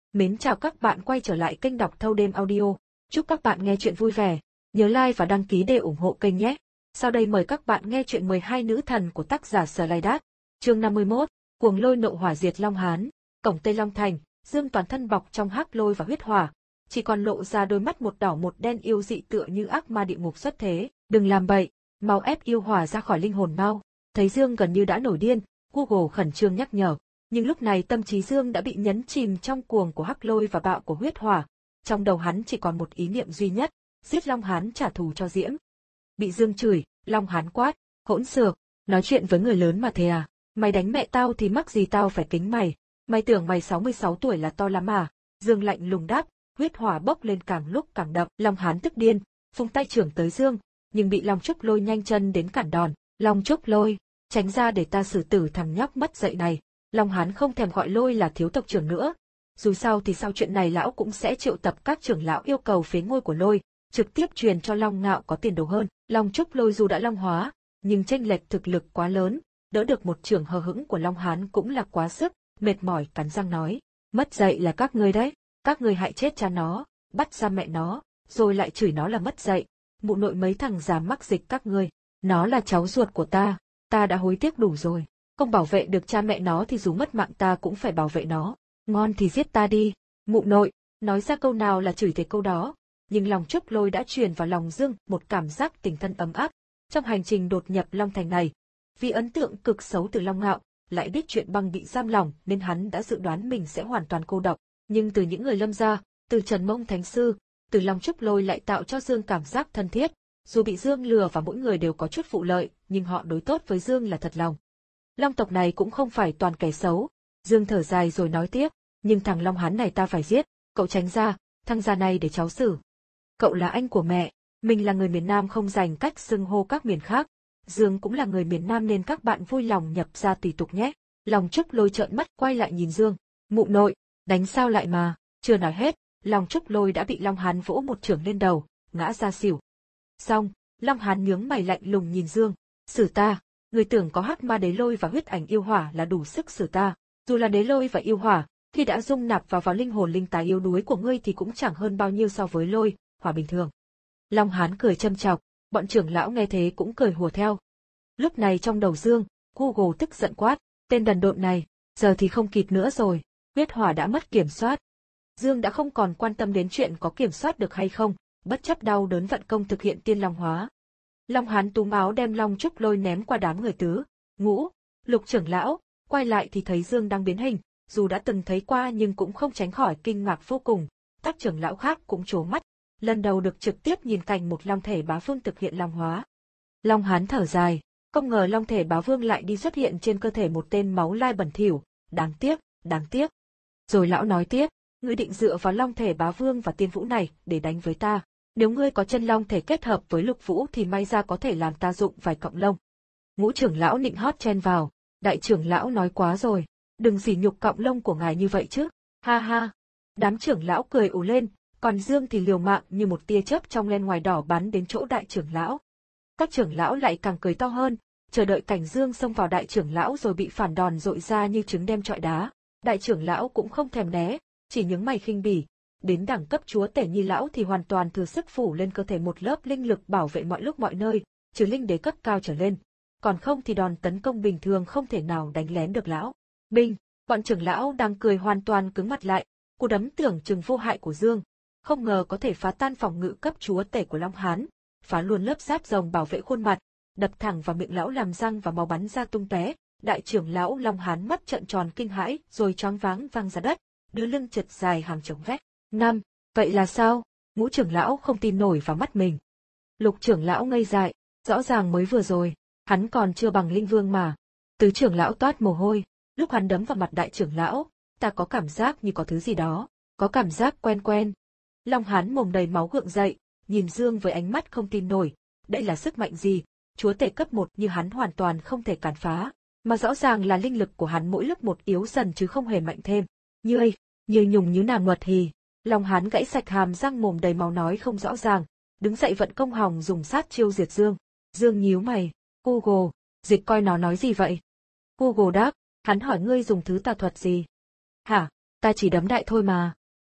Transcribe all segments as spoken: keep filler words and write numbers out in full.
Mến chào các bạn quay trở lại kênh đọc thâu đêm audio. Chúc các bạn nghe chuyện vui vẻ. Nhớ like và đăng ký để ủng hộ kênh nhé. Sau đây mời các bạn nghe chuyện mười hai nữ thần của tác giả Sở Lai Đát. Chương năm mươi mốt, Cuồng lôi nộ hỏa diệt Long Hán. Cổng Tây Long Thành, Dương toàn thân bọc trong hắc lôi và huyết hỏa, chỉ còn lộ ra đôi mắt một đỏ một đen yêu dị tựa như ác ma địa ngục xuất thế. Đừng làm bậy, mau ép yêu hỏa ra khỏi linh hồn mau. Thấy Dương gần như đã nổi điên, Google khẩn trương nhắc nhở. Nhưng lúc này tâm trí Dương đã bị nhấn chìm trong cuồng của hắc lôi và bạo của huyết hỏa. Trong đầu hắn chỉ còn một ý niệm duy nhất, giết Long Hán trả thù cho Diễm. Bị Dương chửi, Long Hán quát, hỗn xược, nói chuyện với người lớn mà thế à, mày đánh mẹ tao thì mắc gì tao phải kính mày, mày tưởng mày sáu mươi sáu tuổi là to lắm à? Dương lạnh lùng đáp, huyết hỏa bốc lên càng lúc càng đậm. Long Hán tức điên, phung tay trưởng tới Dương, nhưng bị Long Trúc Lôi nhanh chân đến cản đòn. Long Trúc Lôi, tránh ra để ta xử tử thằng nhóc mất dạy này. Long Hán không thèm gọi Lôi là thiếu tộc trưởng nữa. Dù sao thì sau chuyện này lão cũng sẽ triệu tập các trưởng lão yêu cầu phế ngôi của Lôi, trực tiếp truyền cho Long Ngạo có tiền đồ hơn. Long Trúc Lôi dù đã long hóa, nhưng chênh lệch thực lực quá lớn, đỡ được một trưởng hờ hững của Long Hán cũng là quá sức, mệt mỏi cắn răng nói, mất dạy là các ngươi đấy, các ngươi hại chết cha nó, bắt ra mẹ nó, rồi lại chửi nó là mất dạy, mụ nội mấy thằng dám mắc dịch các ngươi, nó là cháu ruột của ta, ta đã hối tiếc đủ rồi. Không bảo vệ được cha mẹ nó thì dù mất mạng ta cũng phải bảo vệ nó. Ngon thì giết ta đi, mụ nội. Nói ra câu nào là chửi thế câu đó. Nhưng lòng Trúc Lôi đã truyền vào lòng Dương một cảm giác tình thân ấm áp. Trong hành trình đột nhập Long Thành này, vì ấn tượng cực xấu từ Long Ngạo, lại biết chuyện băng bị giam lòng nên hắn đã dự đoán mình sẽ hoàn toàn cô độc. Nhưng từ những người Lâm gia, từ Trần Mông Thánh Sư, từ lòng Trúc Lôi lại tạo cho Dương cảm giác thân thiết. Dù bị Dương lừa và mỗi người đều có chút vụ lợi, nhưng họ đối tốt với Dương là thật lòng. Long tộc này cũng không phải toàn kẻ xấu. Dương thở dài rồi nói tiếp, nhưng thằng Long Hán này ta phải giết, cậu tránh ra, thằng già này để cháu xử. Cậu là anh của mẹ, mình là người miền Nam không dành cách xưng hô các miền khác. Dương cũng là người miền Nam nên các bạn vui lòng nhập ra tùy tục nhé. Long Trúc Lôi trợn mắt quay lại nhìn Dương, mụ nội, đánh sao lại mà, chưa nói hết, Long Trúc Lôi đã bị Long Hán vỗ một chưởng lên đầu, ngã ra xỉu. Xong, Long Hán nhướng mày lạnh lùng nhìn Dương, xử ta. Người tưởng có hắc ma đế lôi và huyết ảnh yêu hỏa là đủ sức xử ta, dù là đế lôi và yêu hỏa, khi đã dung nạp vào vào linh hồn linh tài yếu đuối của ngươi thì cũng chẳng hơn bao nhiêu so với lôi, hỏa bình thường. Long Hán cười châm chọc, bọn trưởng lão nghe thế cũng cười hùa theo. Lúc này trong đầu Dương, Google tức giận quát, tên đần độn này, giờ thì không kịp nữa rồi, huyết hỏa đã mất kiểm soát. Dương đã không còn quan tâm đến chuyện có kiểm soát được hay không, bất chấp đau đớn vận công thực hiện tiên long hóa. Long Hán túm áo đem Long Trúc Lôi ném qua đám người tứ, ngũ, lục trưởng lão, quay lại thì thấy Dương đang biến hình, dù đã từng thấy qua nhưng cũng không tránh khỏi kinh ngạc vô cùng, các trưởng lão khác cũng trố mắt, lần đầu được trực tiếp nhìn cảnh một Long thể bá vương thực hiện long hóa. Long Hán thở dài, không ngờ Long thể bá vương lại đi xuất hiện trên cơ thể một tên máu lai bẩn thỉu, đáng tiếc, đáng tiếc. Rồi lão nói tiếp, ngươi định dựa vào Long thể bá vương và tiên vũ này để đánh với ta. Nếu ngươi có chân long thể kết hợp với lục vũ thì may ra có thể làm ta dụng vài cọng lông. Ngũ trưởng lão nịnh hót chen vào, đại trưởng lão nói quá rồi, đừng sỉ nhục cọng lông của ngài như vậy chứ, ha ha. Đám trưởng lão cười ù lên, còn Dương thì liều mạng như một tia chớp trong len ngoài đỏ bắn đến chỗ đại trưởng lão. Các trưởng lão lại càng cười to hơn, chờ đợi cảnh Dương xông vào đại trưởng lão rồi bị phản đòn dội ra như trứng đem trọi đá. Đại trưởng lão cũng không thèm né, chỉ nhướng mày khinh bỉ. Đến đẳng cấp chúa tể như lão thì hoàn toàn thừa sức phủ lên cơ thể một lớp linh lực bảo vệ mọi lúc mọi nơi, trừ linh đế cấp cao trở lên. Còn không thì đòn tấn công bình thường không thể nào đánh lén được lão. Binh, bọn trưởng lão đang cười hoàn toàn cứng mặt lại, cú đấm tưởng chừng vô hại của Dương, không ngờ có thể phá tan phòng ngự cấp chúa tể của Long Hán, phá luôn lớp giáp rồng bảo vệ khuôn mặt, đập thẳng vào miệng lão làm răng và máu bắn ra tung tóe. Đại trưởng lão Long Hán mắt trợn tròn kinh hãi rồi choáng váng văng ra đất, đưa lưng chật dài hàng trống vét. Năm, vậy là sao? Ngũ trưởng lão không tin nổi vào mắt mình. Lục trưởng lão ngây dại, rõ ràng mới vừa rồi, hắn còn chưa bằng linh vương mà. Tứ trưởng lão toát mồ hôi, lúc hắn đấm vào mặt đại trưởng lão, ta có cảm giác như có thứ gì đó, có cảm giác quen quen. Long Hán mồm đầy máu gượng dậy, nhìn Dương với ánh mắt không tin nổi, đây là sức mạnh gì, chúa tể cấp một như hắn hoàn toàn không thể cản phá, mà rõ ràng là linh lực của hắn mỗi lúc một yếu dần chứ không hề mạnh thêm. Như ây, như nhùng như nàng nguật hì. Long Hán gãy sạch hàm răng mồm đầy máu nói không rõ ràng, đứng dậy vận công hòng dùng sát chiêu diệt Dương. Dương nhíu mày, Google, dịch coi nó nói gì vậy? Google đáp, hắn hỏi ngươi dùng thứ tà thuật gì? Hả, ta chỉ đấm đại thôi mà,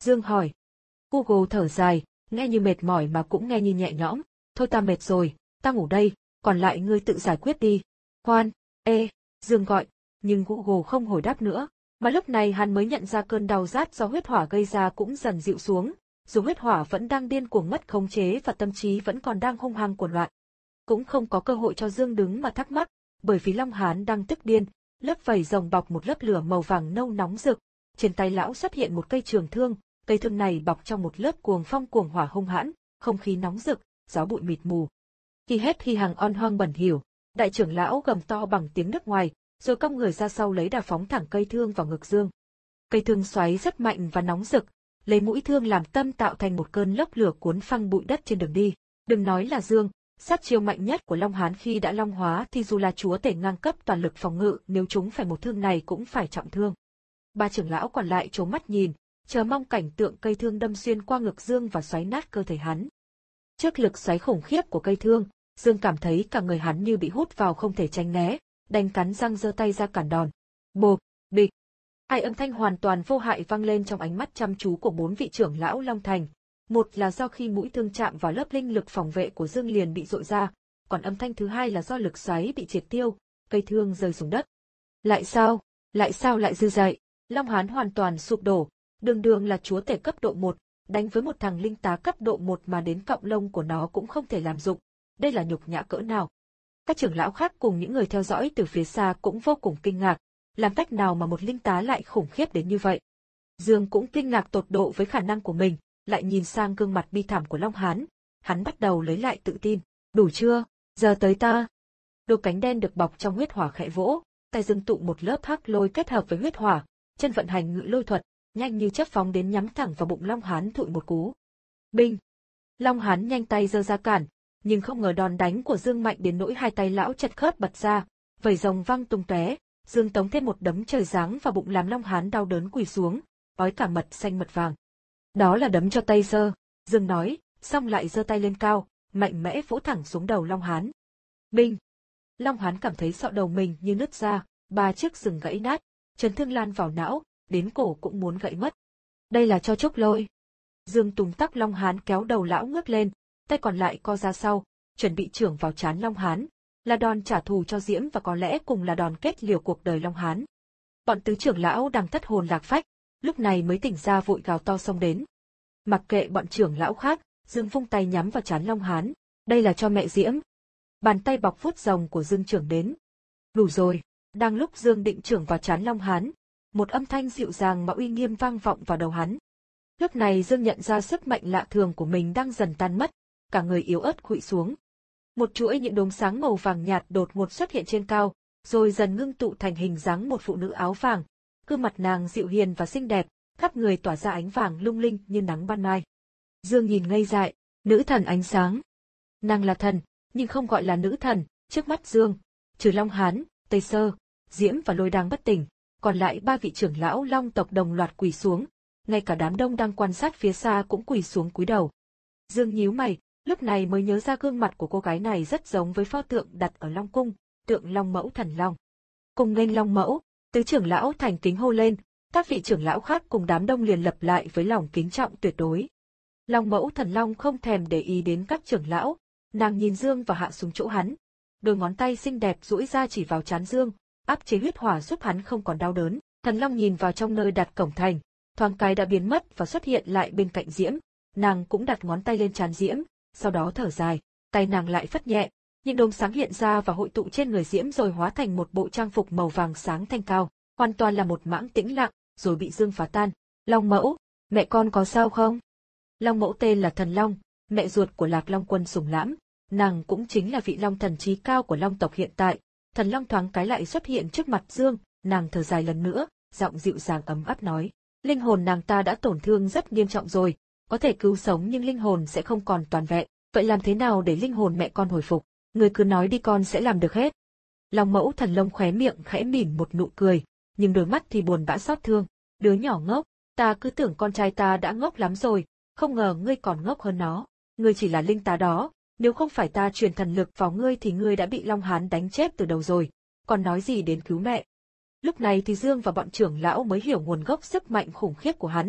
Dương hỏi. Google thở dài, nghe như mệt mỏi mà cũng nghe như nhẹ nhõm. Thôi ta mệt rồi, ta ngủ đây, còn lại ngươi tự giải quyết đi. Khoan, ê, Dương gọi, nhưng Google không hồi đáp nữa. Mà lúc này hắn mới nhận ra cơn đau rát do huyết hỏa gây ra cũng dần dịu xuống, dù huyết hỏa vẫn đang điên cuồng mất khống chế và tâm trí vẫn còn đang hung hăng cuồng loạn. Cũng không có cơ hội cho Dương đứng mà thắc mắc, bởi vì Long Hán đang tức điên, lớp vảy rồng bọc một lớp lửa màu vàng nâu nóng rực, trên tay lão xuất hiện một cây trường thương, cây thương này bọc trong một lớp cuồng phong cuồng hỏa hung hãn, không khí nóng rực, gió bụi mịt mù. Khi hết khi hàng on hoang bẩn hiểu, đại trưởng lão gầm to bằng tiếng nước ngoài, rồi cong người ra sau lấy đà phóng thẳng cây thương vào ngực Dương. Cây thương xoáy rất mạnh và nóng rực, lấy mũi thương làm tâm tạo thành một cơn lốc lửa cuốn phăng bụi đất trên đường đi. Đừng nói là Dương, sát chiêu mạnh nhất của Long Hán khi đã long hóa thì dù là chúa tể ngang cấp toàn lực phòng ngự, nếu chúng phải một thương này cũng phải trọng thương. Ba trưởng lão còn lại trố mắt nhìn, chờ mong cảnh tượng cây thương đâm xuyên qua ngực Dương và xoáy nát cơ thể hắn. Trước lực xoáy khủng khiếp của cây thương, Dương cảm thấy cả người hắn như bị hút vào không thể tránh né, đành cắn răng giơ tay ra cản đòn. Bộp, bịch. Hai âm thanh hoàn toàn vô hại vang lên trong ánh mắt chăm chú của bốn vị trưởng lão Long Thành. Một là do khi mũi thương chạm vào lớp linh lực phòng vệ của Dương liền bị dội ra, còn âm thanh thứ hai là do lực xoáy bị triệt tiêu, cây thương rơi xuống đất. Lại sao? Lại sao lại dư dậy? Long Hán hoàn toàn sụp đổ, đường đường là chúa tể cấp độ một, đánh với một thằng linh tá cấp độ một mà đến cọng lông của nó cũng không thể làm dụng. Đây là nhục nhã cỡ nào? Các trưởng lão khác cùng những người theo dõi từ phía xa cũng vô cùng kinh ngạc, làm cách nào mà một linh tá lại khủng khiếp đến như vậy? Dương cũng kinh ngạc tột độ với khả năng của mình, lại nhìn sang gương mặt bi thảm của Long Hán, hắn bắt đầu lấy lại tự tin. Đủ chưa? Giờ tới ta. Đôi cánh đen được bọc trong huyết hỏa khẽ vỗ, tay Dương tụ một lớp hắc lôi kết hợp với huyết hỏa, chân vận hành ngự lôi thuật, nhanh như chớp phóng đến nhắm thẳng vào bụng Long Hán thụi một cú. Binh! Long Hán nhanh tay giơ ra cản, nhưng không ngờ đòn đánh của Dương mạnh đến nỗi hai tay lão chật khớp bật ra, vẩy rồng văng tung tóe. Dương tống thêm một đấm trời giáng vào bụng làm Long Hán đau đớn quỳ xuống, ói cả mật xanh mật vàng. Đó là đấm cho tay sơ, Dương nói, xong lại giơ tay lên cao, mạnh mẽ vỗ thẳng xuống đầu Long Hán. Binh! Long Hán cảm thấy sọ đầu mình như nứt ra, ba chiếc sừng gãy nát, chấn thương lan vào não, đến cổ cũng muốn gãy mất. Đây là cho chốc lôi. Dương tùng tắc Long Hán kéo đầu lão ngước lên, tay còn lại co ra sau, chuẩn bị chưởng vào trán Long Hán, là đòn trả thù cho Diễm và có lẽ cùng là đòn kết liều cuộc đời Long Hán. Bọn tứ trưởng lão đang thất hồn lạc phách, lúc này mới tỉnh ra vội gào to xông đến. Mặc kệ bọn trưởng lão khác, Dương vung tay nhắm vào trán Long Hán, đây là cho mẹ Diễm. Bàn tay bọc vuốt rồng của Dương trưởng đến. Đủ rồi, đang lúc Dương định chưởng vào trán Long Hán, một âm thanh dịu dàng mà uy nghiêm vang vọng vào đầu hắn. Lúc này Dương nhận ra sức mạnh lạ thường của mình đang dần tan mất, cả người yếu ớt khuỵu xuống. Một chuỗi những đốm sáng màu vàng nhạt đột ngột xuất hiện trên cao, rồi dần ngưng tụ thành hình dáng một phụ nữ áo vàng. Gương mặt nàng dịu hiền và xinh đẹp, khắp người tỏa ra ánh vàng lung linh như nắng ban mai. Dương nhìn ngây dại, nữ thần ánh sáng. Nàng là thần, nhưng không gọi là nữ thần, trước mắt Dương, trừ Long Hán, Tây Sơ, Diễm và Lôi đang bất tỉnh, còn lại ba vị trưởng lão Long tộc đồng loạt quỳ xuống, ngay cả đám đông đang quan sát phía xa cũng quỳ xuống cúi đầu. Dương nhíu mày, lúc này mới nhớ ra gương mặt của cô gái này rất giống với pho tượng đặt ở Long Cung, tượng Long Mẫu Thần Long. Cùng nghênh Long Mẫu, tứ trưởng lão thành kính hô lên, các vị trưởng lão khác cùng đám đông liền lập lại với lòng kính trọng tuyệt đối. Long Mẫu Thần Long không thèm để ý đến các trưởng lão, nàng nhìn Dương và hạ xuống chỗ hắn. Đôi ngón tay xinh đẹp duỗi ra chỉ vào trán Dương, áp chế huyết hỏa giúp hắn không còn đau đớn. Thần Long nhìn vào trong nơi đặt cổng thành, thoáng cái đã biến mất và xuất hiện lại bên cạnh Diễm. Nàng cũng đặt ngón tay lên trán Diễm, sau đó thở dài, tay nàng lại phất nhẹ, những đốm sáng hiện ra và hội tụ trên người Diễm rồi hóa thành một bộ trang phục màu vàng sáng thanh cao, hoàn toàn là một mảng tĩnh lặng, rồi bị Dương phá tan. Long Mẫu, mẹ con có sao không? Long Mẫu tên là Thần Long, mẹ ruột của Lạc Long Quân Sùng Lãm, nàng cũng chính là vị Long thần trí cao của Long tộc hiện tại. Thần Long thoáng cái lại xuất hiện trước mặt Dương, nàng thở dài lần nữa, giọng dịu dàng ấm áp nói, linh hồn nàng ta đã tổn thương rất nghiêm trọng rồi, có thể cứu sống nhưng linh hồn sẽ không còn toàn vẹn, vậy làm thế nào để linh hồn mẹ con hồi phục? Người cứ nói đi con sẽ làm được hết. Long Mẫu Thần Long khóe miệng khẽ mỉm một nụ cười, nhưng đôi mắt thì buồn bã xót thương. Đứa nhỏ ngốc, ta cứ tưởng con trai ta đã ngốc lắm rồi, không ngờ ngươi còn ngốc hơn nó. Ngươi chỉ là linh tá đó, nếu không phải ta truyền thần lực vào ngươi thì ngươi đã bị Long Hán đánh chết từ đầu rồi, còn nói gì đến cứu mẹ. Lúc này thì Dương và bọn trưởng lão mới hiểu nguồn gốc sức mạnh khủng khiếp của hắn.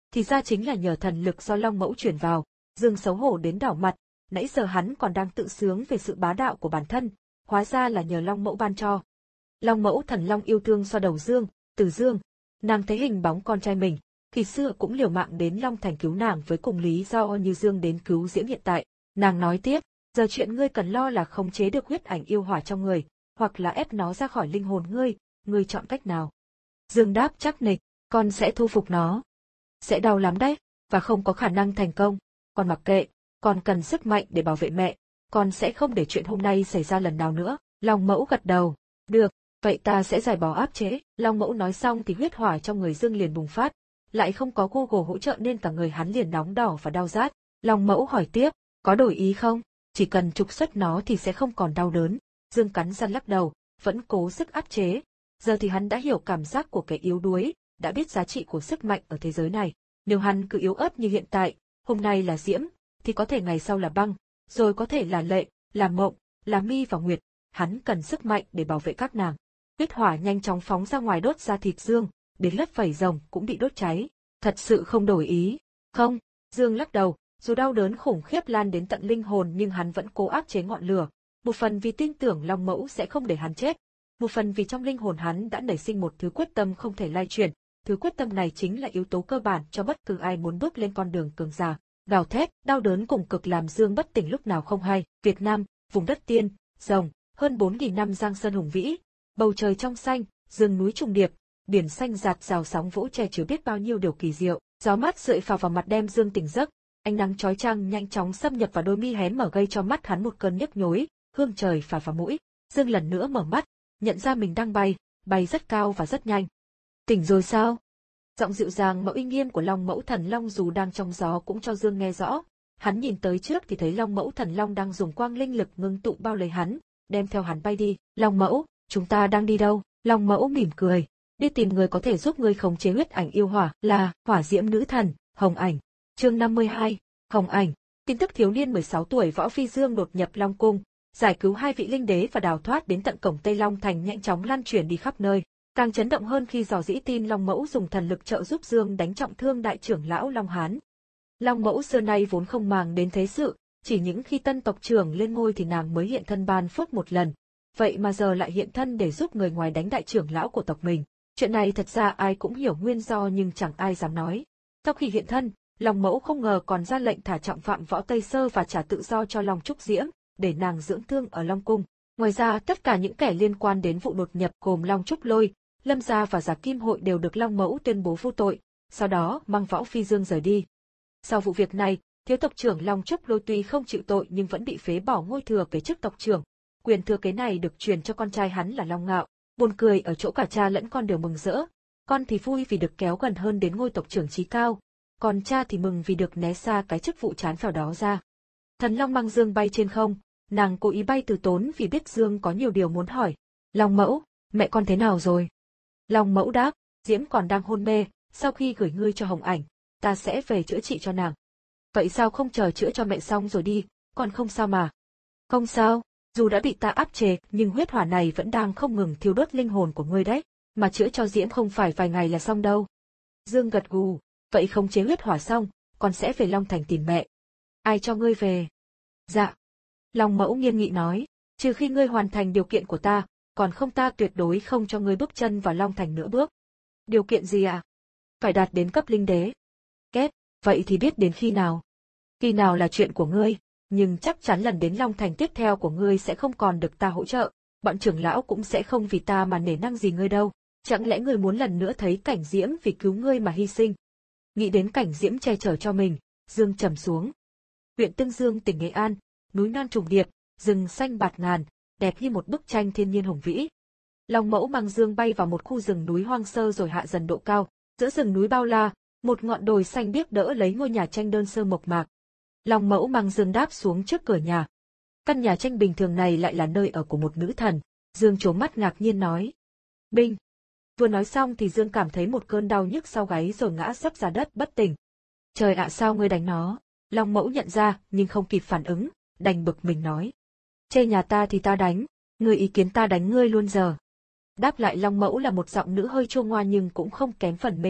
Thì ra chính là nhờ thần lực do Long Mẫu chuyển vào. Dương xấu hổ đến đỏ mặt, nãy giờ hắn còn đang tự sướng về sự bá đạo của bản thân, hóa ra là nhờ Long Mẫu ban cho. Long Mẫu Thần Long yêu thương xoa đầu Dương, Từ Dương, nàng thấy hình bóng con trai mình, khi xưa cũng liều mạng đến Long Thành cứu nàng với cùng lý do như Dương đến cứu Diễm hiện tại. Nàng nói tiếp, giờ chuyện ngươi cần lo là khống chế được huyết ảnh yêu hỏa trong người, hoặc là ép nó ra khỏi linh hồn ngươi, ngươi chọn cách nào? Dương đáp chắc nịch, con sẽ thu phục nó. Sẽ đau lắm đấy, và không có khả năng thành công. Con mặc kệ, con cần sức mạnh để bảo vệ mẹ, con sẽ không để chuyện hôm nay xảy ra lần nào nữa. Long Mẫu gật đầu, được, vậy ta sẽ giải bỏ áp chế. Long Mẫu nói xong thì huyết hỏa trong người Dương liền bùng phát, lại không có Google hỗ trợ nên cả người hắn liền nóng đỏ và đau rát. Long Mẫu hỏi tiếp, có đổi ý không? Chỉ cần trục xuất nó thì sẽ không còn đau đớn. Dương cắn răng lắc đầu, vẫn cố sức áp chế. Giờ thì hắn đã hiểu cảm giác của kẻ yếu đuối, đã biết giá trị của sức mạnh ở thế giới này. Nếu hắn cứ yếu ớt như hiện tại, hôm nay là Diễm, thì có thể ngày sau là Băng, rồi có thể là Lệ, là Mộng, là My và Nguyệt. Hắn cần sức mạnh để bảo vệ các nàng. Huyết hỏa nhanh chóng phóng ra ngoài đốt ra thịt Dương, đến lớp vảy rồng cũng bị đốt cháy. Thật sự không đổi ý. Không, Dương lắc đầu, dù đau đớn khủng khiếp lan đến tận linh hồn nhưng hắn vẫn cố áp chế ngọn lửa. Một phần vì tin tưởng Long Mẫu sẽ không để hắn chết, một phần vì trong linh hồn hắn đã nảy sinh một thứ quyết tâm không thể lay chuyển. Thứ quyết tâm này chính là yếu tố cơ bản cho bất cứ ai muốn bước lên con đường cường giả. Gào thét, đau đớn cùng cực làm Dương bất tỉnh lúc nào không hay. Việt Nam, vùng đất tiên, rồng, hơn bốn nghìn năm giang sơn hùng vĩ, bầu trời trong xanh, rừng núi trùng điệp, biển xanh rạt rào sóng vỗ che chứa biết bao nhiêu điều kỳ diệu. Gió mát rượi phào vào mặt đem Dương tỉnh giấc, ánh nắng chói chang nhanh chóng xâm nhập vào đôi mi hé mở gây cho mắt hắn một cơn nhức nhối, hương trời phả vào mũi. Dương lần nữa mở mắt, nhận ra mình đang bay, bay rất cao và rất nhanh. Tỉnh rồi sao? Giọng dịu dàng mà uy nghiêm của Long Mẫu Thần Long dù đang trong gió cũng cho Dương nghe rõ. Hắn nhìn tới trước thì thấy Long Mẫu Thần Long đang dùng quang linh lực ngưng tụ bao lấy hắn, đem theo hắn bay đi. Long Mẫu, chúng ta đang đi đâu? Long Mẫu mỉm cười, đi tìm người có thể giúp ngươi khống chế huyết ảnh yêu hỏa, là Hỏa Diễm Nữ Thần, Hồng Ảnh. Chương năm mươi hai, Hồng Ảnh. Tin tức thiếu niên mười sáu tuổi Võ Phi Dương đột nhập Long Cung, giải cứu hai vị linh đế và đào thoát đến tận cổng Tây Long Thành nhanh chóng lan truyền đi khắp nơi. Càng chấn động hơn khi dò dĩ tin Long Mẫu dùng thần lực trợ giúp Dương đánh trọng thương đại trưởng lão Long Hán. Long Mẫu xưa nay vốn không màng đến thế sự, chỉ những khi tân tộc trưởng lên ngôi thì nàng mới hiện thân ban phước một lần. Vậy mà giờ lại hiện thân để giúp người ngoài đánh đại trưởng lão của tộc mình. Chuyện này thật ra ai cũng hiểu nguyên do nhưng chẳng ai dám nói. Sau khi hiện thân, Long Mẫu không ngờ còn ra lệnh thả trọng phạm Võ Tây Sơ và trả tự do cho Long Trúc Diễm, để nàng dưỡng thương ở Long Cung. Ngoài ra tất cả những kẻ liên quan đến vụ đột nhập gồm Long Trúc Lôi, Lâm Gia và Giả Kim Hội đều được Long Mẫu tuyên bố vô tội, sau đó mang Võ Phi Dương rời đi. Sau vụ việc này, thiếu tộc trưởng Long Trúc Lôi tuy không chịu tội nhưng vẫn bị phế bỏ ngôi thừa kế chức tộc trưởng. Quyền thừa kế này được truyền cho con trai hắn là Long Ngạo. Buồn cười ở chỗ cả cha lẫn con đều mừng rỡ. Con thì vui vì được kéo gần hơn đến ngôi tộc trưởng chí cao, còn cha thì mừng vì được né xa cái chức vụ chán phèo đó ra. Thần Long mang Dương bay trên không, nàng cố ý bay từ tốn vì biết Dương có nhiều điều muốn hỏi. Long Mẫu, mẹ con thế nào rồi? Long Mẫu đáp, Diễm còn đang hôn mê, sau khi gửi ngươi cho Hồng Ảnh, ta sẽ về chữa trị cho nàng. Vậy sao không chờ chữa cho mẹ xong rồi đi, còn không sao mà. Không sao, dù đã bị ta áp chế nhưng huyết hỏa này vẫn đang không ngừng thiêu đốt linh hồn của ngươi đấy, mà chữa cho Diễm không phải vài ngày là xong đâu. Dương gật gù, vậy không chế huyết hỏa xong, con sẽ về Long Thành tìm mẹ. Ai cho ngươi về? Dạ. Long Mẫu nghiêm nghị nói, trừ khi ngươi hoàn thành điều kiện của ta, còn không ta tuyệt đối không cho ngươi bước chân vào Long Thành nữa bước. Điều kiện gì ạ? À? Phải đạt đến cấp linh đế. Kết, vậy thì biết đến khi nào? Khi nào là chuyện của ngươi, nhưng chắc chắn lần đến Long Thành tiếp theo của ngươi sẽ không còn được ta hỗ trợ, bọn trưởng lão cũng sẽ không vì ta mà nể năng gì ngươi đâu. Chẳng lẽ ngươi muốn lần nữa thấy cảnh Diễm vì cứu ngươi mà hy sinh? Nghĩ đến cảnh Diễm che chở cho mình, Dương trầm xuống. Huyện Tương Dương tỉnh Nghệ An, núi non trùng điệp, rừng xanh bạt ngàn, đẹp như một bức tranh thiên nhiên hùng vĩ. Long Mẫu mang Dương bay vào một khu rừng núi hoang sơ rồi hạ dần độ cao, giữa rừng núi bao la, một ngọn đồi xanh biếc đỡ lấy ngôi nhà tranh đơn sơ mộc mạc. Long Mẫu mang Dương đáp xuống trước cửa nhà. Căn nhà tranh bình thường này lại là nơi ở của một nữ thần. Dương trố mắt ngạc nhiên nói. Binh. Vừa nói xong thì Dương cảm thấy một cơn đau nhức sau gáy rồi ngã sấp ra đất bất tỉnh. Trời ạ, sao ngươi đánh nó? Long Mẫu nhận ra nhưng không kịp phản ứng, đành bực mình nói. Chê nhà ta thì ta đánh, ngươi ý kiến ta đánh ngươi luôn giờ. Đáp lại Long Mẫu là một giọng nữ hơi chua ngoa nhưng cũng không kém phần mê hoặc.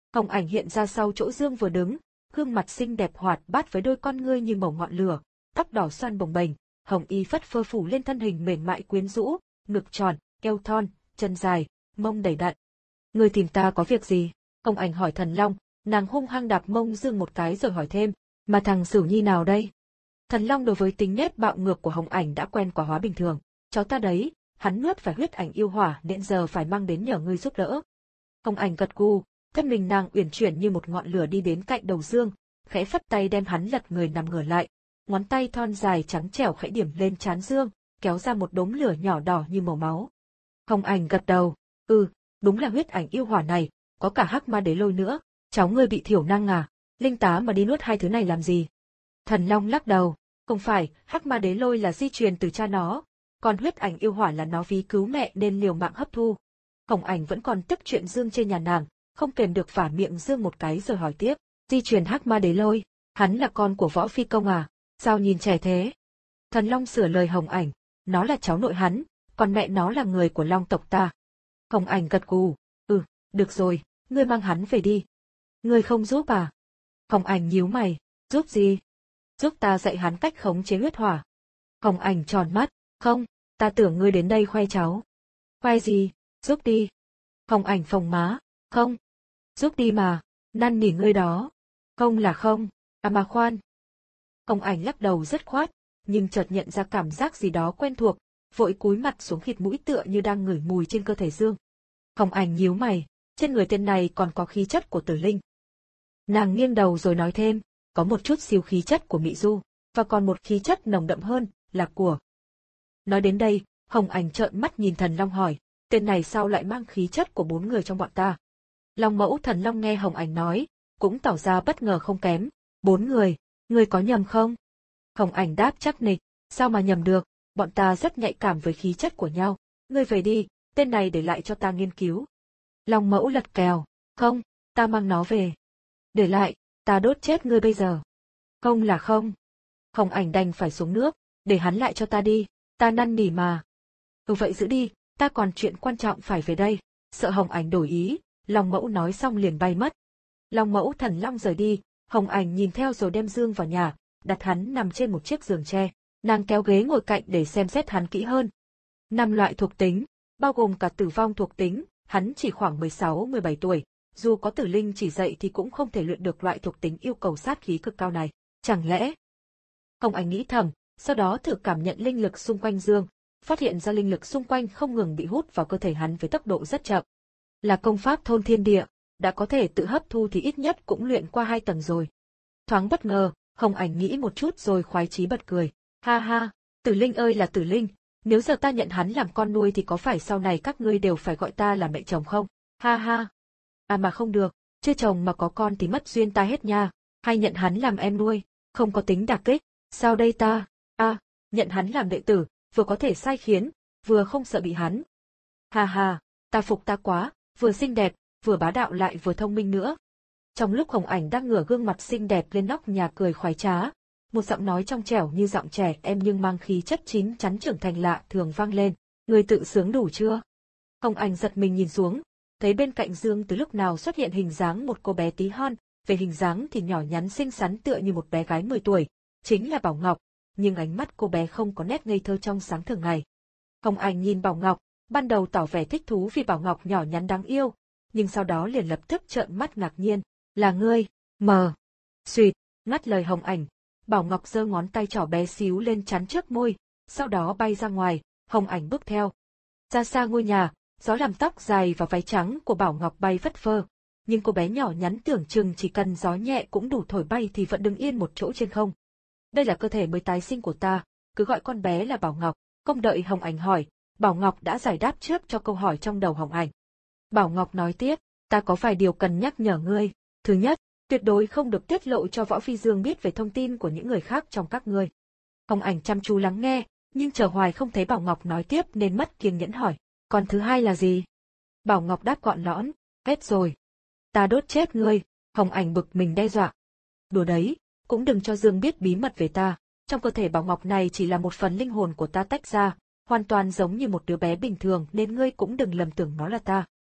Hồng Ảnh hiện ra sau chỗ Dương vừa đứng, gương mặt xinh đẹp hoạt bát với đôi con ngươi như màu ngọn lửa, tóc đỏ xoăn bồng bềnh, hồng y phất phơ phủ lên thân hình mềm mại quyến rũ, ngực tròn, eo thon, chân dài, mông đầy đặn. Ngươi tìm ta có việc gì? Hồng Ảnh hỏi Thần Long, nàng hung hăng đạp mông Dương một cái rồi hỏi thêm, mà thằng Sửu Nhi nào đây? Thần Long đối với tính nết bạo ngược của Hồng Ảnh đã quen quả hóa bình thường, cháu ta đấy, hắn nuốt phải huyết ảnh yêu hỏa nên giờ phải mang đến nhờ ngươi giúp đỡ. Hồng Ảnh gật gù, thân mình nàng uyển chuyển như một ngọn lửa đi đến cạnh đầu Dương, khẽ phất tay đem hắn lật người nằm ngửa lại, ngón tay thon dài trắng trẻo khẽ điểm lên trán Dương, kéo ra một đốm lửa nhỏ đỏ như màu máu. Hồng Ảnh gật đầu, ừ, đúng là huyết ảnh yêu hỏa này, có cả hắc ma đế lôi nữa, cháu ngươi bị thiểu năng à, linh tá mà đi nuốt hai thứ này làm gì? Thần Long lắc đầu, không phải, hắc ma đế lôi là di truyền từ cha nó, còn huyết ảnh yêu hỏa là nó ví cứu mẹ nên liều mạng hấp thu. Hồng Ảnh vẫn còn tức chuyện Dương trên nhà nàng, không kèm được phả miệng Dương một cái rồi hỏi tiếp, di truyền hắc ma đế lôi, hắn là con của Võ Phi Công à, sao nhìn trẻ thế? Thần Long sửa lời Hồng Ảnh, nó là cháu nội hắn, còn mẹ nó là người của Long tộc ta. Hồng Ảnh gật gù, ừ, được rồi, ngươi mang hắn về đi. Ngươi không giúp à? Hồng Ảnh nhíu mày, giúp gì? Giúp ta dạy hắn cách khống chế huyết hỏa. Hồng Ảnh tròn mắt, không, ta tưởng ngươi đến đây khoe cháu. Khoe gì, giúp đi. Hồng Ảnh phồng má, không, giúp đi mà, năn nỉ ngươi đó. Không là không, à mà khoan. Hồng Ảnh lắc đầu rất khoát, nhưng chợt nhận ra cảm giác gì đó quen thuộc, vội cúi mặt xuống khịt mũi tựa như đang ngửi mùi trên cơ thể Dương. Hồng Ảnh nhíu mày, trên người tên này còn có khí chất của Tử Linh. Nàng nghiêng đầu rồi nói thêm, có một chút xíu khí chất của Mị Du, và còn một khí chất nồng đậm hơn, là của. Nói đến đây, Hồng Ảnh trợn mắt nhìn Thần Long hỏi, tên này sao lại mang khí chất của bốn người trong bọn ta? Long Mẫu Thần Long nghe Hồng Ảnh nói, cũng tỏ ra bất ngờ không kém, bốn người, ngươi có nhầm không? Hồng Ảnh đáp chắc nịch, sao mà nhầm được, bọn ta rất nhạy cảm với khí chất của nhau, ngươi về đi, tên này để lại cho ta nghiên cứu. Long Mẫu lật kèo, không, ta mang nó về. Để lại, ta đốt chết ngươi bây giờ. Không là không. Hồng Ảnh đành phải xuống nước, để hắn lại cho ta đi, ta năn nỉ mà. Ừ vậy giữ đi, ta còn chuyện quan trọng phải về đây. Sợ Hồng Ảnh đổi ý, Long Mẫu nói xong liền bay mất. Long Mẫu Thần Long rời đi, Hồng Ảnh nhìn theo rồi đem Dương vào nhà, đặt hắn nằm trên một chiếc giường tre, nàng kéo ghế ngồi cạnh để xem xét hắn kỹ hơn. Năm loại thuộc tính, bao gồm cả tử vong thuộc tính, hắn chỉ khoảng mười sáu mười bảy tuổi, dù có Tử Linh chỉ dạy thì cũng không thể luyện được loại thuộc tính yêu cầu sát khí cực cao này, chẳng lẽ? Hồng Ảnh nghĩ thầm, sau đó thử cảm nhận linh lực xung quanh Dương, phát hiện ra linh lực xung quanh không ngừng bị hút vào cơ thể hắn với tốc độ rất chậm. Là công pháp thôn thiên địa, đã có thể tự hấp thu thì ít nhất cũng luyện qua hai tầng rồi. Thoáng bất ngờ, Hồng Ảnh nghĩ một chút rồi khoái chí bật cười, ha ha, Tử Linh ơi là Tử Linh, nếu giờ ta nhận hắn làm con nuôi thì có phải sau này các ngươi đều phải gọi ta là mẹ chồng không? Ha ha. À mà không được, chưa chồng mà có con thì mất duyên ta hết nha, hay nhận hắn làm em nuôi, không có tính đả kích, sao đây ta? À, nhận hắn làm đệ tử, vừa có thể sai khiến, vừa không sợ bị hắn. Ha ha, ta phục ta quá, vừa xinh đẹp, vừa bá đạo lại vừa thông minh nữa. Trong lúc Hồng Ảnh đang ngửa gương mặt xinh đẹp lên nóc nhà cười khoái trá, một giọng nói trong trẻo như giọng trẻ em nhưng mang khí chất chín chắn trưởng thành lạ thường vang lên, người tự sướng đủ chưa? Hồng Ảnh giật mình nhìn xuống, thấy bên cạnh Dương từ lúc nào xuất hiện hình dáng một cô bé tí hon, về hình dáng thì nhỏ nhắn xinh xắn tựa như một bé gái mười tuổi, chính là Bảo Ngọc, nhưng ánh mắt cô bé không có nét ngây thơ trong sáng thường ngày. Hồng Ảnh nhìn Bảo Ngọc, ban đầu tỏ vẻ thích thú vì Bảo Ngọc nhỏ nhắn đáng yêu, nhưng sau đó liền lập tức trợn mắt ngạc nhiên, là ngươi, mờ. Xuyệt, ngắt lời Hồng Ảnh, Bảo Ngọc giơ ngón tay trỏ bé xíu lên chắn trước môi, sau đó bay ra ngoài, Hồng Ảnh bước theo. Ra xa ngôi nhà, gió làm tóc dài và váy trắng của Bảo Ngọc bay phất phơ, nhưng cô bé nhỏ nhắn tưởng chừng chỉ cần gió nhẹ cũng đủ thổi bay thì vẫn đứng yên một chỗ trên không. Đây là cơ thể mới tái sinh của ta, cứ gọi con bé là Bảo Ngọc, không đợi Hồng Ảnh hỏi, Bảo Ngọc đã giải đáp trước cho câu hỏi trong đầu Hồng Ảnh. Bảo Ngọc nói tiếp, ta có vài điều cần nhắc nhở ngươi. Thứ nhất, tuyệt đối không được tiết lộ cho Võ Phi Dương biết về thông tin của những người khác trong các ngươi. Hồng Ảnh chăm chú lắng nghe, nhưng chờ hoài không thấy Bảo Ngọc nói tiếp nên mất kiên nhẫn hỏi, còn thứ hai là gì? Bảo Ngọc đáp gọn lõn, hết rồi. Ta đốt chết ngươi, Hồng Ảnh bực mình đe dọa. Đùa đấy, cũng đừng cho Dương biết bí mật về ta, trong cơ thể Bảo Ngọc này chỉ là một phần linh hồn của ta tách ra, hoàn toàn giống như một đứa bé bình thường nên ngươi cũng đừng lầm tưởng nó là ta.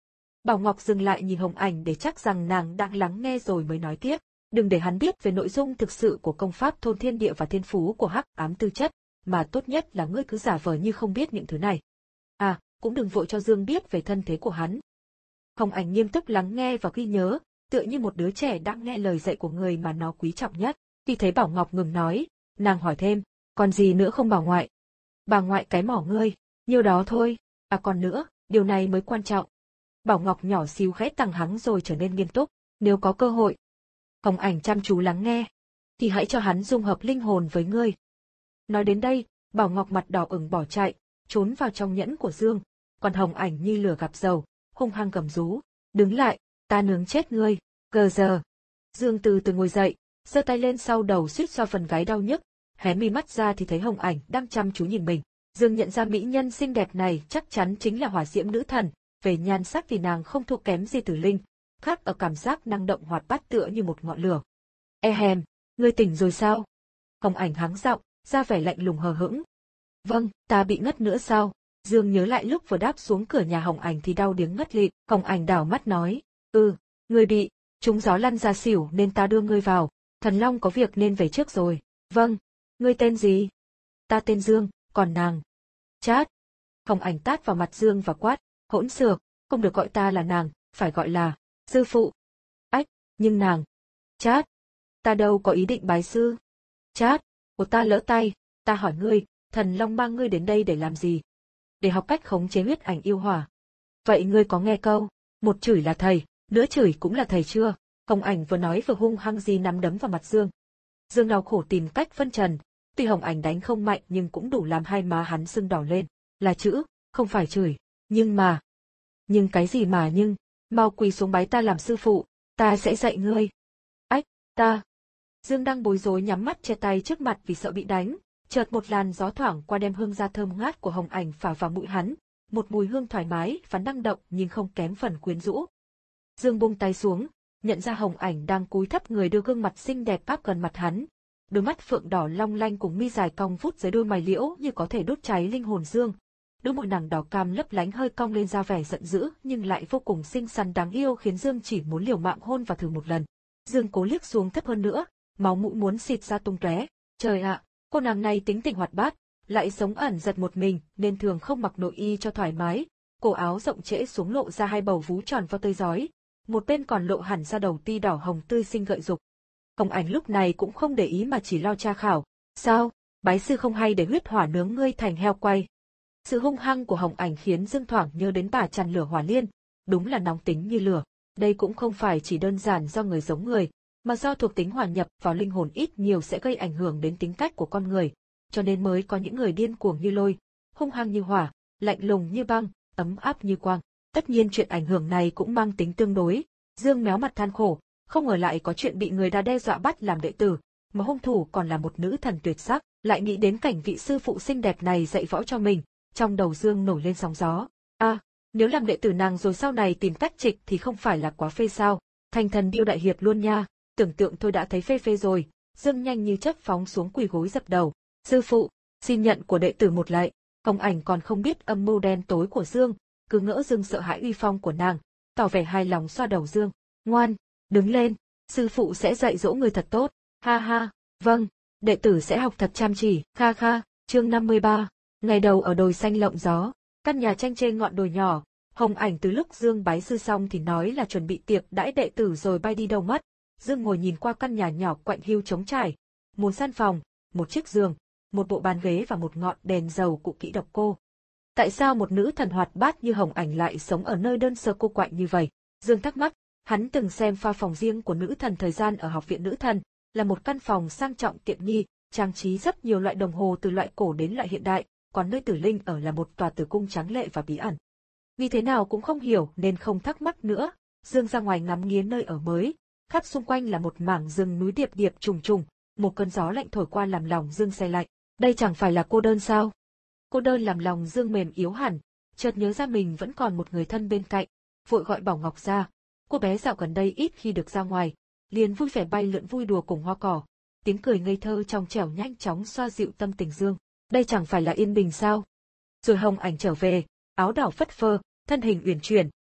Bảo Ngọc dừng lại nhìn Hồng Ảnh để chắc rằng nàng đang lắng nghe rồi mới nói tiếp. Đừng để hắn biết về nội dung thực sự của công pháp thôn thiên địa và thiên phú của hắc ám tư chất, mà tốt nhất là ngươi cứ giả vờ như không biết những thứ này. À, cũng đừng vội cho Dương biết về thân thế của hắn. Hồng Ảnh nghiêm túc lắng nghe và ghi nhớ, tựa như một đứa trẻ đang nghe lời dạy của người mà nó quý trọng nhất. Khi thấy Bảo Ngọc ngừng nói, nàng hỏi thêm, còn gì nữa không bà ngoại? Bà ngoại cái mỏ ngươi, nhiêu đó thôi, à còn nữa, điều này mới quan trọng. Bảo Ngọc nhỏ xíu khẽ tằng hắng rồi trở nên nghiêm túc, nếu có cơ hội. Hồng Ảnh chăm chú lắng nghe, thì hãy cho hắn dung hợp linh hồn với ngươi. Nói đến đây, Bảo Ngọc mặt đỏ ửng bỏ chạy, trốn vào trong nhẫn của Dương, còn Hồng Ảnh như lửa gặp dầu, hung hăng gầm rú, đứng lại, ta nướng chết ngươi, gờ giờ. Dương từ từ ngồi dậy, giơ tay lên sau đầu suýt xoa phần gáy đau nhức, hé mi mắt ra thì thấy Hồng Ảnh đang chăm chú nhìn mình. Dương nhận ra mỹ nhân xinh đẹp này chắc chắn chính là Hỏa Diễm nữ thần, về nhan sắc thì nàng không thua kém gì Tử Linh, khác ở cảm giác năng động hoạt bát tựa như một ngọn lửa. E hèm, ngươi tỉnh rồi sao? Hồng Ảnh hắng giọng, ra vẻ lạnh lùng hờ hững. Vâng, ta bị ngất nữa sao? Dương nhớ lại lúc vừa đáp xuống cửa nhà Hồng Ảnh thì đau điếng ngất lịm. Hồng Ảnh đảo mắt nói, ừ, ngươi bị trúng gió lăn ra xỉu nên ta đưa ngươi vào. Thần Long có việc nên về trước rồi. Vâng, ngươi tên gì? Ta tên Dương, còn nàng? Chát. Hồng Ảnh tát vào mặt Dương và quát, hỗn xược, không được gọi ta là nàng, phải gọi là sư phụ. Ách, nhưng nàng. Chát. Ta đâu có ý định bái sư. Chát, của ta lỡ tay, ta hỏi ngươi, Thần Long mang ngươi đến đây để làm gì? Để học cách khống chế huyết ảnh yêu hỏa. Vậy ngươi có nghe câu, một chửi là thầy, nữa chửi cũng là thầy chưa? Hồng Ảnh vừa nói vừa hung hăng di nắm đấm vào mặt Dương. Dương đau khổ tìm cách phân trần, tuy Hồng Ảnh đánh không mạnh nhưng cũng đủ làm hai má hắn sưng đỏ lên, là chữ, không phải chửi, nhưng mà. Nhưng cái gì mà nhưng, mau quỳ xuống bái ta làm sư phụ, ta sẽ dạy ngươi. Ách, ta. Dương đang bối rối nhắm mắt che tay trước mặt vì sợ bị đánh, chợt một làn gió thoảng qua đem hương da thơm ngát của Hồng Ảnh phả vào mũi hắn, một mùi hương thoải mái và năng động nhưng không kém phần quyến rũ. Dương buông tay xuống, nhận ra Hồng Ảnh đang cúi thấp người đưa gương mặt xinh đẹp áp gần mặt hắn. Đôi mắt phượng đỏ long lanh cùng mi dài cong vút dưới đôi mày liễu như có thể đốt cháy linh hồn Dương. Đôi môi nàng đỏ cam lấp lánh hơi cong lên ra vẻ giận dữ nhưng lại vô cùng xinh xắn đáng yêu khiến Dương chỉ muốn liều mạng hôn vào thử một lần. Dương cố liếc xuống thấp hơn nữa, máu mũi muốn xịt ra tung tóe. Trời ạ, cô nàng này tính tình hoạt bát, lại sống ẩn giật một mình nên thường không mặc nội y cho thoải mái. Cổ áo rộng trễ xuống lộ ra hai bầu vú tròn vo tơi rói, một bên còn lộ hẳn ra đầu ti đỏ hồng tươi xinh gợi dục. Hồng Ảnh lúc này cũng không để ý mà chỉ lo tra khảo. Sao, bái sư không hay để huyết hỏa nướng ngươi thành heo quay? Sự hung hăng của Hồng Ảnh khiến Dương thoảng nhớ đến bà Tràn Lửa Hỏa Liên, đúng là nóng tính như lửa. Đây cũng không phải chỉ đơn giản do người giống người, mà do thuộc tính hòa nhập vào linh hồn ít nhiều sẽ gây ảnh hưởng đến tính cách của con người, cho nên mới có những người điên cuồng như lôi, hung hăng như hỏa, lạnh lùng như băng, ấm áp như quang. Tất nhiên chuyện ảnh hưởng này cũng mang tính tương đối. Dương méo mặt than khổ, không ngờ lại có chuyện bị người ta đe dọa bắt làm đệ tử, mà hung thủ còn là một nữ thần tuyệt sắc, lại nghĩ đến cảnh vị sư phụ xinh đẹp này dạy võ cho mình, trong đầu Dương nổi lên sóng gió. À, nếu làm đệ tử nàng rồi sau này tìm cách trịch thì không phải là quá phê sao? Thành thần điêu đại hiệp luôn nha, tưởng tượng thôi đã thấy phê phê rồi. Dương nhanh như chớp phóng xuống quỳ gối dập đầu. Sư phụ, xin nhận của đệ tử một lạy. Hồng Ảnh còn không biết âm mưu đen tối của Dương, cứ ngỡ Dương sợ hãi uy phong của nàng, tỏ vẻ hài lòng xoa đầu Dương. Ngoan, đứng lên, sư phụ sẽ dạy dỗ người thật tốt. Ha ha, vâng, đệ tử sẽ học thật chăm chỉ. Kha kha. Chương năm mươi ba. Ngày đầu ở đồi xanh lộng gió, căn nhà tranh trên ngọn đồi nhỏ. Hồng Ảnh từ lúc Dương bái sư xong thì nói là chuẩn bị tiệc đãi đệ tử rồi bay đi đâu mất. Dương ngồi nhìn qua căn nhà nhỏ quạnh hiu trống trải, một gian phòng, một chiếc giường, một bộ bàn ghế và một ngọn đèn dầu cũ kỹ độc cô. Tại sao một nữ thần hoạt bát như Hồng Ảnh lại sống ở nơi đơn sơ cô quạnh như vậy? Dương thắc mắc, hắn từng xem pha phòng riêng của nữ thần thời gian ở học viện nữ thần, là một căn phòng sang trọng tiện nghi, trang trí rất nhiều loại đồng hồ từ loại cổ đến loại hiện đại, còn nơi Tử Linh ở là một tòa tử cung tráng lệ và bí ẩn. Vì thế nào cũng không hiểu nên không thắc mắc nữa, Dương ra ngoài ngắm nghía nơi ở mới, khắp xung quanh là một mảng rừng núi điệp điệp trùng trùng, một cơn gió lạnh thổi qua làm lòng Dương se lạnh. Đây chẳng phải là cô đơn sao? Cô đơn làm lòng Dương mềm yếu hẳn, chợt nhớ ra mình vẫn còn một người thân bên cạnh, vội gọi Bảo Ngọc ra. Cô bé dạo gần đây ít khi được ra ngoài, liền vui vẻ bay lượn vui đùa cùng hoa cỏ, tiếng cười ngây thơ trong trẻo nhanh chóng xoa dịu tâm tình Dương. Đây chẳng phải là Yên Bình sao? Rồi Hồng Ảnh trở về, áo đỏ phất phơ, thân hình uyển chuyển,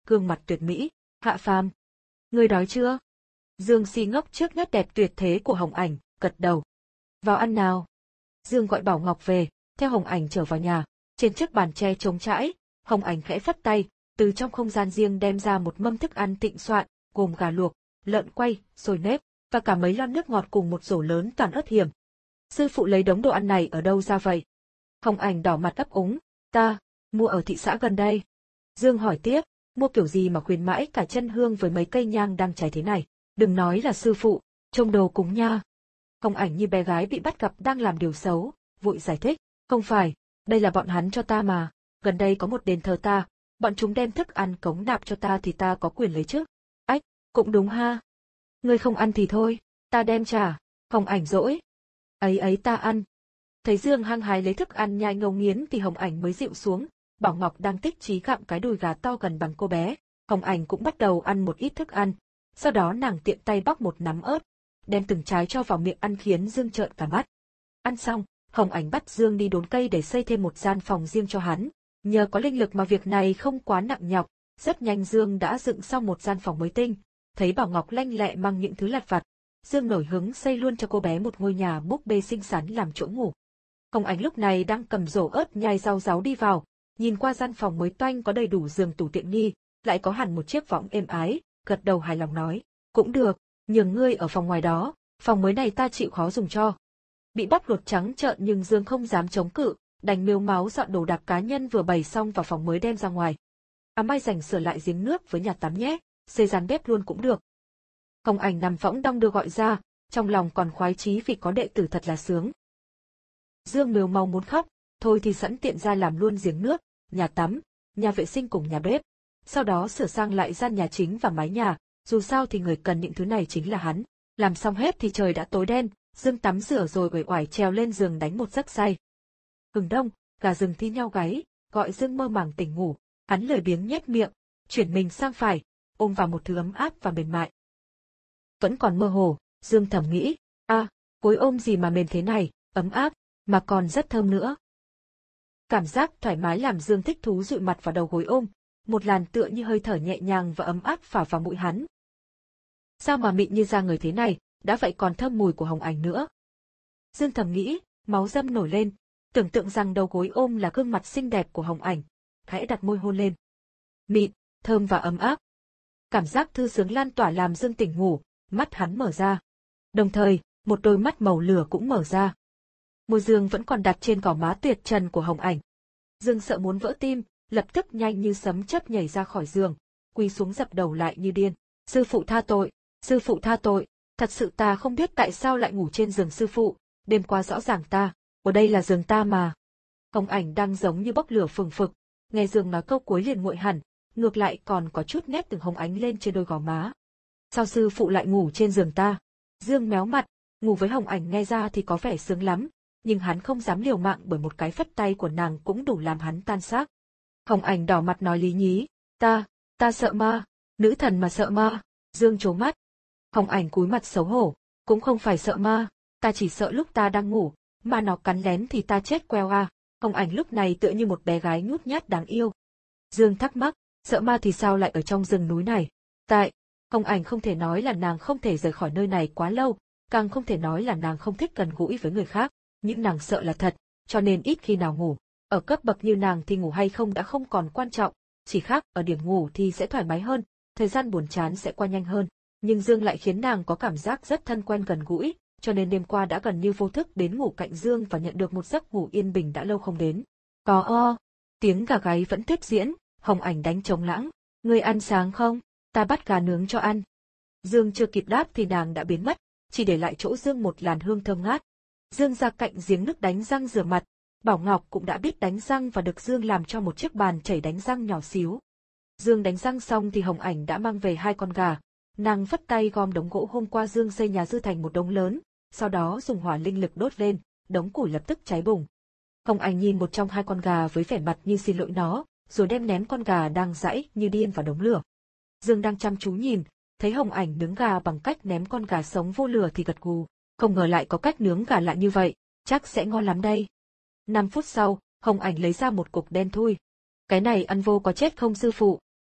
gương mặt tuyệt mỹ. Hạ Phàm, ngươi đói chưa? Dương si ngốc trước nét đẹp tuyệt thế của Hồng Ảnh, gật đầu. Vào ăn nào. Dương gọi Bảo Ngọc về, theo Hồng Ảnh trở vào nhà. Trên chiếc bàn tre trống trải, Hồng Ảnh khẽ phất tay, từ trong không gian riêng đem ra một mâm thức ăn tịnh soạn, gồm gà luộc, lợn quay, xôi nếp, và cả mấy lon nước ngọt cùng một rổ lớn toàn ớt hiểm. Sư phụ lấy đống đồ ăn này ở đâu ra vậy? Hồng Ảnh đỏ mặt ấp úng, ta, mua ở thị xã gần đây. Dương hỏi tiếp, mua kiểu gì mà khuyến mãi cả chân hương với mấy cây nhang đang cháy thế này? Đừng nói là sư phụ, trông đồ cúng nha. Hồng Ảnh như bé gái bị bắt gặp đang làm điều xấu, vội giải thích, không phải, đây là bọn hắn cho ta mà, gần đây có một đền thờ ta, bọn chúng đem thức ăn cống nạp cho ta thì ta có quyền lấy chứ. Ách, cũng đúng ha. Ngươi không ăn thì thôi, ta đem trả. Hồng Ảnh dỗi. Ấy ấy ta ăn. Thấy Dương hăng hái lấy thức ăn nhai ngấu nghiến thì Hồng Ảnh mới dịu xuống. Bảo Ngọc đang tích chí gặm cái đùi gà to gần bằng cô bé. Hồng Ảnh cũng bắt đầu ăn một ít thức ăn. Sau đó nàng tiện tay bóc một nắm ớt, đem từng trái cho vào miệng ăn khiến Dương trợn cả mắt. Ăn xong, Hồng Ảnh bắt Dương đi đốn cây để xây thêm một gian phòng riêng cho hắn. Nhờ có linh lực mà việc này không quá nặng nhọc, rất nhanh Dương đã dựng xong một gian phòng mới tinh. Thấy Bảo Ngọc lanh lẹ mang những thứ lặt vặt, Dương nổi hứng xây luôn cho cô bé một ngôi nhà búp bê xinh xắn làm chỗ ngủ. Hồng Ảnh lúc này đang cầm rổ ớt nhai rau ráu đi vào, nhìn qua gian phòng mới toanh có đầy đủ giường tủ tiện nghi, lại có hẳn một chiếc võng êm ái, gật đầu hài lòng nói, cũng được, nhường ngươi ở phòng ngoài đó, phòng mới này ta chịu khó dùng cho. Bị bóc lột trắng trợn nhưng Dương không dám chống cự, đành mếu máu dọn đồ đạc cá nhân vừa bày xong vào phòng mới đem ra ngoài. À mai rảnh sửa lại giếng nước với nhà tắm nhé, xây gian bếp luôn cũng được. Hồng Ảnh nằm võng đong đưa gọi ra, trong lòng còn khoái chí vì có đệ tử thật là sướng. Dương mếu máu muốn khóc, thôi thì sẵn tiện ra làm luôn giếng nước, nhà tắm, nhà vệ sinh cùng nhà bếp. Sau đó sửa sang lại gian nhà chính và mái nhà, dù sao thì người cần những thứ này chính là hắn. Làm xong hết thì trời đã tối đen, Dương tắm rửa rồi uể oải trèo lên giường đánh một giấc say. Hừng đông, gà rừng thi nhau gáy, gọi Dương mơ màng tỉnh ngủ, hắn lười biếng nhếch miệng, chuyển mình sang phải, ôm vào một thứ ấm áp và mềm mại. Vẫn còn mơ hồ, Dương thầm nghĩ, a, à, gối ôm gì mà mềm thế này, ấm áp, mà còn rất thơm nữa. Cảm giác thoải mái làm Dương thích thú dụi mặt vào đầu gối ôm, một làn tựa như hơi thở nhẹ nhàng và ấm áp phả vào mũi hắn. Sao mà mịn như da người thế này, đã vậy còn thơm mùi của Hồng Ảnh nữa. Dương thầm nghĩ, máu dâm nổi lên, tưởng tượng rằng đầu gối ôm là gương mặt xinh đẹp của Hồng Ảnh, khẽ đặt môi hôn lên. Mịn, thơm và ấm áp. Cảm giác thư sướng lan tỏa làm Dương tỉnh ngủ, mắt hắn mở ra. Đồng thời, một đôi mắt màu lửa cũng mở ra. Môi Dương vẫn còn đặt trên gò má tuyệt trần của Hồng Ảnh. Dương sợ muốn vỡ tim, lập tức nhanh như sấm chớp nhảy ra khỏi giường, quỳ xuống dập đầu lại như điên. Sư phụ tha tội, sư phụ tha tội, thật sự ta không biết tại sao lại ngủ trên giường sư phụ, đêm qua rõ ràng ta, ở đây là giường ta mà. Hồng Ảnh đang giống như bốc lửa phừng phực, nghe Dương nói câu cuối liền nguội hẳn, ngược lại còn có chút nét từng hồng ánh lên trên đôi gò má. Sao sư phụ lại ngủ trên giường ta? Dương méo mặt, ngủ với Hồng Ảnh nghe ra thì có vẻ sướng lắm, nhưng hắn không dám liều mạng bởi một cái phất tay của nàng cũng đủ làm hắn tan xác. Hồng Ảnh đỏ mặt nói lý nhí, ta, ta sợ ma, nữ thần mà sợ ma. Dương trố mắt. Hồng Ảnh cúi mặt xấu hổ, cũng không phải sợ ma, ta chỉ sợ lúc ta đang ngủ, mà nó cắn lén thì ta chết queo à. Hồng Ảnh lúc này tựa như một bé gái nhút nhát đáng yêu. Dương thắc mắc, sợ ma thì sao lại ở trong rừng núi này? Tại, Hồng Ảnh không thể nói là nàng không thể rời khỏi nơi này quá lâu, càng không thể nói là nàng không thích gần gũi với người khác, những nàng sợ là thật, cho nên ít khi nào ngủ. Ở cấp bậc như nàng thì ngủ hay không đã không còn quan trọng, chỉ khác ở điểm ngủ thì sẽ thoải mái hơn, thời gian buồn chán sẽ qua nhanh hơn. Nhưng Dương lại khiến nàng có cảm giác rất thân quen gần gũi, cho nên đêm qua đã gần như vô thức đến ngủ cạnh Dương và nhận được một giấc ngủ yên bình đã lâu không đến. Có o, tiếng gà gáy vẫn tiếp diễn, Hồng Ảnh đánh trống lãng, ngươi ăn sáng không? Ta bắt gà nướng cho ăn. Dương chưa kịp đáp thì nàng đã biến mất, chỉ để lại chỗ Dương một làn hương thơm ngát. Dương ra cạnh giếng nước đánh răng rửa mặt, Bảo Ngọc cũng đã biết đánh răng và được Dương làm cho một chiếc bàn chảy đánh răng nhỏ xíu. Dương đánh răng xong thì Hồng Ảnh đã mang về hai con gà, nàng vất tay gom đống gỗ hôm qua Dương xây nhà dư thành một đống lớn, sau đó dùng hỏa linh lực đốt lên, đống củi lập tức cháy bùng. Hồng Ảnh nhìn một trong hai con gà với vẻ mặt như xin lỗi nó, rồi đem ném con gà đang giãy như điên vào đống lửa. Dương đang chăm chú nhìn, thấy Hồng Ảnh nướng gà bằng cách ném con gà sống vô lửa thì gật gù, không ngờ lại có cách nướng gà lạ như vậy, chắc sẽ ngon lắm đây. Năm phút sau, Hồng Ảnh lấy ra một cục đen thui. Cái này ăn vô có chết không sư phụ?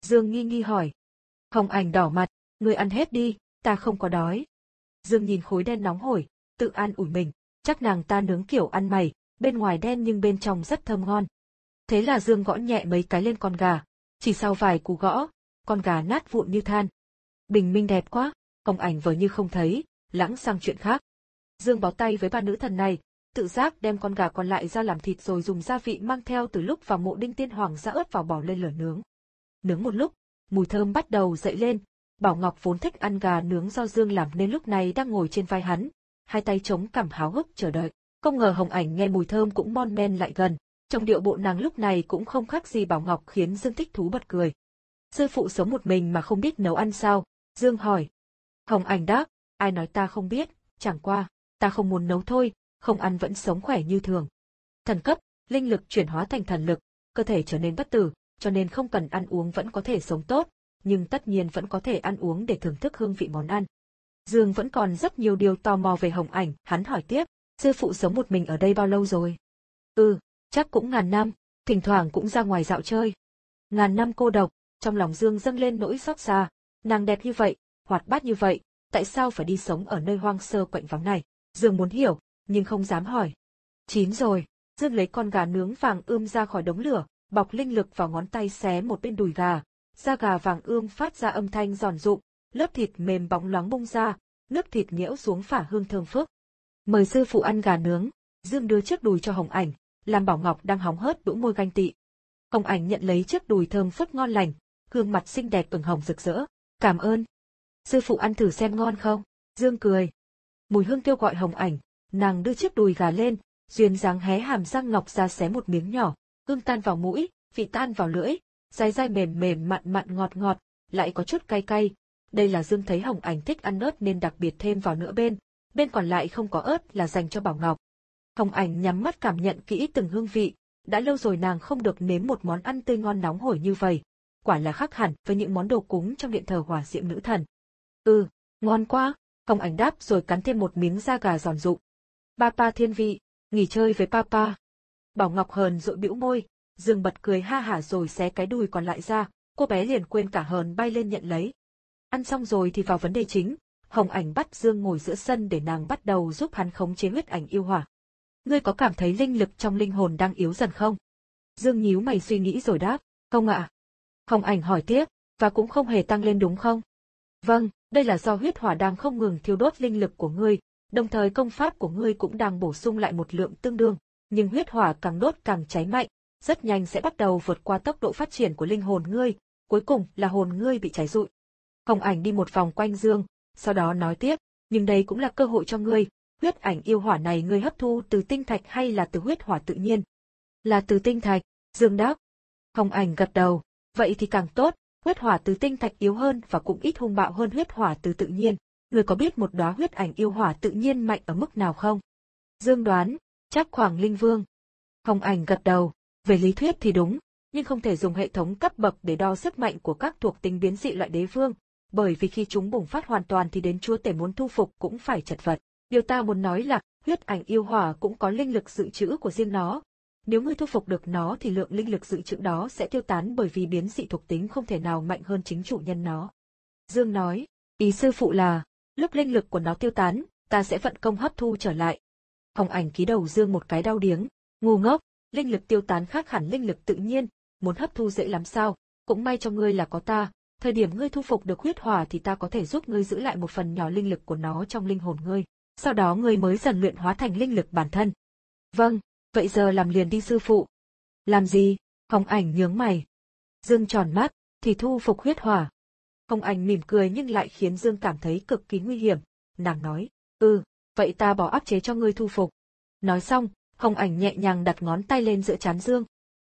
Dương nghi nghi hỏi. Hồng Ảnh đỏ mặt, ngươi ăn hết đi, ta không có đói. Dương nhìn khối đen nóng hổi, tự an ủi mình, chắc nàng ta nướng kiểu ăn mày, bên ngoài đen nhưng bên trong rất thơm ngon. Thế là Dương gõ nhẹ mấy cái lên con gà, chỉ sau vài cú gõ, con gà nát vụn như than. Bình minh đẹp quá, Hồng Ảnh vờ như không thấy, lảng sang chuyện khác. Dương bó tay với ba nữ thần này, tự giác đem con gà còn lại ra làm thịt rồi dùng gia vị mang theo từ lúc vào mộ Đinh Tiên Hoàng ra ớt vào bỏ lên lửa nướng. Nướng một lúc, mùi thơm bắt đầu dậy lên. Bảo Ngọc vốn thích ăn gà nướng do Dương làm nên lúc này đang ngồi trên vai hắn, hai tay chống cằm háo hức chờ đợi. Không ngờ Hồng Ảnh nghe mùi thơm cũng mon men lại gần, trong điệu bộ nàng lúc này cũng không khác gì Bảo Ngọc khiến Dương thích thú bật cười. Sư phụ sống một mình mà không biết nấu ăn sao? Dương hỏi. Hồng Ảnh đáp, ai nói ta không biết, chẳng qua, ta không muốn nấu thôi, không ăn vẫn sống khỏe như thường. Thần cấp, linh lực chuyển hóa thành thần lực, cơ thể trở nên bất tử, cho nên không cần ăn uống vẫn có thể sống tốt, nhưng tất nhiên vẫn có thể ăn uống để thưởng thức hương vị món ăn. Dương vẫn còn rất nhiều điều tò mò về Hồng Ảnh, hắn hỏi tiếp, sư phụ sống một mình ở đây bao lâu rồi? Ừ, chắc cũng ngàn năm, thỉnh thoảng cũng ra ngoài dạo chơi. Ngàn năm cô độc, trong lòng Dương dâng lên nỗi xót xa, nàng đẹp như vậy, hoạt bát như vậy, tại sao phải đi sống ở nơi hoang sơ quạnh vắng này? Dương muốn hiểu, nhưng không dám hỏi. Chín rồi, Dương lấy con gà nướng vàng ươm ra khỏi đống lửa, bọc linh lực vào ngón tay xé một bên đùi gà, da gà vàng ươm phát ra âm thanh giòn rụm, lớp thịt mềm bóng loáng bung ra, nước thịt nhễu xuống phả hương thơm phức. Mời sư phụ ăn gà nướng, Dương đưa chiếc đùi cho Hồng Ảnh, làm Bảo Ngọc đang hóng hớt bĩu môi ganh tị. Hồng Ảnh nhận lấy chiếc đùi thơm phức ngon lành, gương mặt xinh đẹp ửng hồng rực rỡ. Cảm ơn. Sư phụ ăn thử xem ngon không? Dương cười. Mùi hương kêu gọi Hồng Ảnh, nàng đưa chiếc đùi gà lên, duyên dáng hé hàm răng ngọc ra xé một miếng nhỏ, hương tan vào mũi, vị tan vào lưỡi, dai dai mềm mềm mặn mặn ngọt ngọt, lại có chút cay cay. Đây là Dương thấy Hồng Ảnh thích ăn ớt nên đặc biệt thêm vào nửa bên, bên còn lại không có ớt là dành cho Bảo Ngọc. Hồng Ảnh nhắm mắt cảm nhận kỹ từng hương vị, đã lâu rồi nàng không được nếm một món ăn tươi ngon nóng hổi như vậy, quả là khác hẳn với những món đồ cúng trong điện thờ hỏa diệm nữ thần. Ừ, ngon quá, Hồng Ảnh đáp rồi cắn thêm một miếng da gà giòn rụm. Papa thiên vị, nghỉ chơi với papa. Bảo Ngọc hờn dỗi bĩu môi, Dương bật cười ha hả rồi xé cái đùi còn lại ra, cô bé liền quên cả hờn bay lên nhận lấy. Ăn xong rồi thì vào vấn đề chính, Hồng Ảnh bắt Dương ngồi giữa sân để nàng bắt đầu giúp hắn khống chế huyết ảnh yêu hỏa. Ngươi có cảm thấy linh lực trong linh hồn đang yếu dần không? Dương nhíu mày suy nghĩ rồi đáp, không ạ. Hồng Ảnh hỏi tiếp, và cũng không hề tăng lên đúng không? Vâng, đây là do huyết hỏa đang không ngừng thiêu đốt linh lực của ngươi, đồng thời công pháp của ngươi cũng đang bổ sung lại một lượng tương đương, nhưng huyết hỏa càng đốt càng cháy mạnh, rất nhanh sẽ bắt đầu vượt qua tốc độ phát triển của linh hồn ngươi, cuối cùng là hồn ngươi bị cháy rụi. Hồng Ảnh đi một vòng quanh Dương, sau đó nói tiếp, nhưng đây cũng là cơ hội cho ngươi, huyết ảnh yêu hỏa này ngươi hấp thu từ tinh thạch hay là từ huyết hỏa tự nhiên? Là từ tinh thạch, Dương đáp. Hồng Ảnh gật đầu, vậy thì càng tốt, huyết hỏa từ tinh thạch yếu hơn và cũng ít hung bạo hơn huyết hỏa từ tự nhiên. Ngươi có biết một đóa huyết ảnh yêu hỏa tự nhiên mạnh ở mức nào không? Dương đoán, chắc khoảng linh vương. Hồng Ảnh gật đầu, về lý thuyết thì đúng, nhưng không thể dùng hệ thống cấp bậc để đo sức mạnh của các thuộc tính biến dị loại đế vương, bởi vì khi chúng bùng phát hoàn toàn thì đến chúa tể muốn thu phục cũng phải chật vật. Điều ta muốn nói là, huyết ảnh yêu hỏa cũng có linh lực dự trữ của riêng nó. Nếu ngươi thu phục được nó thì lượng linh lực dự trữ đó sẽ tiêu tán bởi vì biến dị thuộc tính không thể nào mạnh hơn chính chủ nhân nó. Dương nói, ý sư phụ là, lúc linh lực của nó tiêu tán, ta sẽ vận công hấp thu trở lại. Hồng Ảnh ký đầu Dương một cái đau điếng, ngu ngốc, linh lực tiêu tán khác hẳn linh lực tự nhiên, muốn hấp thu dễ lắm sao, cũng may cho ngươi là có ta, thời điểm ngươi thu phục được huyết hỏa thì ta có thể giúp ngươi giữ lại một phần nhỏ linh lực của nó trong linh hồn ngươi, sau đó ngươi mới dần luyện hóa thành linh lực bản thân. Vâng, vậy giờ làm liền đi sư phụ. Làm gì? Hồng Ảnh nhướng mày. Dương tròn mắt, thì thu phục huyết hỏa. Hồng Ảnh mỉm cười nhưng lại khiến Dương cảm thấy cực kỳ nguy hiểm, nàng nói, ừ, vậy ta bỏ áp chế cho ngươi thu phục. Nói xong, Hồng Ảnh nhẹ nhàng đặt ngón tay lên giữa trán Dương.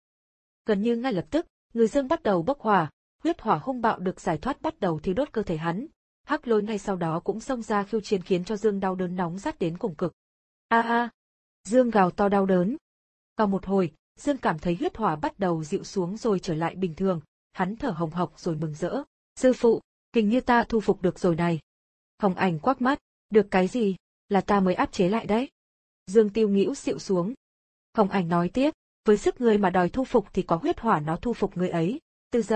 Gần như ngay lập tức, người Dương bắt đầu bốc hỏa, huyết hỏa hung bạo được giải thoát bắt đầu thiêu đốt cơ thể hắn. Hắc Lôi ngay sau đó cũng xông ra khiêu chiến khiến cho Dương đau đớn nóng rát đến cùng cực. A a! Dương gào to đau đớn. Vào một hồi, Dương cảm thấy huyết hỏa bắt đầu dịu xuống rồi trở lại bình thường, hắn thở hồng hộc rồi mừng rỡ. Sư phụ, hình như ta thu phục được rồi này. Hồng Ảnh quắc mắt, được cái gì, là ta mới áp chế lại đấy. Dương tiêu nghĩu xịu xuống. Hồng Ảnh nói tiếp, với sức ngươi mà đòi thu phục thì có huyết hỏa nó thu phục ngươi ấy. Từ giờ,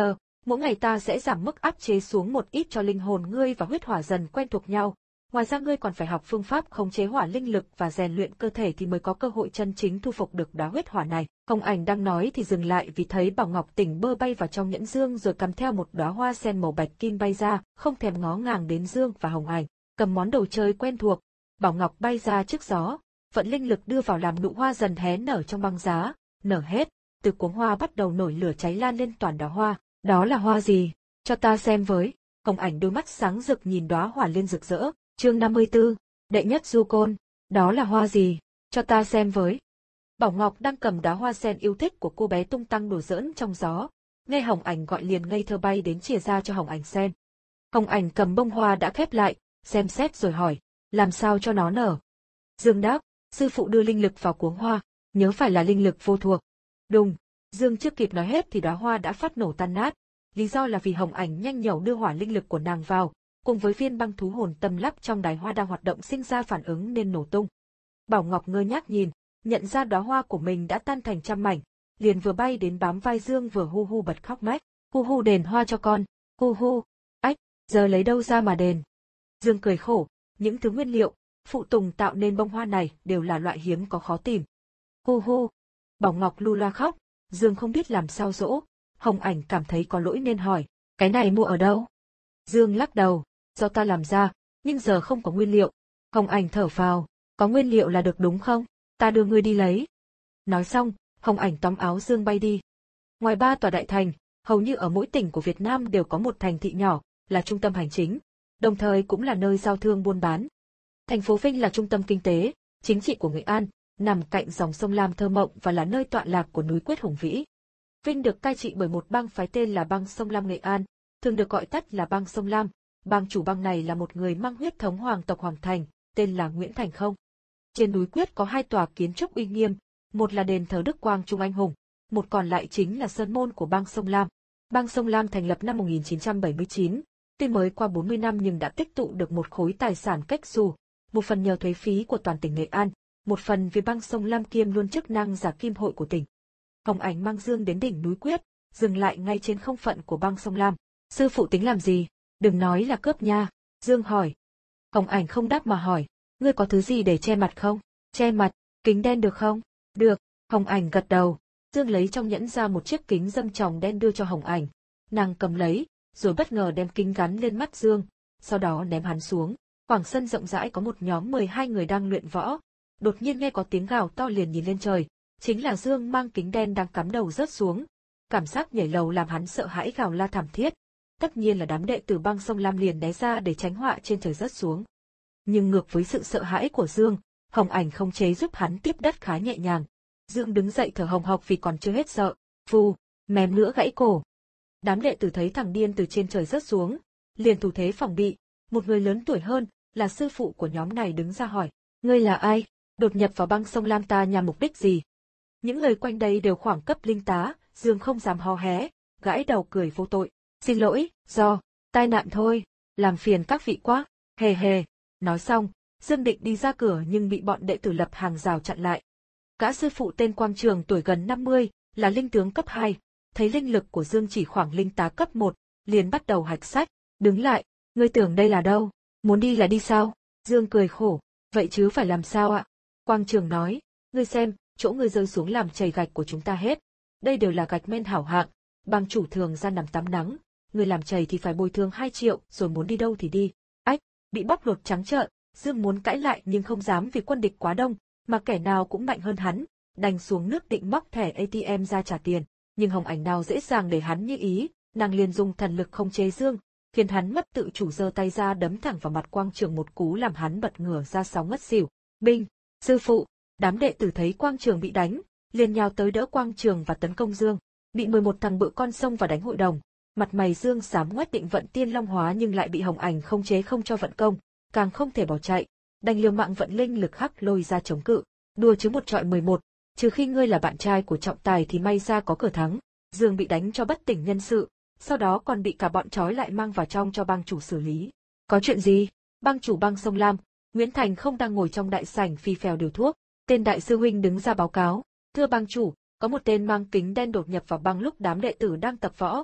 Mỗi ngày ta sẽ giảm mức áp chế xuống một ít cho linh hồn ngươi và huyết hỏa dần quen thuộc nhau. Ngoài ra ngươi còn phải học phương pháp khống chế hỏa linh lực và rèn luyện cơ thể thì mới có cơ hội chân chính thu phục được đóa huyết hỏa này. Hồng Ảnh đang nói thì dừng lại vì thấy Bảo Ngọc tỉnh bơ bay vào trong nhẫn Dương rồi cầm theo một đóa hoa sen màu bạch kim bay ra, không thèm ngó ngàng đến Dương và Hồng Ảnh. Cầm món đồ chơi quen thuộc, Bảo Ngọc bay ra trước gió, vận linh lực đưa vào làm nụ hoa dần hé nở trong băng giá, nở hết, từ cuống hoa bắt đầu nổi lửa cháy lan lên toàn đóa hoa. Đó là hoa gì? Cho ta xem với. Hồng Ảnh đôi mắt sáng rực nhìn đóa hỏa liên rực rỡ. Chương năm mươi tư, đệ nhất du côn. Đó là hoa gì? Cho ta xem với. Bảo Ngọc đang cầm đóa hoa sen yêu thích của cô bé tung tăng đùa giỡn trong gió. Nghe Hồng Ảnh gọi liền ngây thơ bay đến chìa ra cho Hồng Ảnh xem. Hồng Ảnh cầm bông hoa đã khép lại, xem xét rồi hỏi, làm sao cho nó nở? Dương đáp, sư phụ đưa linh lực vào cuống hoa, nhớ phải là linh lực vô thuộc. Đùng, Dương chưa kịp nói hết thì đóa hoa đã phát nổ tan nát. Lý do là vì Hồng Ảnh nhanh nhẩu đưa hỏa linh lực của nàng vào, cùng với viên băng thú hồn tâm lắp trong đài hoa đang hoạt động sinh ra phản ứng nên nổ tung. Bảo Ngọc ngơ ngác nhìn, nhận ra đóa hoa của mình đã tan thành trăm mảnh, liền vừa bay đến bám vai Dương vừa hu hu bật khóc mách, hu hu đền hoa cho con, hu hu, ách, giờ lấy đâu ra mà đền. Dương cười khổ, những thứ nguyên liệu, phụ tùng tạo nên bông hoa này đều là loại hiếm có khó tìm. Hu hu, Bảo Ngọc lu loa khóc, Dương không biết làm sao dỗ, Hồng Ảnh cảm thấy có lỗi nên hỏi, cái này mua ở đâu? Dương lắc đầu, do ta làm ra, nhưng giờ không có nguyên liệu. Hồng Ảnh thở phào, có nguyên liệu là được đúng không? Ta đưa ngươi đi lấy. Nói xong, Hồng Ảnh tóm áo Dương bay đi. Ngoài ba tòa đại thành, hầu như ở mỗi tỉnh của Việt Nam đều có một thành thị nhỏ, là trung tâm hành chính, đồng thời cũng là nơi giao thương buôn bán. Thành phố Vinh là trung tâm kinh tế, chính trị của Nghệ An, nằm cạnh dòng sông Lam thơ mộng và là nơi tọa lạc của núi Quyết hùng vĩ. Vinh được cai trị bởi một bang phái tên là bang sông Lam Nghệ An, thường được gọi tắt là bang sông Lam. Bang chủ bang này là một người mang huyết thống hoàng tộc Hoàng Thành, tên là Nguyễn Thành Không. Trên núi Quyết có hai tòa kiến trúc uy nghiêm, một là đền thờ Đức Quang Trung anh hùng, một còn lại chính là sơn môn của bang sông Lam. Bang sông Lam thành lập năm một nghìn chín trăm bảy mươi chín, tuy mới qua bốn mươi năm nhưng đã tích tụ được một khối tài sản cách xù, một phần nhờ thuế phí của toàn tỉnh Nghệ An, một phần vì bang sông Lam kiêm luôn chức năng giả kim hội của tỉnh. Hồng Ảnh mang Dương đến đỉnh núi Quyết, dừng lại ngay trên không phận của bang sông Lam. Sư phụ tính làm gì? Đừng nói là cướp nha. Dương hỏi. Hồng Ảnh không đáp mà hỏi, ngươi có thứ gì để che mặt không? Che mặt, kính đen được không? Được. Hồng Ảnh gật đầu. Dương lấy trong nhẫn ra một chiếc kính dâm tròng đen đưa cho Hồng Ảnh. Nàng cầm lấy, rồi bất ngờ đem kính gắn lên mắt Dương, sau đó ném hắn xuống. Khoảng sân rộng rãi có một nhóm mười hai người đang luyện võ. Đột nhiên nghe có tiếng gào to liền nhìn lên trời, chính là Dương mang kính đen đang cắm đầu rớt xuống. Cảm giác nhảy lầu làm hắn sợ hãi gào la thảm thiết. Tất nhiên là đám đệ tử bang sông Lam liền né ra để tránh họa trên trời rớt xuống. Nhưng ngược với sự sợ hãi của Dương, Hồng Ảnh không chế giúp hắn tiếp đất khá nhẹ nhàng. Dương đứng dậy thở hồng hộc vì còn chưa hết sợ, phù, mém nữa gãy cổ. Đám đệ tử thấy thằng điên từ trên trời rớt xuống, liền thủ thế phòng bị. Một người lớn tuổi hơn, là sư phụ của nhóm này đứng ra hỏi, ngươi là ai? Đột nhập vào bang sông Lam ta nhằm mục đích gì? Những người quanh đây đều khoảng cấp linh tá, Dương không dám hò hé, gãi đầu cười vô tội. Xin lỗi, do tai nạn thôi, làm phiền các vị quá, hề hề. Nói xong, Dương định đi ra cửa nhưng bị bọn đệ tử lập hàng rào chặn lại. Gã sư phụ tên Quang Trường tuổi gần năm mươi, là linh tướng cấp hai, thấy linh lực của Dương chỉ khoảng linh tá cấp một, liền bắt đầu hạch sách, đứng lại, ngươi tưởng đây là đâu, muốn đi là đi sao? Dương cười khổ, vậy chứ phải làm sao ạ? Quang Trường nói, ngươi xem, chỗ ngươi rơi xuống làm chảy gạch của chúng ta hết. Đây đều là gạch men hảo hạng, bang chủ thường ra nằm tắm nắng, ngươi làm chảy thì phải bồi thường hai triệu, rồi muốn đi đâu thì đi. Ách, bị bóc lột trắng trợn, Dương muốn cãi lại nhưng không dám vì quân địch quá đông, mà kẻ nào cũng mạnh hơn hắn, đành xuống nước định móc thẻ a tê em ra trả tiền. Nhưng Hồng Ảnh nào dễ dàng để hắn như ý, nàng liền dùng thần lực không chế Dương, khiến hắn mất tự chủ giơ tay ra đấm thẳng vào mặt Quang Trường một cú làm hắn bật ngửa ra sau ngất xỉu. Binh, sư phụ, đám đệ tử thấy Quang Trường bị đánh, liền nhào tới đỡ Quang Trường và tấn công Dương. Bị mười một thằng bự con xông và đánh hội đồng, mặt mày Dương xám ngoét định vận tiên long hóa nhưng lại bị Hồng Ảnh không chế không cho vận công, càng không thể bỏ chạy, đành liều mạng vận linh lực hắc lôi ra chống cự. Đùa chứ một trọi mười một, trừ khi ngươi là bạn trai của trọng tài thì may ra có cửa thắng. Dương bị đánh cho bất tỉnh nhân sự, sau đó còn bị cả bọn trói lại mang vào trong cho bang chủ xử lý. Có chuyện gì? Bang chủ bang sông Lam, Nguyễn Thành Không đang ngồi trong đại sảnh phi phèo điều thuốc. Tên đại sư huynh đứng ra báo cáo, thưa bang chủ, có một tên mang kính đen đột nhập vào bang lúc đám đệ tử đang tập võ.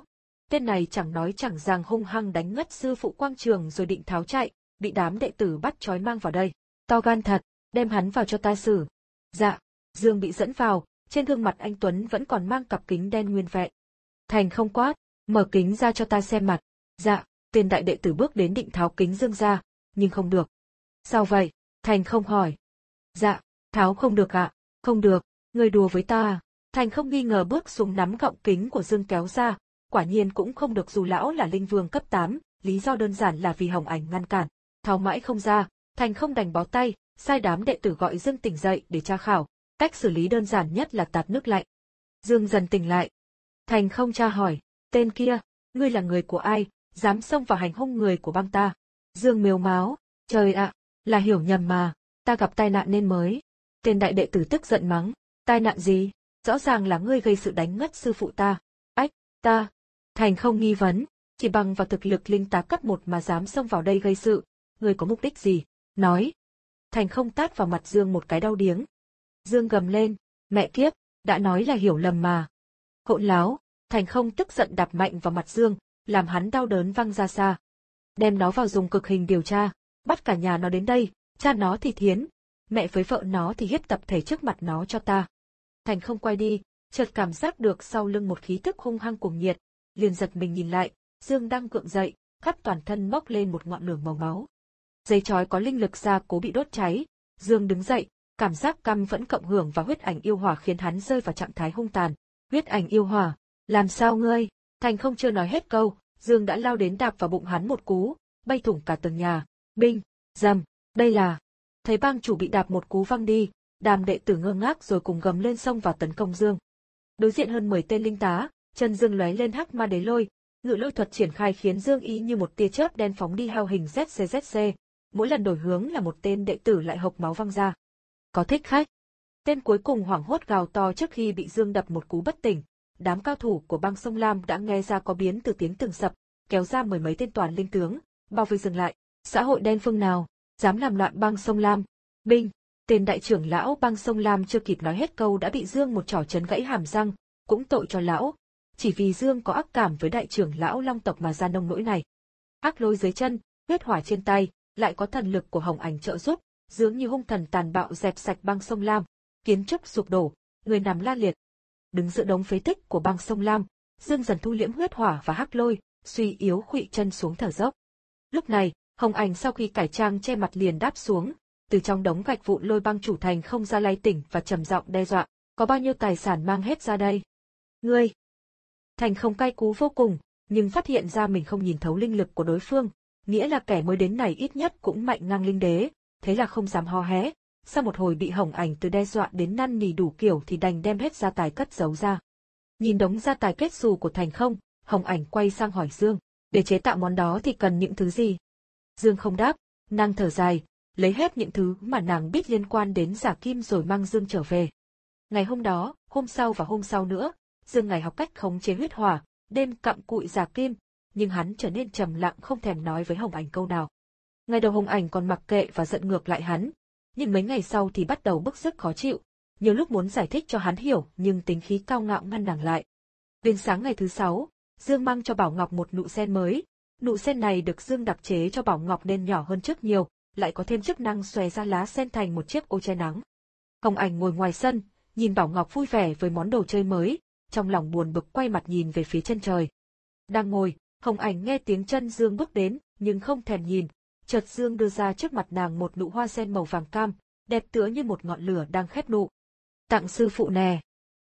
Tên này chẳng nói chẳng rằng hung hăng đánh ngất sư phụ Quang Trường rồi định tháo chạy, bị đám đệ tử bắt trói mang vào đây. To gan thật, đem hắn vào cho ta xử. Dạ, Dương bị dẫn vào, trên gương mặt anh Tuấn vẫn còn mang cặp kính đen nguyên vẹn. Thành không quát, mở kính ra cho ta xem mặt. Dạ, tên đại đệ tử bước đến định tháo kính Dương ra, nhưng không được. Sao vậy? Thành không hỏi. Dạ, tháo không được ạ, không được, ngươi đùa với ta à? Thành không nghi ngờ bước xuống nắm gọng kính của Dương kéo ra, quả nhiên cũng không được dù lão là linh vương cấp tám, lý do đơn giản là vì Hồng Ảnh ngăn cản. Tháo mãi không ra, Thành không đành bó tay, sai đám đệ tử gọi Dương tỉnh dậy để tra khảo, cách xử lý đơn giản nhất là tạt nước lạnh. Dương dần tỉnh lại. Thành không tra hỏi, tên kia, ngươi là người của ai, dám xông vào hành hung người của bang ta? Dương mếu máo, trời ạ, là hiểu nhầm mà, ta gặp tai nạn nên mới. Tên đại đệ tử tức giận mắng, tai nạn gì? Rõ ràng là ngươi gây sự đánh ngất sư phụ ta. Ách, ta. Thành không nghi vấn, chỉ bằng vào thực lực linh tá cấp một mà dám xông vào đây gây sự, ngươi có mục đích gì? Nói. Thành không tát vào mặt Dương một cái đau điếng. Dương gầm lên, mẹ kiếp, đã nói là hiểu lầm mà. Hỗn láo, Thành không tức giận đạp mạnh vào mặt Dương, làm hắn đau đớn văng ra xa. Đem nó vào dùng cực hình điều tra, bắt cả nhà nó đến đây, cha nó thì thiến, mẹ với vợ nó thì hiếp tập thể trước mặt nó cho ta. Thành không quay đi, chợt cảm giác được sau lưng một khí tức hung hăng cuồng nhiệt, liền giật mình nhìn lại, Dương đang gượng dậy, khắp toàn thân mốc lên một ngọn lửa màu máu. Dây chói có linh lực gia cố bị đốt cháy, Dương đứng dậy, cảm giác căm vẫn cộng hưởng và huyết ảnh yêu hỏa khiến hắn rơi vào trạng thái hung tàn. Huyết ảnh yêu hỏa, làm sao ngươi? Thành không chưa nói hết câu, Dương đã lao đến đạp vào bụng hắn một cú, bay thủng cả tầng nhà. Binh, dầm, đây là. Thấy bang chủ bị đạp một cú văng đi, đám đệ tử ngơ ngác rồi cùng gầm lên xông vào tấn công Dương. Đối diện hơn mười tên linh tá, chân Dương lóe lên hắc ma đế lôi, ngự lôi thuật triển khai khiến Dương ý như một tia chớp đen phóng đi hao hình Z C Z C, mỗi lần đổi hướng là một tên đệ tử lại hộc máu văng ra. Có thích khách. Tên cuối cùng hoảng hốt gào to trước khi bị Dương đập một cú bất tỉnh. Đám cao thủ của bang Sông Lam đã nghe ra có biến từ tiếng tường sập, kéo ra mười mấy tên toàn linh tướng, bao vây dừng lại. Xã hội đen phương nào dám làm loạn bang Sông Lam? Binh. Tên đại trưởng lão bang Sông Lam chưa kịp nói hết câu đã bị Dương một chỏ chấn gãy hàm răng, cũng tội cho lão. Chỉ vì Dương có ác cảm với đại trưởng lão Long tộc mà ra nông nỗi này. Hắc lôi dưới chân, huyết hỏa trên tay, lại có thần lực của Hồng Ảnh trợ giúp, dường như hung thần tàn bạo dẹp sạch bang Sông Lam, kiến trúc sụp đổ, người nằm la liệt. Đứng giữa đống phế tích của bang Sông Lam, Dương dần thu liễm huyết hỏa và hắc lôi, suy yếu khuỵu chân xuống thở dốc. Lúc này, Hồng Ảnh sau khi cải trang che mặt liền đáp xuống, từ trong đống gạch vụn lôi bang chủ Thành không ra lay tỉnh và trầm giọng đe dọa, có bao nhiêu tài sản mang hết ra đây. Ngươi! Thành không cay cú vô cùng, nhưng phát hiện ra mình không nhìn thấu linh lực của đối phương, nghĩa là kẻ mới đến này ít nhất cũng mạnh ngang linh đế, thế là không dám ho hé. Sau một hồi bị Hồng Ảnh từ đe dọa đến năn nỉ đủ kiểu thì đành đem hết gia tài cất giấu ra. Nhìn đống gia tài kết xù của Thành không, Hồng Ảnh quay sang hỏi Dương, để chế tạo món đó thì cần những thứ gì? Dương không đáp, nàng thở dài, lấy hết những thứ mà nàng biết liên quan đến giả kim rồi mang Dương trở về. Ngày hôm đó, hôm sau và hôm sau nữa, Dương ngày học cách khống chế huyết hỏa, đêm cặm cụi giả kim, nhưng hắn trở nên trầm lặng không thèm nói với Hồng Ảnh câu nào. Ngày đầu Hồng Ảnh còn mặc kệ và giận ngược lại hắn, nhưng mấy ngày sau thì bắt đầu bức sức khó chịu, nhiều lúc muốn giải thích cho hắn hiểu nhưng tính khí cao ngạo ngăn nàng lại. Đến sáng ngày thứ sáu, Dương mang cho Bảo Ngọc một nụ sen mới, nụ sen này được Dương đặc chế cho Bảo Ngọc nên nhỏ hơn trước nhiều, lại có thêm chức năng xòe ra lá sen thành một chiếc ô che nắng. Hồng Ảnh ngồi ngoài sân, nhìn Bảo Ngọc vui vẻ với món đồ chơi mới, trong lòng buồn bực quay mặt nhìn về phía chân trời. Đang ngồi, Hồng Ảnh nghe tiếng chân Dương bước đến, nhưng không thèm nhìn. Chợt Dương đưa ra trước mặt nàng một nụ hoa sen màu vàng cam, đẹp tựa như một ngọn lửa đang khép nụ. Tặng sư phụ nè.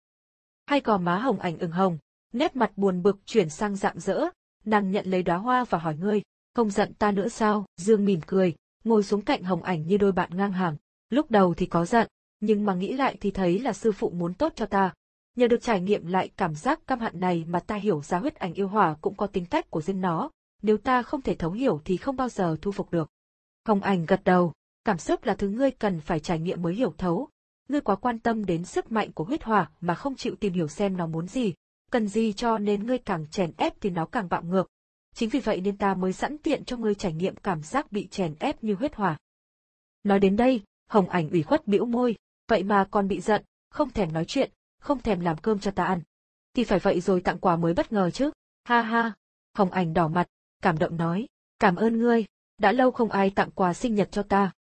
Hai gò má Hồng Ảnh ửng hồng, nét mặt buồn bực chuyển sang rạng rỡ, nàng nhận lấy đóa hoa và hỏi ngươi, không giận ta nữa sao? Dương mỉm cười, ngồi xuống cạnh Hồng Ảnh như đôi bạn ngang hàng. Lúc đầu thì có giận, nhưng mà nghĩ lại thì thấy là sư phụ muốn tốt cho ta. Nhờ được trải nghiệm lại cảm giác căm hận này mà ta hiểu ra huyết ảnh yêu hỏa cũng có tính cách của riêng nó. Nếu ta không thể thấu hiểu thì không bao giờ thu phục được. Hồng Ảnh gật đầu, cảm xúc là thứ ngươi cần phải trải nghiệm mới hiểu thấu. Ngươi quá quan tâm đến sức mạnh của huyết hỏa mà không chịu tìm hiểu xem nó muốn gì, cần gì cho nên ngươi càng chèn ép thì nó càng bạo ngược. Chính vì vậy nên ta mới sẵn tiện cho ngươi trải nghiệm cảm giác bị chèn ép như huyết hỏa. Nói đến đây, Hồng Ảnh ủy khuất bĩu môi, vậy mà còn bị giận, không thèm nói chuyện, không thèm làm cơm cho ta ăn. Thì phải vậy rồi tặng quà mới bất ngờ chứ. Ha ha. Hồng Ảnh đỏ mặt, cảm động nói, cảm ơn ngươi, đã lâu không ai tặng quà sinh nhật cho ta.